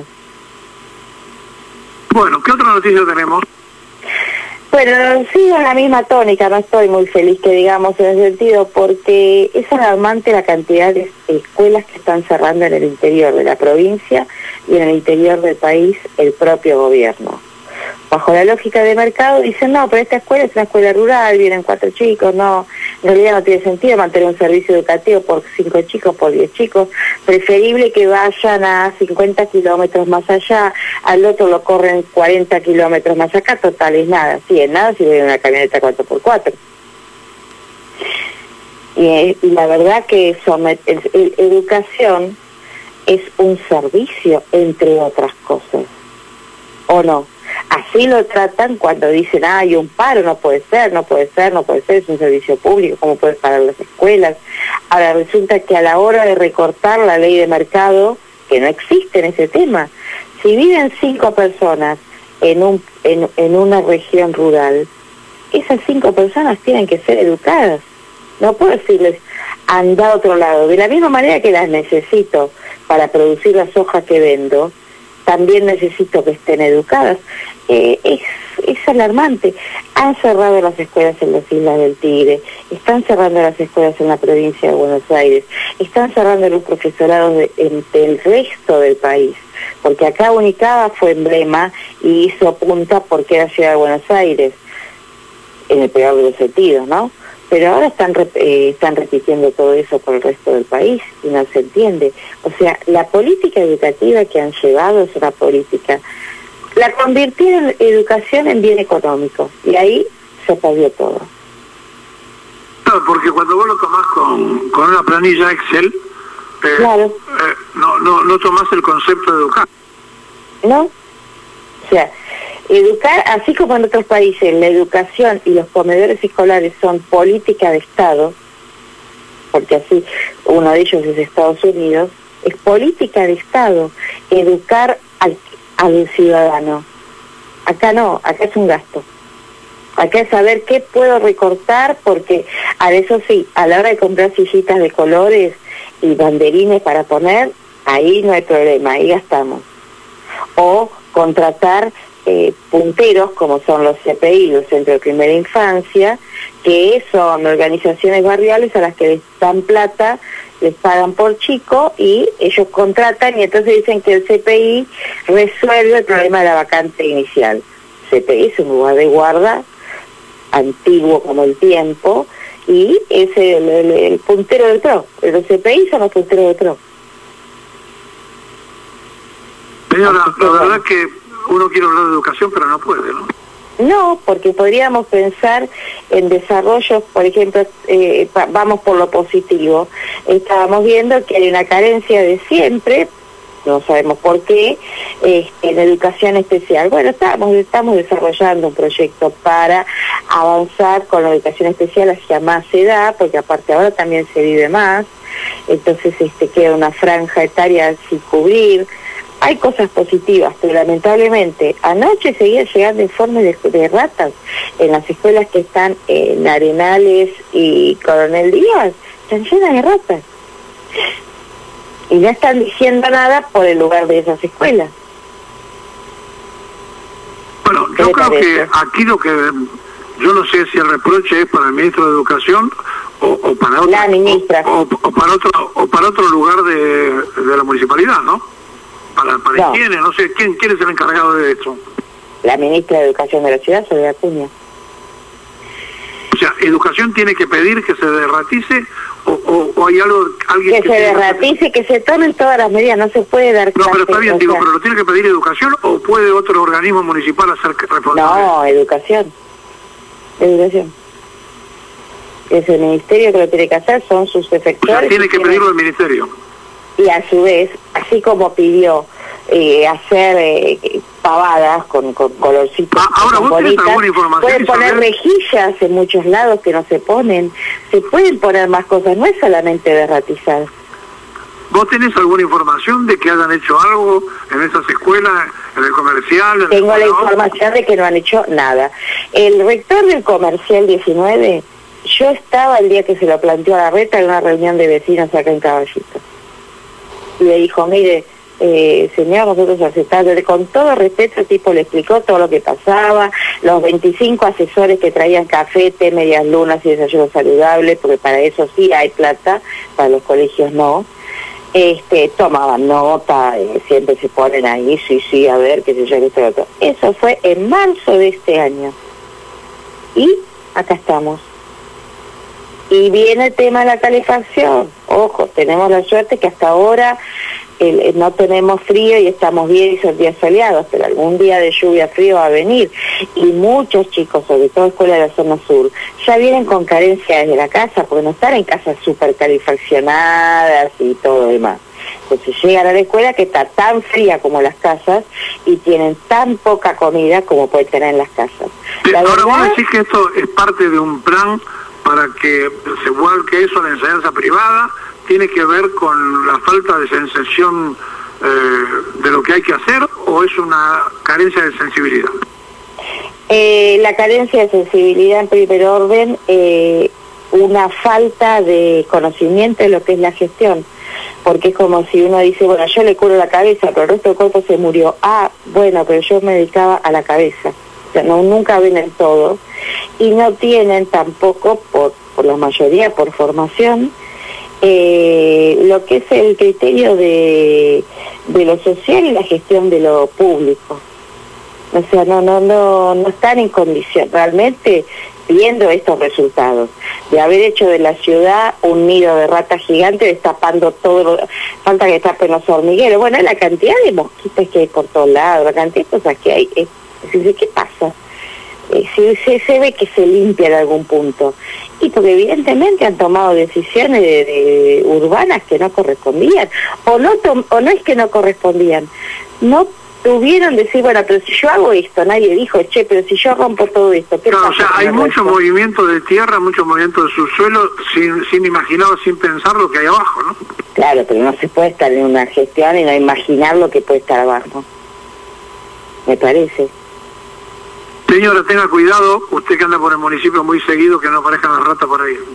Bueno, ¿qué otra noticia tenemos? Bueno, sigo en la misma tónica, no estoy muy feliz que digamos en ese sentido, porque es alarmante la cantidad de escuelas que están cerrando en el interior de la provincia y en el interior del país el propio gobierno. Bajo la lógica de mercado dicen, no, pero esta escuela es una escuela rural, vienen 4 chicos, no, en realidad no tiene sentido mantener un servicio educativo por 5 chicos, por 10 chicos, preferible que vayan a 50 kilómetros más allá, al otro lo corren 40 kilómetros más acá, total es nada, sí, es nada si viene una camioneta 4x4. Y la verdad que educación es un servicio, entre otras cosas, ¿o no? Así lo tratan cuando dicen, hay un paro, no puede ser, es un servicio público, ¿cómo pueden parar las escuelas? Ahora resulta que a la hora de recortar la ley de mercado, que no existe en ese tema, si viven 5 personas en una región rural, esas 5 personas tienen que ser educadas. No puedo decirles, anda a otro lado. De la misma manera que las necesito para producir las hojas que vendo, también necesito que estén educadas. Es alarmante. Han cerrado las escuelas en las Islas del Tigre, están cerrando las escuelas en la provincia de Buenos Aires, están cerrando los profesorados del resto del país, porque acá Unicaba fue emblema y hizo punta porque era ciudad de Buenos Aires, en el peor de los sentidos, ¿no? Pero ahora están repitiendo todo eso por el resto del país y no se entiende. O sea, la política educativa que han llevado es una política... La convirtieron educación en bien económico y ahí se perdió todo. No, porque cuando vos lo tomás con una planilla Excel, claro. No tomás el concepto de educar. ¿No? O sea... Educar, así como en otros países, la educación y los comedores escolares son política de Estado, porque así uno de ellos es Estados Unidos, es política de Estado, educar al ciudadano. Acá no, acá es un gasto. Acá es saber qué puedo recortar, porque a eso sí, a la hora de comprar sillitas de colores y banderines para poner, ahí no hay problema, ahí gastamos. O contratar punteros como son los CPI, los Centros de Primera Infancia, que son organizaciones barriales a las que les dan plata, les pagan por chico y ellos contratan y entonces dicen que el CPI resuelve el problema de la vacante inicial. CPI es un lugar de guarda antiguo como el tiempo y es el puntero del PRO. Los CPI son los punteros del PRO. Señora, la verdad que uno quiere hablar de educación, pero no puede, ¿no? No, porque podríamos pensar en desarrollos, por ejemplo, vamos por lo positivo. Estábamos viendo que hay una carencia de siempre, no sabemos por qué, en educación especial. Bueno, estamos desarrollando un proyecto para avanzar con la educación especial hacia más edad, porque aparte ahora también se vive más, entonces queda una franja etaria sin cubrir. Hay cosas positivas, pero lamentablemente anoche seguían llegando informes de ratas en las escuelas que están en Arenales y Coronel Díaz, están llenas de ratas. Y no están diciendo nada por el lugar de esas escuelas. Bueno, yo creo que aquí yo no sé si el reproche es para el ministro de Educación o para otro, la ministra. O para otro lugar de la municipalidad, ¿no? Para no. Higiene, no sé, ¿quién es el encargado de esto? La ministra de Educación de la ciudad, Soledad Acuña. O sea, ¿Educación tiene que pedir que se derratice o hay alguien que se derratice, que se tomen todas las medidas? No se puede dar clase. No, pero está bien, digo, ¿pero lo tiene que pedir Educación o puede otro organismo municipal hacer responsable? No, Educación. Es el ministerio que lo tiene que hacer, son sus efectores. O sea, tiene que pedirlo el ministerio. Y a su vez, así como pidió hacer pavadas con colorcitos, ahora vos tenés alguna información, pueden poner rejillas en muchos lados que no se ponen, se pueden poner más cosas, no es solamente derratizar. ¿Vos tenés alguna información de que hayan hecho algo en esas escuelas, en el comercial? Tengo la información de que no han hecho nada. El rector del comercial 19 yo estaba el día que se lo planteó a Larreta en una reunión de vecinos acá en Caballito. Y le dijo, mire, señor, nosotros aceptamos, con todo respeto, el tipo le explicó todo lo que pasaba, los 25 asesores que traían café, té, medias lunas y desayuno saludable, porque para eso sí hay plata, para los colegios no. Tomaban nota, siempre se ponen ahí, sí, a ver, qué sé yo, qué sé otro. Eso fue en marzo de este año. Y acá estamos. Y viene el tema de la calefacción. Ojo, tenemos la suerte que hasta ahora no tenemos frío y estamos bien y son días soleados, pero algún día de lluvia frío va a venir. Y muchos chicos, sobre todo escuelas de la zona sur, ya vienen con carencia desde la casa, porque no están en casas súper calefaccionadas y todo demás. Entonces llegan a la escuela que está tan fría como las casas y tienen tan poca comida como pueden tener en las casas. Ahora vos decís que esto es parte de un plan para que se vuelque eso a la enseñanza privada. ¿Tiene que ver con la falta de sensación de lo que hay que hacer o es una carencia de sensibilidad? La carencia de sensibilidad en primer orden, una falta de conocimiento de lo que es la gestión, porque es como si uno dice, bueno, yo le curo la cabeza, pero el resto del cuerpo se murió. Ah, bueno, pero yo me dedicaba a la cabeza. O sea, nunca ven el todo y no tienen tampoco, por la mayoría, por formación, lo que es el criterio de lo social y la gestión de lo público. O sea, no están en condición, realmente viendo estos resultados, de haber hecho de la ciudad un nido de ratas gigantes, destapando todo, falta que tapen los hormigueros. Bueno, la cantidad de mosquitos que hay por todos lados, la cantidad de cosas que hay, ¿qué pasa? Se ve que se limpia en algún punto. Y porque evidentemente han tomado decisiones de urbanas que no correspondían, o no es que no correspondían, no tuvieron decir, bueno, pero si yo hago esto, nadie dijo, che, pero si yo rompo todo esto, ¿qué pasa? O sea, hay mucho movimiento de tierra, mucho movimiento de subsuelo, sin imaginar o sin pensar lo que hay abajo, ¿no? Claro, pero no se puede estar en una gestión y no imaginar lo que puede estar abajo, me parece. Señora, tenga cuidado, usted que anda por el municipio muy seguido, que no aparezcan las ratas por ahí.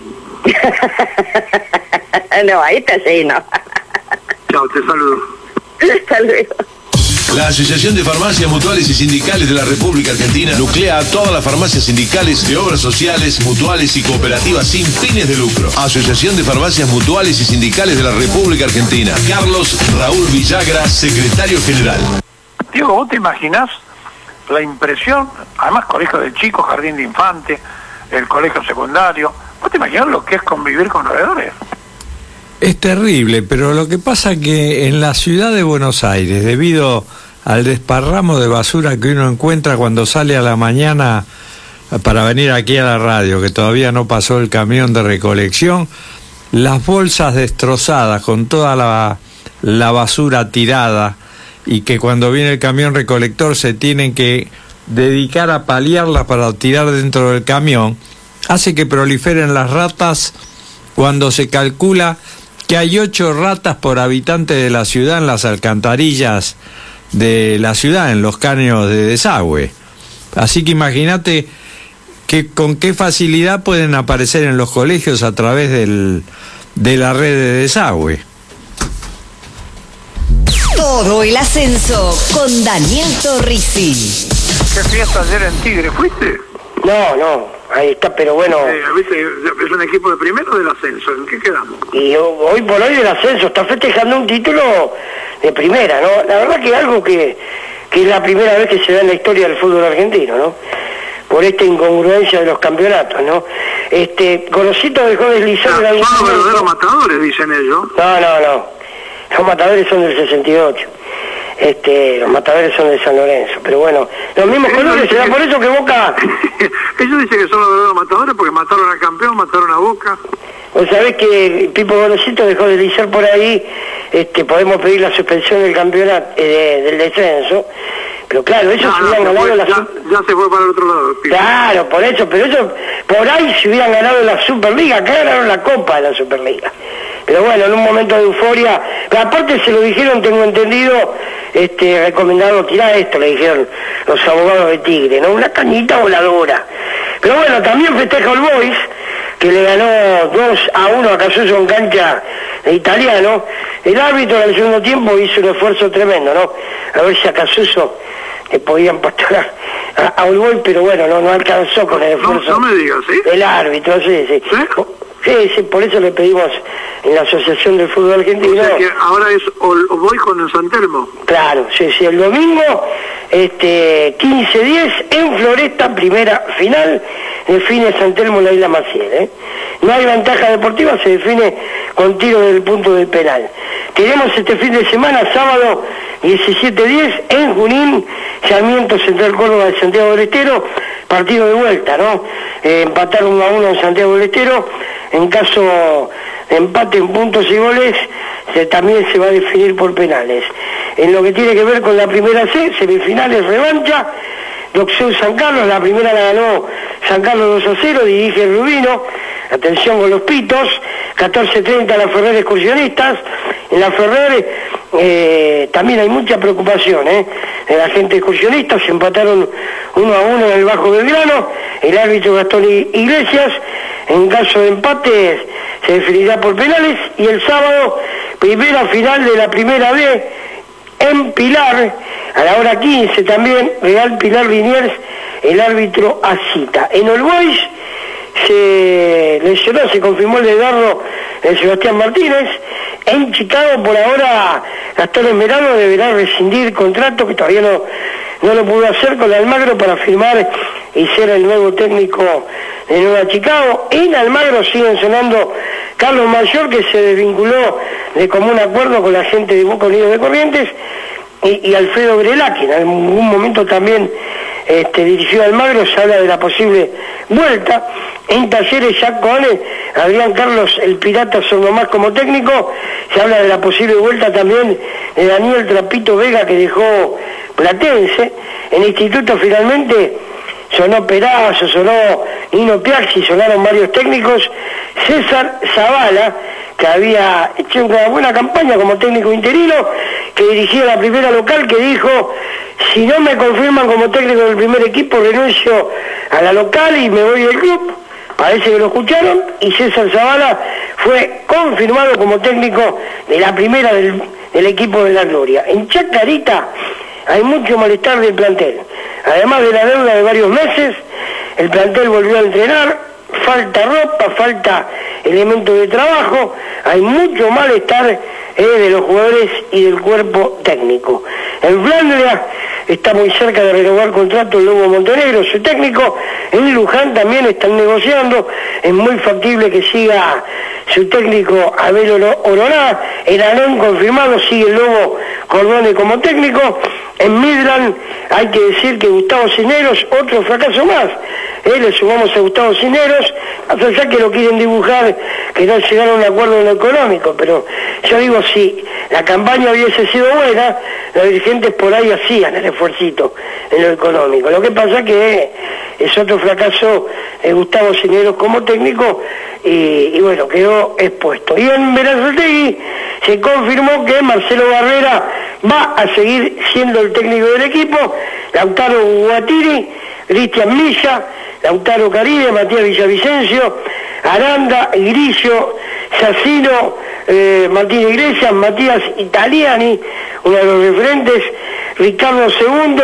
No, ahí está lleno. Chao, te saludo. Hasta luego. La Asociación de Farmacias Mutuales y Sindicales de la República Argentina nuclea a todas las farmacias sindicales de obras sociales, mutuales y cooperativas sin fines de lucro. Asociación de Farmacias Mutuales y Sindicales de la República Argentina. Carlos Raúl Villagra, secretario general. Diego, ¿vos te imaginás la impresión, además colegio de chicos, jardín de infantes, el colegio secundario, ¿vos te imaginás lo que es convivir con roedores? Es terrible, pero lo que pasa que en la ciudad de Buenos Aires, debido al desparramo de basura que uno encuentra cuando sale a la mañana para venir aquí a la radio, que todavía no pasó el camión de recolección, las bolsas destrozadas con toda la basura tirada, y que cuando viene el camión recolector se tienen que dedicar a paliarlas para tirar dentro del camión, hace que proliferen las ratas cuando se calcula que hay 8 ratas por habitante de la ciudad en las alcantarillas de la ciudad, en los caños de desagüe. Así que imagínate que con qué facilidad pueden aparecer en los colegios a través de la red de desagüe. Todo el ascenso con Daniel Torrisi. ¿Qué fiesta ayer en Tigre? ¿Fuiste? No, ahí está, pero bueno... ¿Viste? ¿Es un equipo de primero o del ascenso? ¿En qué quedamos? Y hoy por hoy el ascenso está festejando un título de primera, ¿no? La verdad que es algo que es la primera vez que se da en la historia del fútbol argentino, ¿no? Por esta incongruencia de los campeonatos, ¿no? Gorosito dejó deslizar... Son los verdaderos matadores, dicen ellos. No. Los matadores son del 68. Los matadores son de San Lorenzo, pero bueno, los mismos colores, será por eso que Boca... Ellos dicen que son los verdaderos matadores porque mataron al campeón, mataron a Boca. Vos sabés que Pipo Gorosito dejó de deslizar por ahí, podemos pedir la suspensión del campeonato, del descenso, pero claro, eso se hubieran ganado ya se fue para el otro lado. Pipo. Claro, por eso, pero eso, por ahí se hubieran ganado la Superliga, acá ganaron la Copa de la Superliga. Pero bueno, en un momento de euforia, pero aparte se lo dijeron, tengo entendido, recomendado tirar esto, le dijeron los abogados de Tigre, ¿no? Una cañita voladora. Pero bueno, también festeja el Boys, que le ganó 2-1 a Casuso en cancha de Italiano. El árbitro en el segundo tiempo hizo un esfuerzo tremendo, ¿no? A ver si a Casuso le podían pastorar a Uruguay, pero bueno, no alcanzó con el esfuerzo. No me digas, ¿sí? El árbitro, sí. Sí, por eso le pedimos en la Asociación del Fútbol Argentino. O sea que ahora es o voy con el San Telmo. Claro, sí, el domingo 15-10 en Floresta, primera final, define San Telmo la Isla Maciel. No hay ventaja deportiva, se define con tiro del punto del penal. Tenemos este fin de semana, sábado 17-10 en Junín, Sarmiento Central Córdoba de Santiago del Estero, partido de vuelta, ¿no? Empatar 1-1 en Santiago del Estero. En caso de empate en puntos y goles, también se va a definir por penales. En lo que tiene que ver con la primera C, semifinales, revancha, Doxeu San Carlos, la primera la ganó San Carlos 2-0, dirige Rubino, atención con los pitos, 14:30 la Ferrer Excursionistas. En la Ferrer también hay mucha preocupación de la gente excursionista, se empataron 1-1 en el Bajo Belgrano, el árbitro Gastón Iglesias. En caso de empate se definirá por penales, y el sábado, primera final de la primera B en Pilar, a la hora 15 también, Real Pilar Liniers, el árbitro Asita. En All Boys se lesionó, se confirmó el desgarro de Sebastián Martínez. En Chicago, por ahora, Gastón Esmeraldo deberá rescindir contrato, que todavía no lo pudo hacer con Almagro, para firmar y ser el nuevo técnico de Nueva Chicago. En Almagro siguen sonando Carlos Mayor, que se desvinculó de común acuerdo con la gente de Boca Unidos de Corrientes, y Alfredo Grelá, que en algún momento también dirigió Almagro. Se habla de la posible vuelta. En Talleres, Jack Coane, Adrián Carlos, el Pirata Sornomás como técnico. Se habla de la posible vuelta también de Daniel Trapito Vega, que dejó Platense. En Instituto finalmente sonó Perazo, sonó Nino Piazzi, sonaron varios técnicos. César Zavala, que había hecho una buena campaña como técnico interino, que dirigía la primera local, que dijo: si no me confirman como técnico del primer equipo, renuncio a la local y me voy del club. Parece que lo escucharon, y César Zavala fue confirmado como técnico de la primera del equipo de la Gloria. En Chacarita hay mucho malestar del plantel. Además de la deuda de varios meses, el plantel volvió a entrenar, falta ropa, falta elementos de trabajo, hay mucho malestar de los jugadores y del cuerpo técnico. En Flandria está muy cerca de renovar contrato el Lobo Montenegro, su técnico. En Luján también están negociando, es muy factible que siga su técnico Abel Oroná. En Anón confirmado, sigue el Lobo Cordone como técnico. En Midland hay que decir que Gustavo Cisneros, otro fracaso más. Le sumamos a Gustavo Cisneros, más allá que lo quieren dibujar, que no llegaron a un acuerdo en lo económico, pero yo digo, si la campaña hubiese sido buena, los dirigentes por ahí hacían el esfuercito en lo económico. Lo que pasa que es otro fracaso de Gustavo Cisneros como técnico, y bueno, quedó expuesto. Y en Berazategui se confirmó que Marcelo Barrera va a seguir siendo el técnico del equipo. Lautaro Guatiri, Cristian Milla, Lautaro Caribe, Matías Villavicencio, Aranda, Grillo, Sacino, Martín Iglesias, Matías Italiani, uno de los referentes, Ricardo II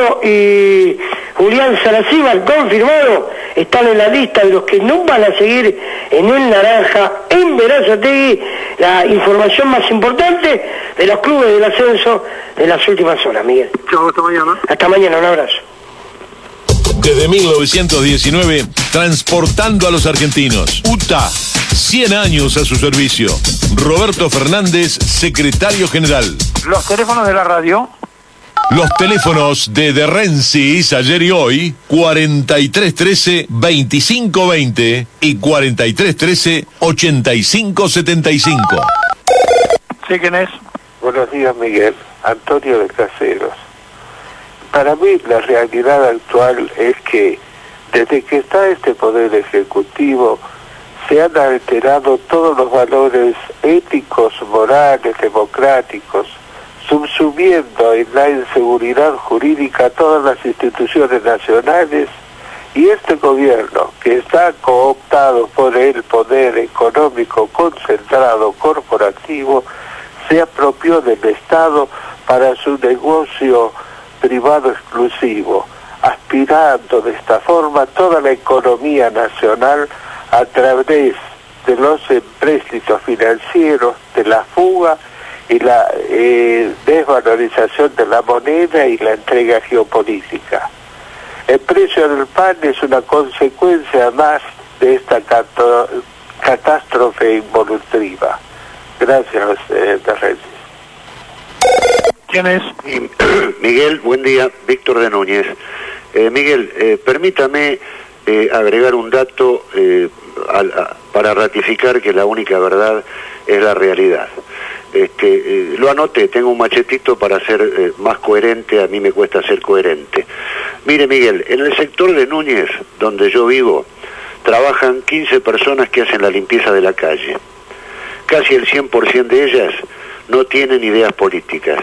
y Julián Saracíbar, confirmado, están en la lista de los que no van a seguir en el naranja en Berazategui. La información más importante de los clubes del ascenso de las últimas horas, Miguel. Chao, hasta mañana. Hasta mañana, un abrazo. Desde 1919, transportando a los argentinos. UTA, 100 años a su servicio. Roberto Fernández, secretario general. Los teléfonos de la radio. Los teléfonos de Rensis, ayer y hoy, 4313-2520 y 4313-8575. ¿Sí quién es? Buenos días, Miguel. Antonio de Caseros. Para mí la realidad actual es que desde que está este poder ejecutivo se han alterado todos los valores éticos, morales, democráticos, subsumiendo en la inseguridad jurídica todas las instituciones nacionales Y este gobierno, que está cooptado por el poder económico concentrado corporativo, se apropió del Estado para su negocio privado exclusivo, aspirando de esta forma toda la economía nacional a través de los empréstitos financieros, de la fuga y la desvalorización de la moneda y la entrega geopolítica. El precio del pan es una consecuencia más de esta catástrofe involutiva. Gracias, Terrensis. ¿Quién es? Miguel, buen día, Víctor de Núñez. Miguel, permítame agregar un dato para ratificar que la única verdad es la realidad. Lo anoté, tengo un machetito para ser más coherente, a mí me cuesta ser coherente. Mire, Miguel, en el sector de Núñez, donde yo vivo, trabajan 15 personas que hacen la limpieza de la calle. Casi el 100% de ellas no tienen ideas políticas.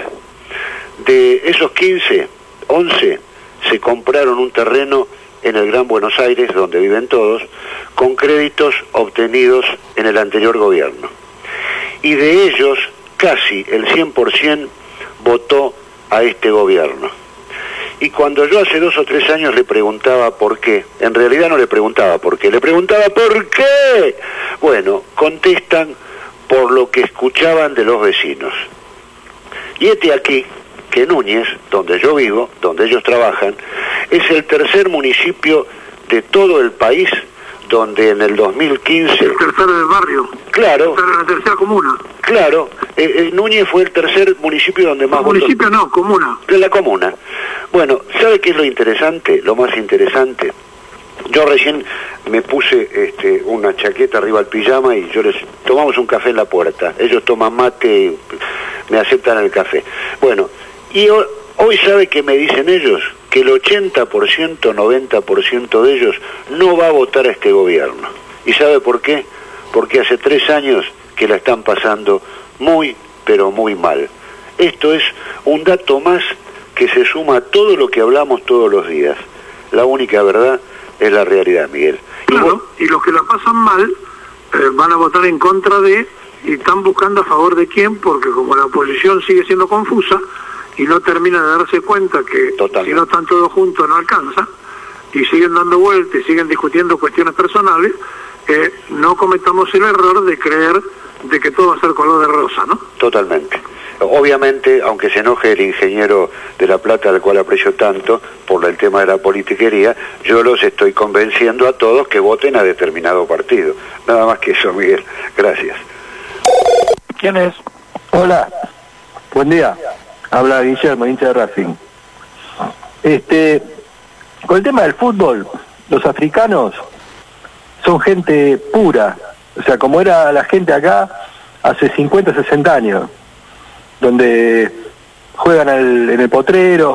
De esos 15, 11 se compraron un terreno en el Gran Buenos Aires, donde viven todos, con créditos obtenidos en el anterior gobierno. Y de ellos, casi el 100% votó a este gobierno. Y cuando yo hace 2 o 3 años le preguntaba por qué, en realidad no le preguntaba por qué, le preguntaba ¿por qué? Bueno, contestan por lo que escuchaban de los vecinos. Y aquí que Núñez, donde yo vivo, donde ellos trabajan, es el tercer municipio de todo el país donde en el 2015... El tercero del barrio. Claro. La tercera comuna. Claro. Núñez fue el tercer municipio donde más... Municipio no, comuna. De la comuna. Bueno, ¿sabe qué es lo interesante? Lo más interesante. Yo recién me puse una chaqueta arriba al pijama y tomamos un café en la puerta. Ellos toman mate y me aceptan el café. Bueno, y hoy ¿sabe qué me dicen ellos? Que el 80%, 90% de ellos no va a votar a este gobierno. ¿Y sabe por qué? Porque hace 3 años que la están pasando muy, pero muy mal. Esto es un dato más que se suma a todo lo que hablamos todos los días. La única verdad es la realidad, Miguel. Claro, y los que la pasan mal van a votar en contra de, y están buscando a favor de quién, porque como la oposición sigue siendo confusa, y no termina de darse cuenta que si no están todos juntos no alcanza, y siguen dando vueltas y siguen discutiendo cuestiones personales, no cometamos el error de creer de que todo va a ser color de rosa, ¿no? Totalmente. Obviamente, aunque se enoje el ingeniero de La Plata, al cual aprecio tanto, por el tema de la politiquería, yo los estoy convenciendo a todos que voten a determinado partido. Nada más que eso, Miguel. Gracias. ¿Quién es? Hola, buen día. Habla Guillermo, hincha de Racing. Con el tema del fútbol, los africanos son gente pura, o sea, como era la gente acá hace 50, 60 años, donde juegan en el potrero,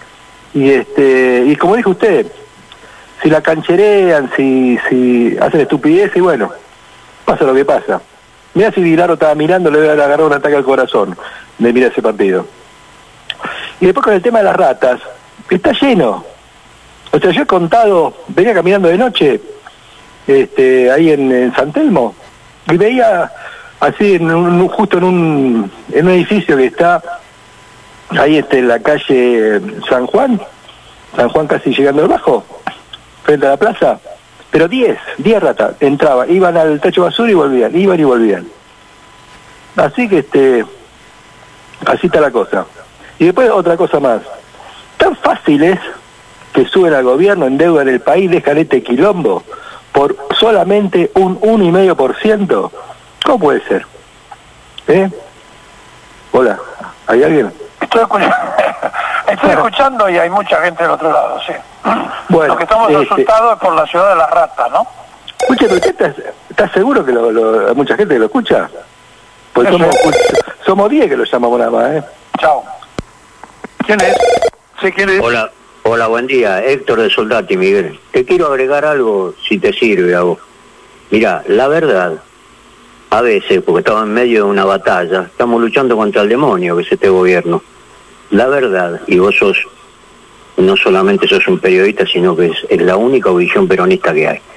y como dijo usted, si la cancherean, si hacen estupidez, y bueno, pasa lo que pasa. Mirá, si Vilaro estaba mirando, le voy a agarrar un ataque al corazón de mirar ese partido. Y después con el tema de las ratas, está lleno. O sea, yo he contado, venía caminando de noche, ahí en San Telmo, y veía así, justo en un edificio que está ahí en la calle San Juan casi llegando abajo, frente a la plaza, pero 10 ratas entraban, iban al tacho de basura y volvían, iban y volvían. Así que así está la cosa. Y después otra cosa más. Tan fácil es que suben al gobierno, endeudan el país, dejan este quilombo por solamente un 1,5%. ¿Cómo puede ser? Hola, ¿hay alguien? Estoy escuchando y hay mucha gente del otro lado, sí. Bueno, lo que estamos asustados es por la ciudad de las ratas, ¿no? Escuche, pero ¿estás seguro que hay mucha gente que lo escucha? Pues somos 10 que lo llamamos nada más, Chao. ¿Quién es? Sí, ¿quién es? Hola, buen día. Héctor de Soldati, Miguel. Te quiero agregar algo, si te sirve a vos. Mirá, la verdad, a veces, porque estamos en medio de una batalla, estamos luchando contra el demonio que es este gobierno. La verdad, y vos sos no solamente sos un periodista, sino que es la única visión peronista que hay.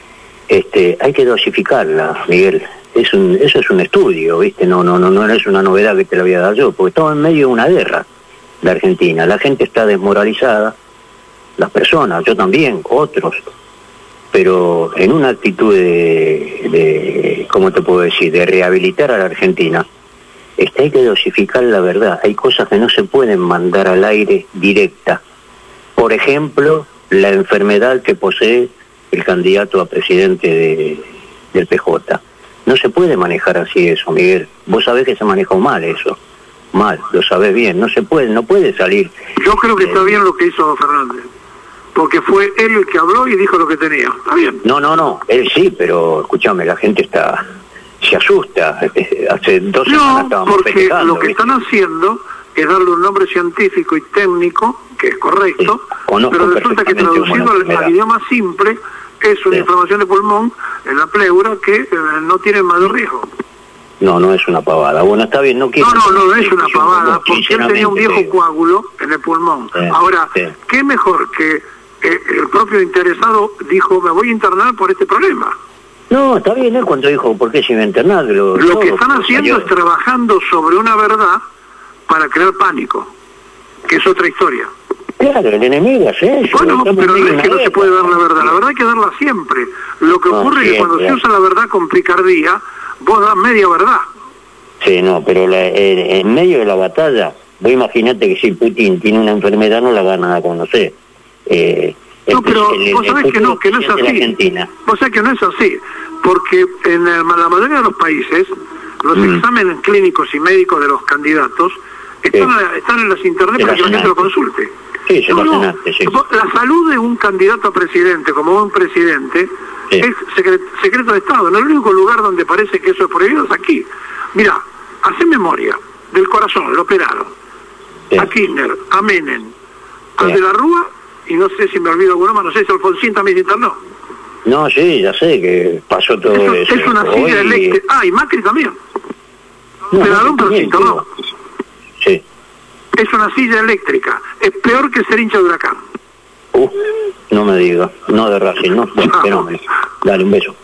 Hay que dosificarla, Miguel. Eso es un estudio, ¿viste? No es una novedad que te la voy a dar yo, porque estamos en medio de una guerra, la Argentina. La gente está desmoralizada, las personas, yo también, otros, pero en una actitud de ¿cómo te puedo decir?, de rehabilitar a la Argentina. Hay que dosificar la verdad. Hay cosas que no se pueden mandar al aire directa. Por ejemplo, la enfermedad que posee el candidato a presidente del PJ. No se puede manejar así eso, Miguel. Vos sabés que se manejó mal eso. Mal, lo sabés bien. No puede salir. Yo creo que está bien lo que hizo Fernández, porque fue él el que habló y dijo lo que tenía. Está bien. No, él sí, pero escúchame, la gente se asusta. Hace 2 semanas estábamos porque festejando, lo que ¿viste? están haciendo es darle un nombre científico y técnico, que es correcto, pero resulta que traducido al idioma simple es una inflamación de pulmón en la pleura que no tiene mayor riesgo. No es una pavada. Bueno, está bien, no quiero... No es una pavada, porque él tenía un viejo coágulo en el pulmón. Ahora, ¿qué mejor que el propio interesado dijo, me voy a internar por este problema? No, está bien, él cuando dijo, ¿por qué se iba a internar? Lo que están haciendo es trabajando sobre una verdad para crear pánico, que es otra historia. Claro, el enemigo es eso. Bueno, pero no es que no se puede dar la verdad hay que darla siempre. Lo que ocurre es que cuando se usa la verdad con picardía, vos das media verdad. Sí, no, pero en medio de la batalla, vos imaginate que si Putin tiene una enfermedad no la van a conocer. No, pero vos sabés que no es así. Vos sabés que no es así, porque en la mayoría de los países, los exámenes clínicos y médicos de los candidatos están en las internet para que la gente lo consulte. Sí, La salud de un candidato a presidente, como un presidente, es secreto de Estado. No, el único lugar donde parece que eso es prohibido es aquí. Mira, hacé memoria del corazón, lo operaron. A Kirchner, a Menem, a De la Rúa, y no sé si me olvido alguno más, no sé si Alfonsín también se internó. No, sí, ya sé que pasó todo eso. Es una silla eléctrica. Y Macri también. Operaron, pero se internó. Sí. Es una silla eléctrica. Es peor que ser hincha de Huracán. No me digas. No de Racing, ¿no? Bueno, fenómeno. Dale, un beso.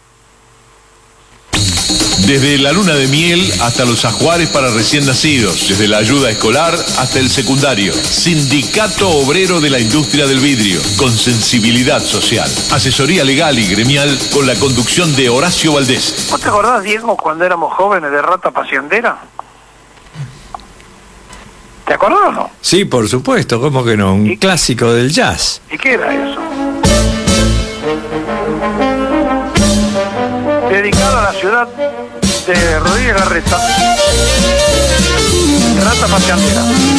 Desde la luna de miel hasta los ajuares para recién nacidos, desde la ayuda escolar hasta el secundario. Sindicato Obrero de la Industria del Vidrio, con sensibilidad social. Asesoría legal y gremial con la conducción de Horacio Valdés. ¿Vos te acordás, Diego, cuando éramos jóvenes de Rata Paciandera? ¿Te acordás o no? Sí, por supuesto, ¿cómo que no? Un clásico del jazz. ¿Y qué era eso? Dedicado a la ciudad de Rodríguez Larreta, Rata Paciandera.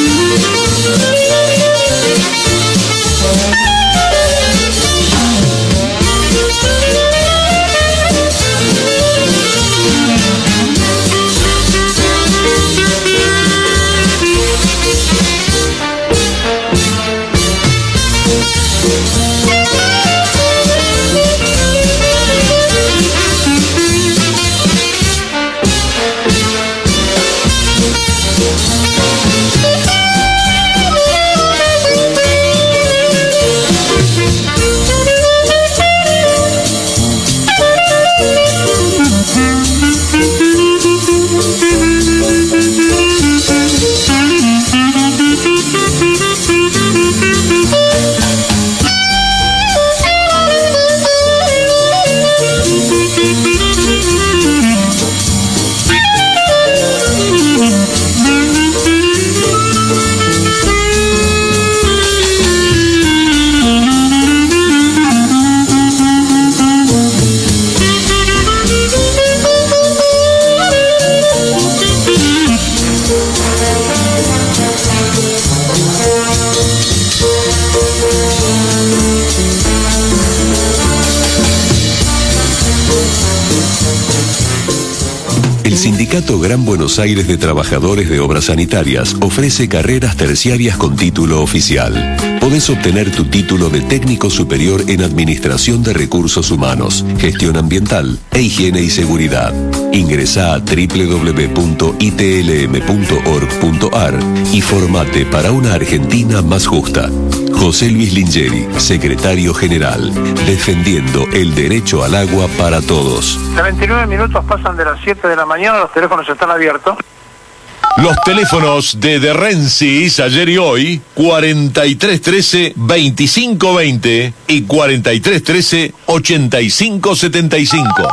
El Sindicato Gran Buenos Aires de Trabajadores de Obras Sanitarias ofrece carreras terciarias con título oficial. Podés obtener tu título de técnico superior en Administración de Recursos Humanos, Gestión Ambiental e Higiene y Seguridad. Ingresá a www.itlm.org.ar y formate para una Argentina más justa. José Luis Lingeri, secretario general, defendiendo el derecho al agua para todos. 29 minutos pasan de las 7 de la mañana, los teléfonos están abiertos. Los teléfonos de Rensis, ayer y hoy, 4313-2520 y 4313-8575.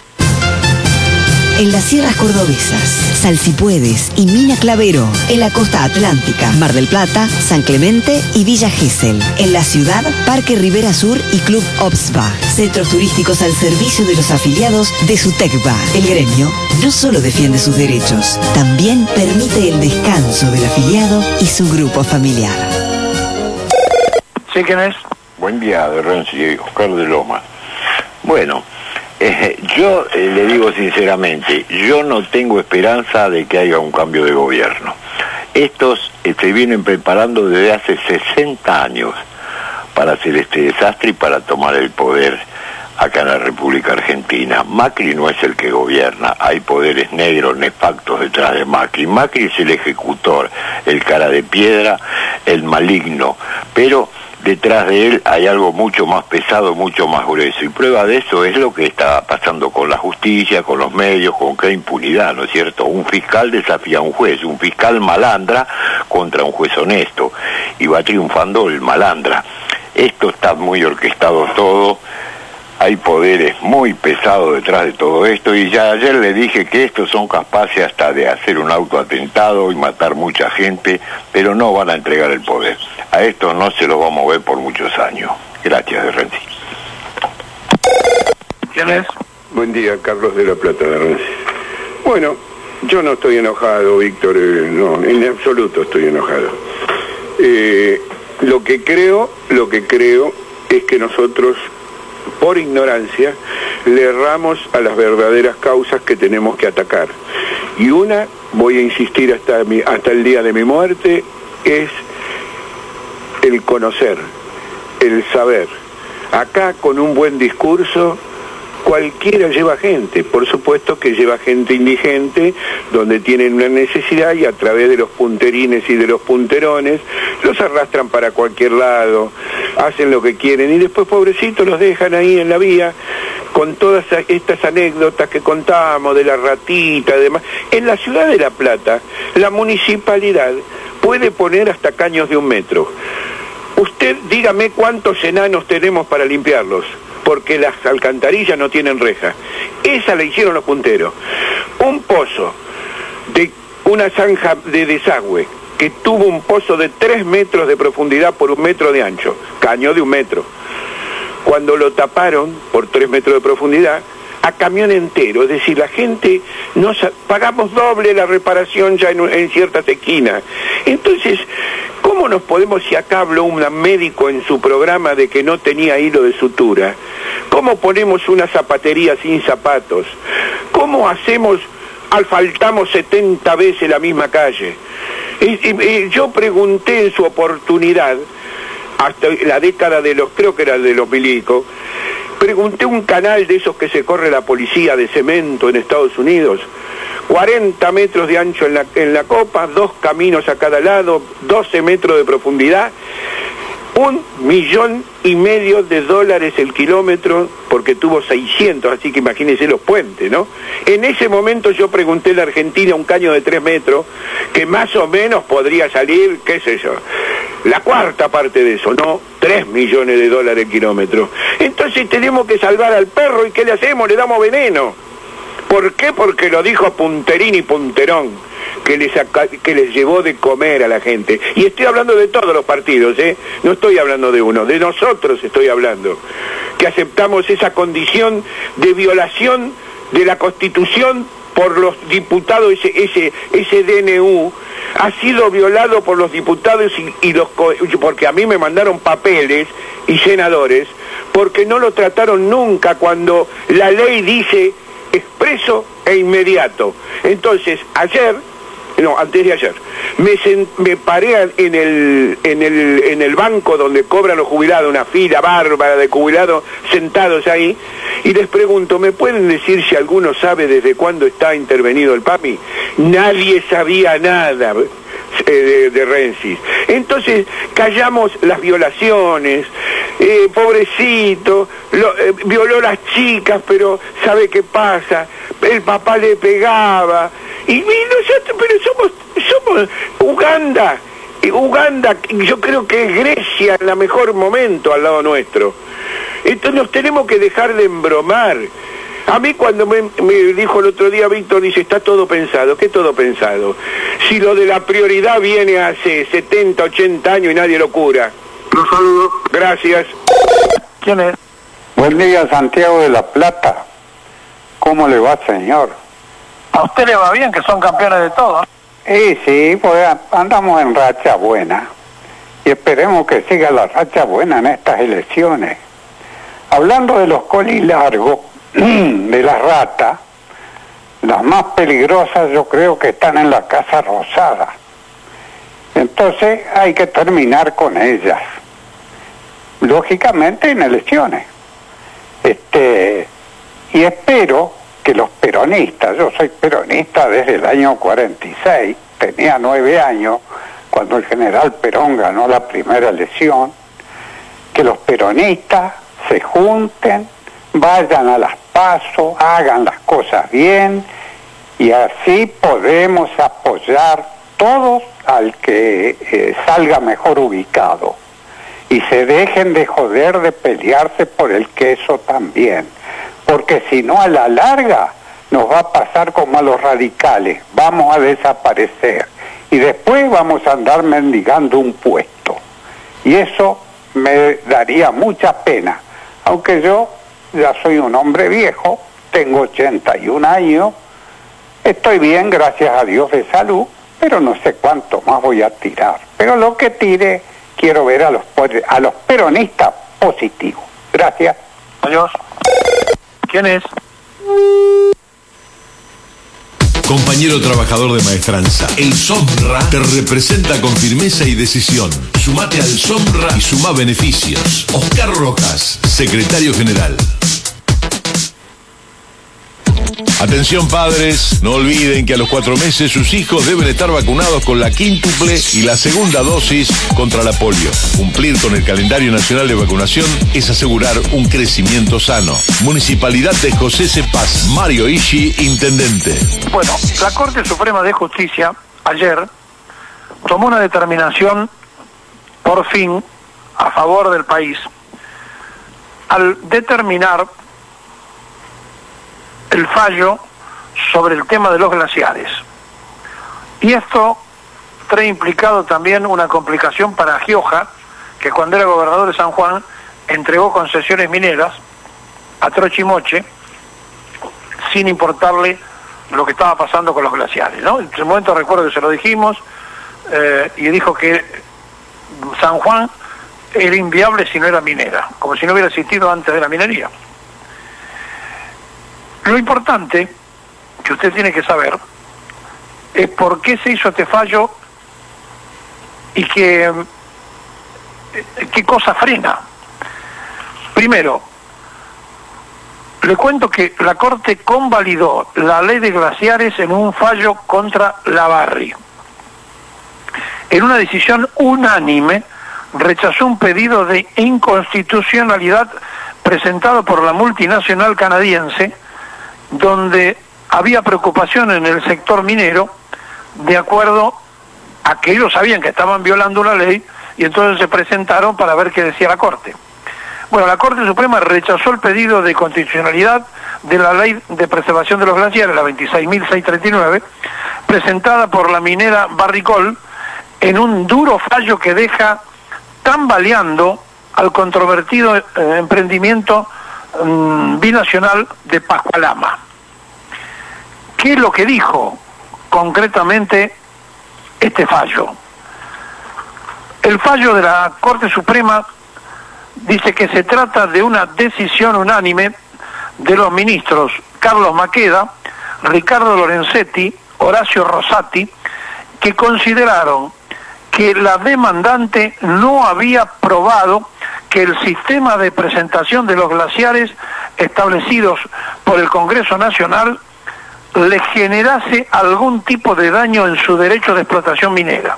En las sierras cordobesas, Salsipuedes y Mina Clavero. En la costa atlántica, Mar del Plata, San Clemente y Villa Gesell. En la ciudad, Parque Rivera Sur y Club Obsba. Centros turísticos al servicio de los afiliados de SUTECBA. El gremio no solo defiende sus derechos, también permite el descanso del afiliado y su grupo familiar. ¿Sí, quién es? Buen día, de Renzi, Oscar de Loma. Bueno, yo le digo sinceramente, yo no tengo esperanza de que haya un cambio de gobierno. Estos se vienen preparando desde hace 60 años para hacer este desastre y para tomar el poder acá en la República Argentina. Macri no es el que gobierna, hay poderes negros, nefactos detrás de Macri. Macri es el ejecutor, el cara de piedra, el maligno, pero detrás de él hay algo mucho más pesado, mucho más grueso, y prueba de eso es lo que está pasando con la justicia, con los medios, con qué impunidad, ¿no es cierto? Un fiscal desafía a un juez, un fiscal malandra contra un juez honesto, y va triunfando el malandra. Esto está muy orquestado todo, hay poderes muy pesados detrás de todo esto, y ya ayer le dije que estos son capaces hasta de hacer un autoatentado y matar mucha gente, pero no van a entregar el poder. A esto no se lo vamos a ver por muchos años. Gracias, de Renzi. ¿Quién es? Buen día, Carlos de la Plata, de Renzi. Bueno, yo no estoy enojado, Víctor, no, en absoluto estoy enojado. Lo que creo es que nosotros, por ignorancia, le erramos a las verdaderas causas que tenemos que atacar. Y una, voy a insistir hasta el día de mi muerte, es el conocer, el saber. Acá, con un buen discurso, cualquiera lleva gente, por supuesto que lleva gente indigente, donde tienen una necesidad y a través de los punterines y de los punterones, los arrastran para cualquier lado, hacen lo que quieren y después, pobrecitos, los dejan ahí en la vía, con todas estas anécdotas que contábamos de la ratita y demás. En la ciudad de La Plata, la municipalidad puede poner hasta caños de 1 metro. Usted dígame cuántos enanos tenemos para limpiarlos, porque las alcantarillas no tienen reja. Esa la hicieron los punteros. Un pozo de una zanja de desagüe que tuvo un pozo de 3 metros de profundidad por 1 metro de ancho, caño de 1 metro. Cuando lo taparon por 3 metros de profundidad, a camión entero, es decir, la gente, pagamos doble la reparación ya en ciertas esquinas. Entonces, ¿cómo nos podemos, si acá habló un médico en su programa de que no tenía hilo de sutura, cómo ponemos una zapatería sin zapatos? ¿Cómo asfaltamos 70 veces la misma calle? Yo pregunté en su oportunidad, hasta la década creo que era de los milicos, pregunté un canal de esos que se corre la policía de cemento en Estados Unidos, 40 metros de ancho en la copa, 2 caminos a cada lado, 12 metros de profundidad, $1,5 millones el kilómetro, porque tuvo 600, así que imagínense los puentes, ¿no? En ese momento yo pregunté en la Argentina un caño de 3 metros, que más o menos podría salir, qué sé yo, la cuarta parte de eso, ¿no? $3 millones el kilómetro. Entonces tenemos que salvar al perro, ¿y qué le hacemos? Le damos veneno. ¿Por qué? Porque lo dijo Punterín y Punterón, que les llevó de comer a la gente. Y estoy hablando de todos los partidos, ¿eh? No estoy hablando de uno, de nosotros estoy hablando, que aceptamos esa condición de violación de la Constitución por los diputados. Ese DNU ha sido violado por los diputados porque a mí me mandaron papeles y senadores, porque no lo trataron nunca cuando la ley dice expreso e inmediato. Entonces, antes de ayer, me paré en el banco donde cobran los jubilados, una fila bárbara de jubilados sentados ahí, y les pregunto, ¿me pueden decir si alguno sabe desde cuándo está intervenido el PAMI? Nadie sabía nada. de Rensis. Entonces callamos las violaciones, pobrecito, violó a las chicas, pero ¿sabe qué pasa? El papá le pegaba, y nosotros, pero somos Uganda, yo creo que es Grecia en el mejor momento al lado nuestro. Entonces nos tenemos que dejar de embromar. A mí cuando me dijo el otro día Víctor, dice, está todo pensado. ¿Qué todo pensado? Si lo de la prioridad viene hace 70, 80 años y nadie lo cura. Los saludo. Gracias. ¿Quién es? Buen día, Santiago de la Plata. ¿Cómo le va, señor? A usted le va bien, que son campeones de todo. Sí, pues andamos en racha buena. Y esperemos que siga la racha buena en estas elecciones. Hablando de los colilargos, de las ratas, las más peligrosas yo creo que están en la Casa Rosada. Entonces hay que terminar con ellas. Lógicamente en elecciones. Y espero que los peronistas, yo soy peronista desde el año 46, tenía 9 años cuando el general Perón ganó la primera elección, que los peronistas se junten, vayan a las PASO, hagan las cosas bien y así podemos apoyar todos al que salga mejor ubicado y se dejen de joder de pelearse por el queso también, porque si no a la larga nos va a pasar como a los radicales, vamos a desaparecer y después vamos a andar mendigando un puesto y eso me daría mucha pena, aunque yo ya soy un hombre viejo, tengo 81 años, estoy bien, gracias a Dios, de salud, pero no sé cuánto más voy a tirar. Pero lo que tire, quiero ver a los peronistas positivos. Gracias. Adiós. ¿Quién es? Compañero trabajador de maestranza, el SOMRA te representa con firmeza y decisión. Sumate al SOMRA y suma beneficios. Oscar Rojas, secretario general. Atención padres, no olviden que a los 4 meses sus hijos deben estar vacunados con la quíntuple y la segunda dosis contra la polio. Cumplir con el calendario nacional de vacunación es asegurar un crecimiento sano. Municipalidad de José C. Paz, Mario Ishi, intendente. Bueno, la Corte Suprema de Justicia ayer tomó una determinación por fin a favor del país al determinar el fallo sobre el tema de los glaciares. Y esto trae implicado también una complicación para Gioja, que cuando era gobernador de San Juan entregó concesiones mineras a Trochimoche sin importarle lo que estaba pasando con los glaciares, ¿no? En ese momento recuerdo que se lo dijimos y dijo que San Juan era inviable si no era minera, como si no hubiera existido antes de la minería. Lo importante que usted tiene que saber es por qué se hizo este fallo y qué cosa frena. Primero, le cuento que la Corte convalidó la ley de glaciares en un fallo contra Labarri. En una decisión unánime, rechazó un pedido de inconstitucionalidad presentado por la multinacional canadiense, donde había preocupación en el sector minero, de acuerdo a que ellos sabían que estaban violando una ley, y entonces se presentaron para ver qué decía la Corte. Bueno, la Corte Suprema rechazó el pedido de constitucionalidad de la Ley de Preservación de los Glaciares, la 26.639, presentada por la minera Barrick-Gold, en un duro fallo que deja tambaleando al controvertido emprendimiento binacional de Pascualama. ¿Qué es lo que dijo concretamente este fallo? El fallo de la Corte Suprema dice que se trata de una decisión unánime de los ministros Carlos Maqueda, Ricardo Lorenzetti, Horacio Rosati, que consideraron que la demandante no había probado que el sistema de presentación de los glaciares establecidos por el Congreso Nacional le generase algún tipo de daño en su derecho de explotación minera.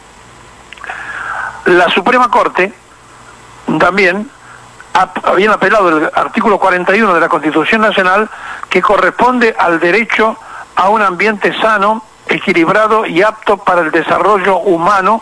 La Suprema Corte también habían apelado el artículo 41 de la Constitución Nacional, que corresponde al derecho a un ambiente sano, equilibrado y apto para el desarrollo humano,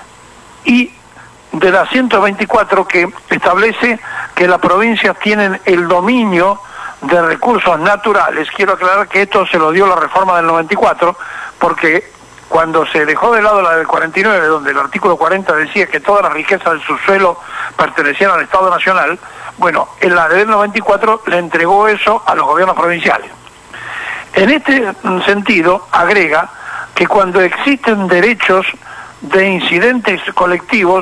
y de la 124, que establece que las provincias tienen el dominio de recursos naturales. Quiero aclarar que esto se lo dio la reforma del 94, porque cuando se dejó de lado la del 49, donde el artículo 40 decía que todas las riquezas del subsuelo pertenecían al Estado Nacional, bueno, en la del 94 le entregó eso a los gobiernos provinciales. En este sentido, agrega que cuando existen derechos de incidentes colectivos,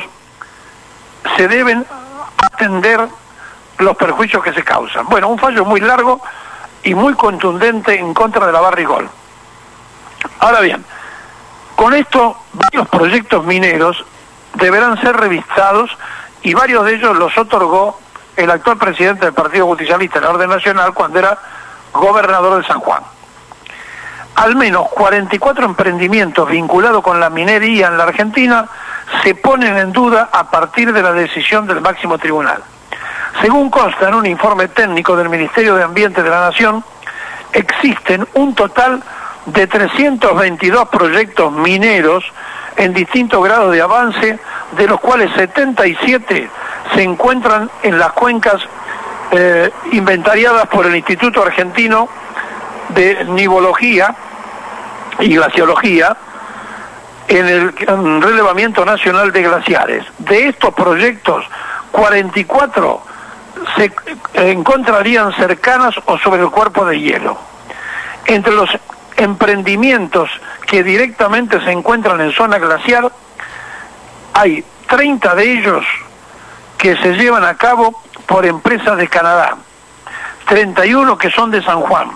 se deben atender los perjuicios que se causan. Bueno, un fallo muy largo y muy contundente en contra de la Barrigol. Ahora bien, con esto, varios proyectos mineros deberán ser revisados, y varios de ellos los otorgó el actual presidente del Partido Justicialista en la Orden Nacional cuando era gobernador de San Juan. Al menos 44 emprendimientos vinculados con la minería en la Argentina se ponen en duda a partir de la decisión del máximo tribunal. Según consta en un informe técnico del Ministerio de Ambiente de la Nación, existen un total de 322 proyectos mineros en distintos grados de avance, de los cuales 77 se encuentran en las cuencas inventariadas por el Instituto Argentino de Nivología y Glaciología en el relevamiento nacional de glaciares. De estos proyectos, 44 se encontrarían cercanas o sobre el cuerpo de hielo. Entre los emprendimientos que directamente se encuentran en zona glaciar, hay 30 de ellos que se llevan a cabo por empresas de Canadá, 31 que son de San Juan,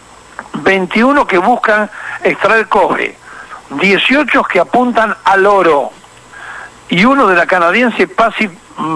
21 que buscan extraer cobre, 18 que apuntan al oro, y uno de la canadiense Passive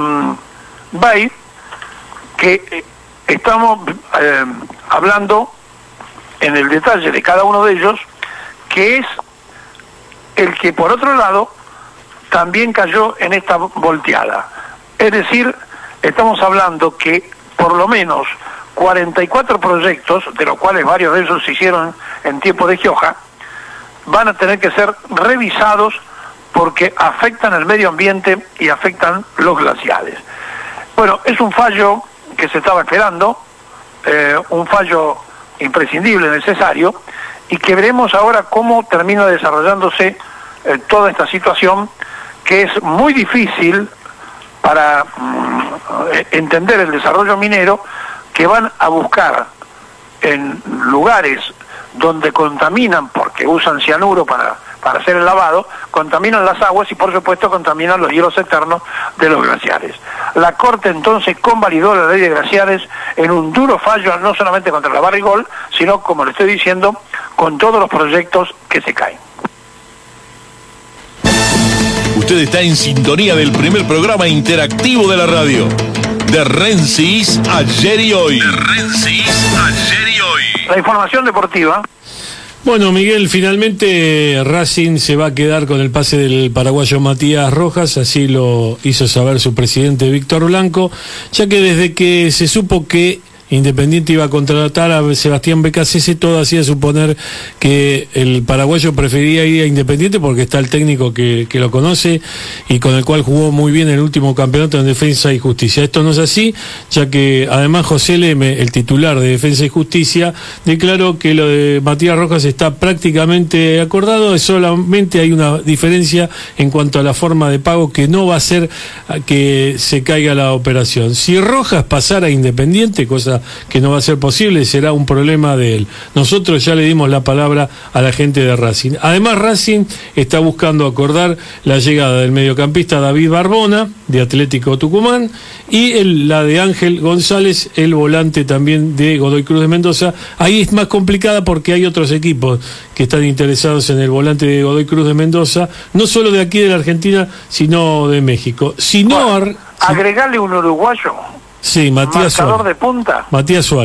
Bay, que estamos hablando en el detalle de cada uno de ellos, que es el que por otro lado también cayó en esta volteada. Es decir, estamos hablando que por lo menos 44 proyectos, de los cuales varios de ellos se hicieron en tiempo de Gioja, van a tener que ser revisados porque afectan el medio ambiente y afectan los glaciares. Bueno, es un fallo que se estaba esperando, un fallo imprescindible, necesario, y que veremos ahora cómo termina desarrollándose toda esta situación, que es muy difícil para entender el desarrollo minero, que van a buscar en lugares donde contaminan, porque usan cianuro para hacer el lavado, contaminan las aguas y por supuesto contaminan los hielos eternos de los glaciares. La Corte entonces convalidó la ley de glaciares en un duro fallo, no solamente contra la Barrigol, sino, como le estoy diciendo, con todos los proyectos que se caen. Usted está en sintonía del primer programa interactivo de la radio, de Rensis Ayer y Hoy. De Rensis Ayer y Hoy. La información deportiva. Bueno, Miguel, finalmente Racing se va a quedar con el pase del paraguayo Matías Rojas, así lo hizo saber su presidente Víctor Blanco, ya que desde que se supo que Independiente iba a contratar a Sebastián Becasese, todo hacía suponer que el paraguayo prefería ir a Independiente porque está el técnico que lo conoce y con el cual jugó muy bien el último campeonato en Defensa y Justicia. Esto no es así, ya que además José Leme, el titular de Defensa y Justicia, declaró que lo de Matías Rojas está prácticamente acordado, solamente hay una diferencia en cuanto a la forma de pago, que no va a ser que se caiga la operación. Si Rojas pasara a Independiente, cosa que no va a ser posible, será un problema de él. Nosotros ya le dimos la palabra a la gente de Racing. Además, Racing está buscando acordar la llegada del mediocampista David Barbona, de Atlético Tucumán, y la de Ángel González, el volante también de Godoy Cruz de Mendoza. Ahí es más complicada porque hay otros equipos que están interesados en el volante de Godoy Cruz de Mendoza, no solo de aquí de la Argentina, sino de México. Si no, agregarle un uruguayo. Sí, Matías marcador Suárez. De punta. Matías Suárez.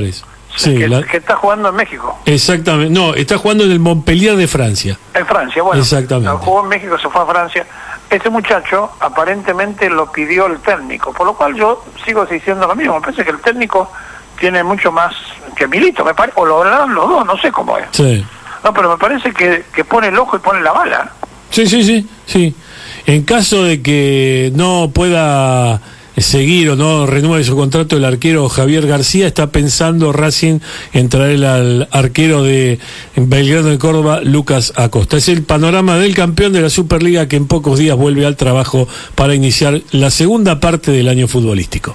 Sí, que está jugando en México. Exactamente. No, está jugando en el Montpellier de Francia. En Francia, bueno. Exactamente. Jugó en México, se fue a Francia. Este muchacho aparentemente lo pidió el técnico, por lo cual yo sigo diciendo lo mismo. Me parece que el técnico tiene mucho más que Milito, me parece, o lo hablarán los dos, no sé cómo es. Sí. No, pero me parece que pone el ojo y pone la bala. Sí. En caso de que no pueda seguir o no renueve su contrato el arquero Javier García, está pensando Racing en traer al arquero de Belgrano de Córdoba, Lucas Acosta. Es el panorama del campeón de la Superliga, que en pocos días vuelve al trabajo para iniciar la segunda parte del año futbolístico.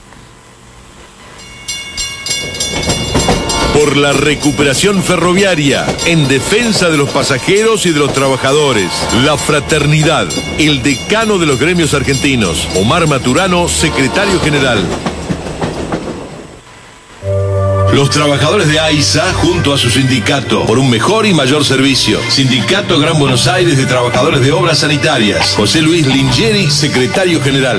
Por la recuperación ferroviaria, en defensa de los pasajeros y de los trabajadores. La Fraternidad, el decano de los gremios argentinos. Omar Maturano, secretario general. Los trabajadores de AISA junto a su sindicato por un mejor y mayor servicio. Sindicato Gran Buenos Aires de Trabajadores de Obras Sanitarias. José Luis Lingieri, secretario general.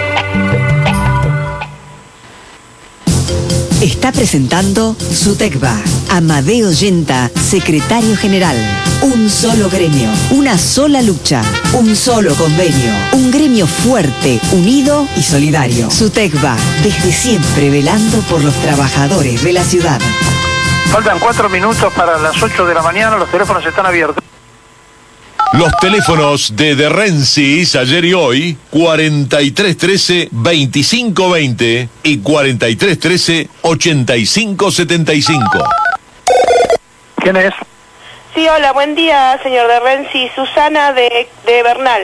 Está presentando SUTECBA. Amadeo Yenta, secretario general. Un solo gremio, una sola lucha, un solo convenio. Un gremio fuerte, unido y solidario. SUTECBA, desde siempre velando por los trabajadores de la ciudad. Faltan 4 minutos para las 8 de la mañana, los teléfonos están abiertos. Los teléfonos de Rensis ayer y hoy, 4313-2520 y 4313-8575. ¿Quién es? Sí, hola, buen día, señor de Rensis. Susana de Bernal.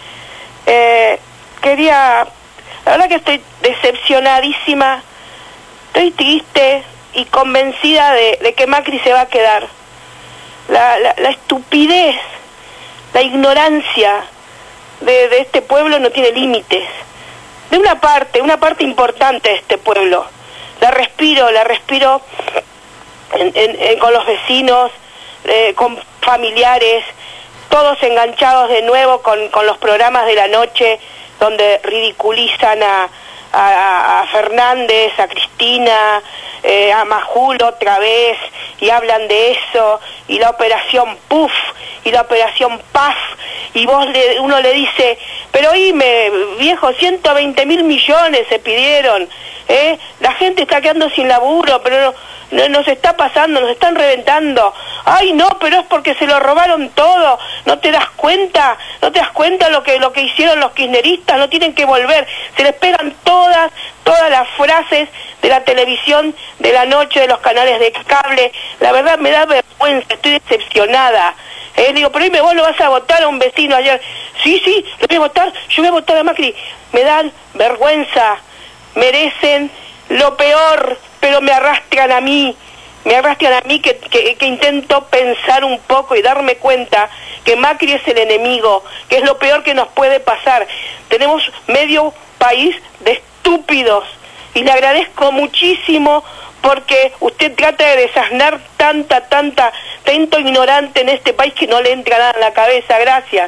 La verdad que estoy decepcionadísima, estoy triste y convencida de que Macri se va a quedar. La estupidez, la ignorancia de este pueblo no tiene límites. De una parte importante de este pueblo. La respiro con los vecinos, con familiares, todos enganchados de nuevo con los programas de la noche, donde ridiculizan a Fernández, a Cristina, a Majul otra vez, y hablan de eso, y la operación PUF, y la operación PAF, y uno le dice, pero oíme, viejo, 120.000 millones se pidieron, la gente está quedando sin laburo, pero no nos está pasando, nos están reventando. Ay, no, pero es porque se lo robaron todo. ¿No te das cuenta? ¿No te das cuenta lo que hicieron los kirchneristas? No tienen que volver. Se les pegan todas las frases de la televisión de la noche, de los canales de cable. La verdad me da vergüenza, estoy decepcionada. Digo, pero vos lo vas a votar a un vecino ayer. Sí, lo voy a votar, yo voy a votar a Macri. Me dan vergüenza, merecen lo peor, pero me arrastran a mí que intento pensar un poco y darme cuenta que Macri es el enemigo, que es lo peor que nos puede pasar. Tenemos medio país de estúpidos y le agradezco muchísimo porque usted trata de desasnar tanto ignorante en este país que no le entra nada en la cabeza. Gracias.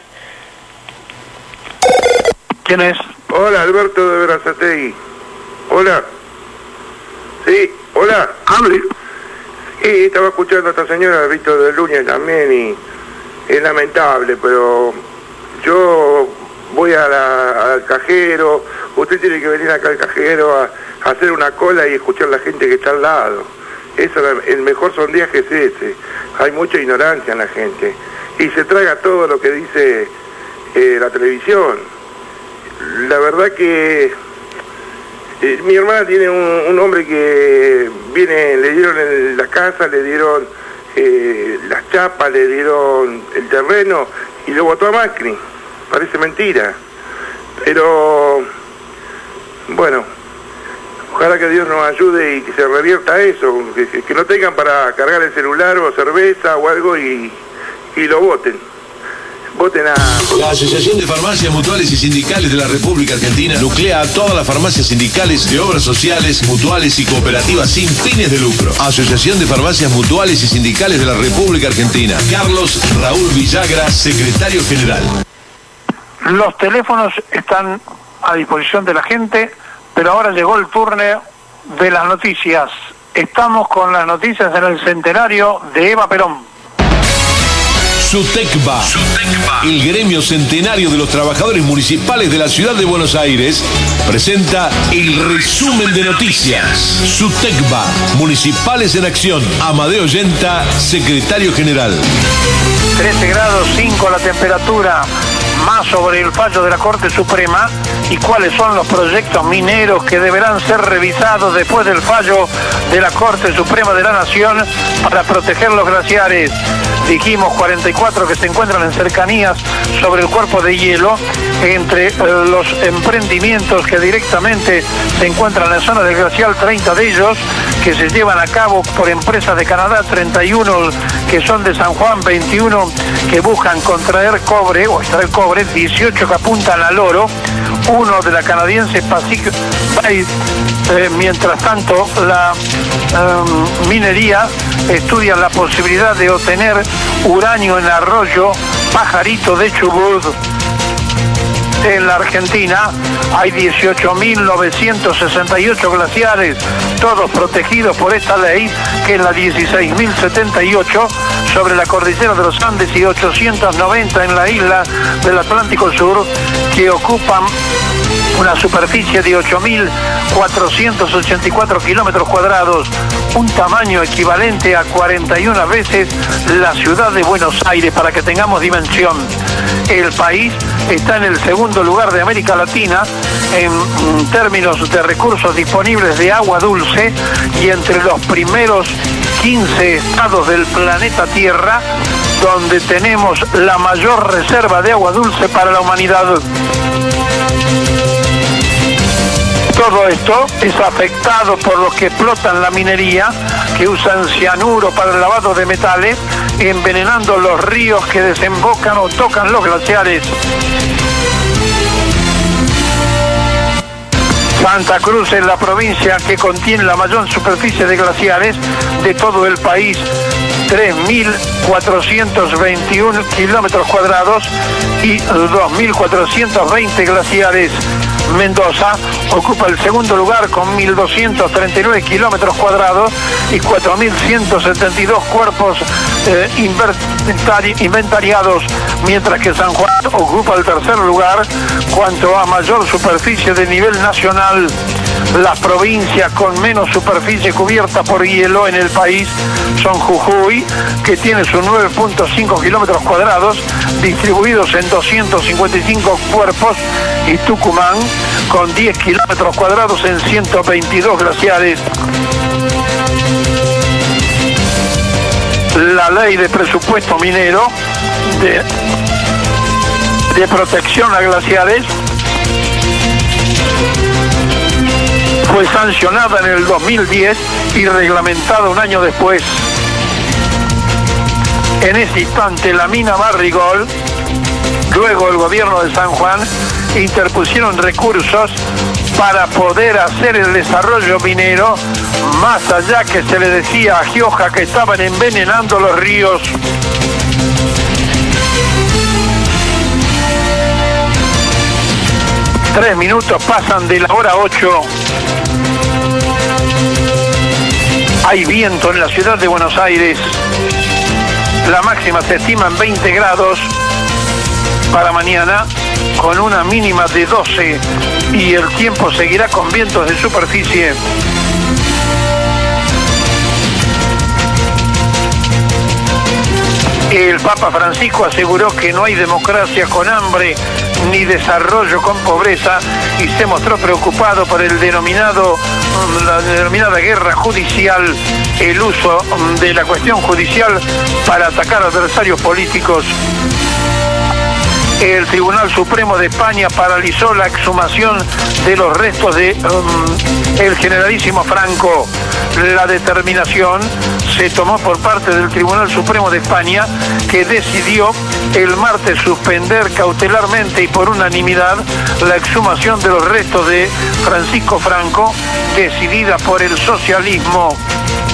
¿Quién es? Hola, Alberto de Berazategui. Hola. Sí, hola. Hable. Sí, estaba escuchando a esta señora, Víctor de Núñez también, y es lamentable, pero yo voy al cajero, usted tiene que venir acá al cajero a hacer una cola y escuchar a la gente que está al lado. El mejor sondeaje es ese. Hay mucha ignorancia en la gente. Y se traga todo lo que dice la televisión. La verdad que mi hermana tiene un hombre que le dieron en la casa, le dieron las chapas, le dieron el terreno y lo votó a Macri. Parece mentira. Pero, bueno, ojalá que Dios nos ayude y que se revierta eso, que no tengan para cargar el celular o cerveza o algo y lo voten. Voten a... La Asociación de Farmacias Mutuales y Sindicales de la República Argentina nuclea a todas las farmacias sindicales de obras sociales, mutuales y cooperativas sin fines de lucro. Asociación de Farmacias Mutuales y Sindicales de la República Argentina. Carlos Raúl Villagra, secretario general. Los teléfonos están a disposición de la gente, pero ahora llegó el turno de las noticias Estamos con las noticias en el centenario de Eva Perón. SUTECBA, el gremio centenario de los trabajadores municipales de la ciudad de Buenos Aires, presenta el resumen de noticias. SUTECBA, Municipales en Acción. Amadeo Yenta, secretario general. 13 grados 5 la temperatura, más sobre el fallo de la Corte Suprema y cuáles son los proyectos mineros que deberán ser revisados después del fallo de la Corte Suprema de la Nación para proteger los glaciares. Dijimos 44 que se encuentran en cercanías sobre el cuerpo de hielo, entre los emprendimientos que directamente se encuentran en la zona del glacial, 30 de ellos que se llevan a cabo por empresas de Canadá, 31 que son de San Juan, 21 que buscan contraer cobre o extraer cobre, 18 que apuntan al oro, uno de la canadiense Pacific Bay. Mientras tanto, la minería estudia la posibilidad de obtener uranio en arroyo Pajarito de Chubut. En la Argentina hay 18.968 glaciares, todos protegidos por esta ley, que es la 16.078 sobre la cordillera de los Andes y 890 en la isla del Atlántico Sur, que ocupan una superficie de 8.484 kilómetros cuadrados, un tamaño equivalente a 41 veces la ciudad de Buenos Aires, para que tengamos dimensión. El país está en el segundo lugar de América Latina en términos de recursos disponibles de agua dulce y entre los primeros 15 estados del planeta Tierra donde tenemos la mayor reserva de agua dulce para la humanidad. Todo esto es afectado por los que explotan la minería, que usan cianuro para el lavado de metales, envenenando los ríos que desembocan o tocan los glaciares. Santa Cruz es la provincia que contiene la mayor superficie de glaciares de todo el país, 3.421 kilómetros cuadrados y 2.420 glaciares. Mendoza ocupa el segundo lugar con 1.239 kilómetros cuadrados y 4.172 cuerpos inventariados, mientras que San Juan ocupa el tercer lugar cuanto a mayor superficie de nivel nacional. Las provincias con menos superficie cubierta por hielo en el país son Jujuy, que tiene sus 9.5 kilómetros cuadrados distribuidos en 255 cuerpos, y Tucumán con 10 kilómetros cuadrados en 122 glaciares. La ley de presupuesto minero de protección a glaciares fue sancionada en el 2010 y reglamentada un año después. En ese instante, la mina Barrigol, luego el gobierno de San Juan, interpusieron recursos para poder hacer el desarrollo minero, más allá que se le decía a Gioja que estaban envenenando los ríos. Tres minutos pasan de la hora 8. Hay viento en la ciudad de Buenos Aires. La máxima se estima en 20 grados para mañana, con una mínima de 12, y el tiempo seguirá con vientos de superficie. El Papa Francisco aseguró que no hay democracia con hambre ni desarrollo con pobreza, y se mostró preocupado por la denominada guerra judicial, el uso de la cuestión judicial para atacar adversarios políticos. El Tribunal Supremo de España paralizó la exhumación de los restos de el generalísimo Franco. La determinación se tomó por parte del Tribunal Supremo de España, que decidió el martes suspender cautelarmente y por unanimidad la exhumación de los restos de Francisco Franco, decidida por el socialismo.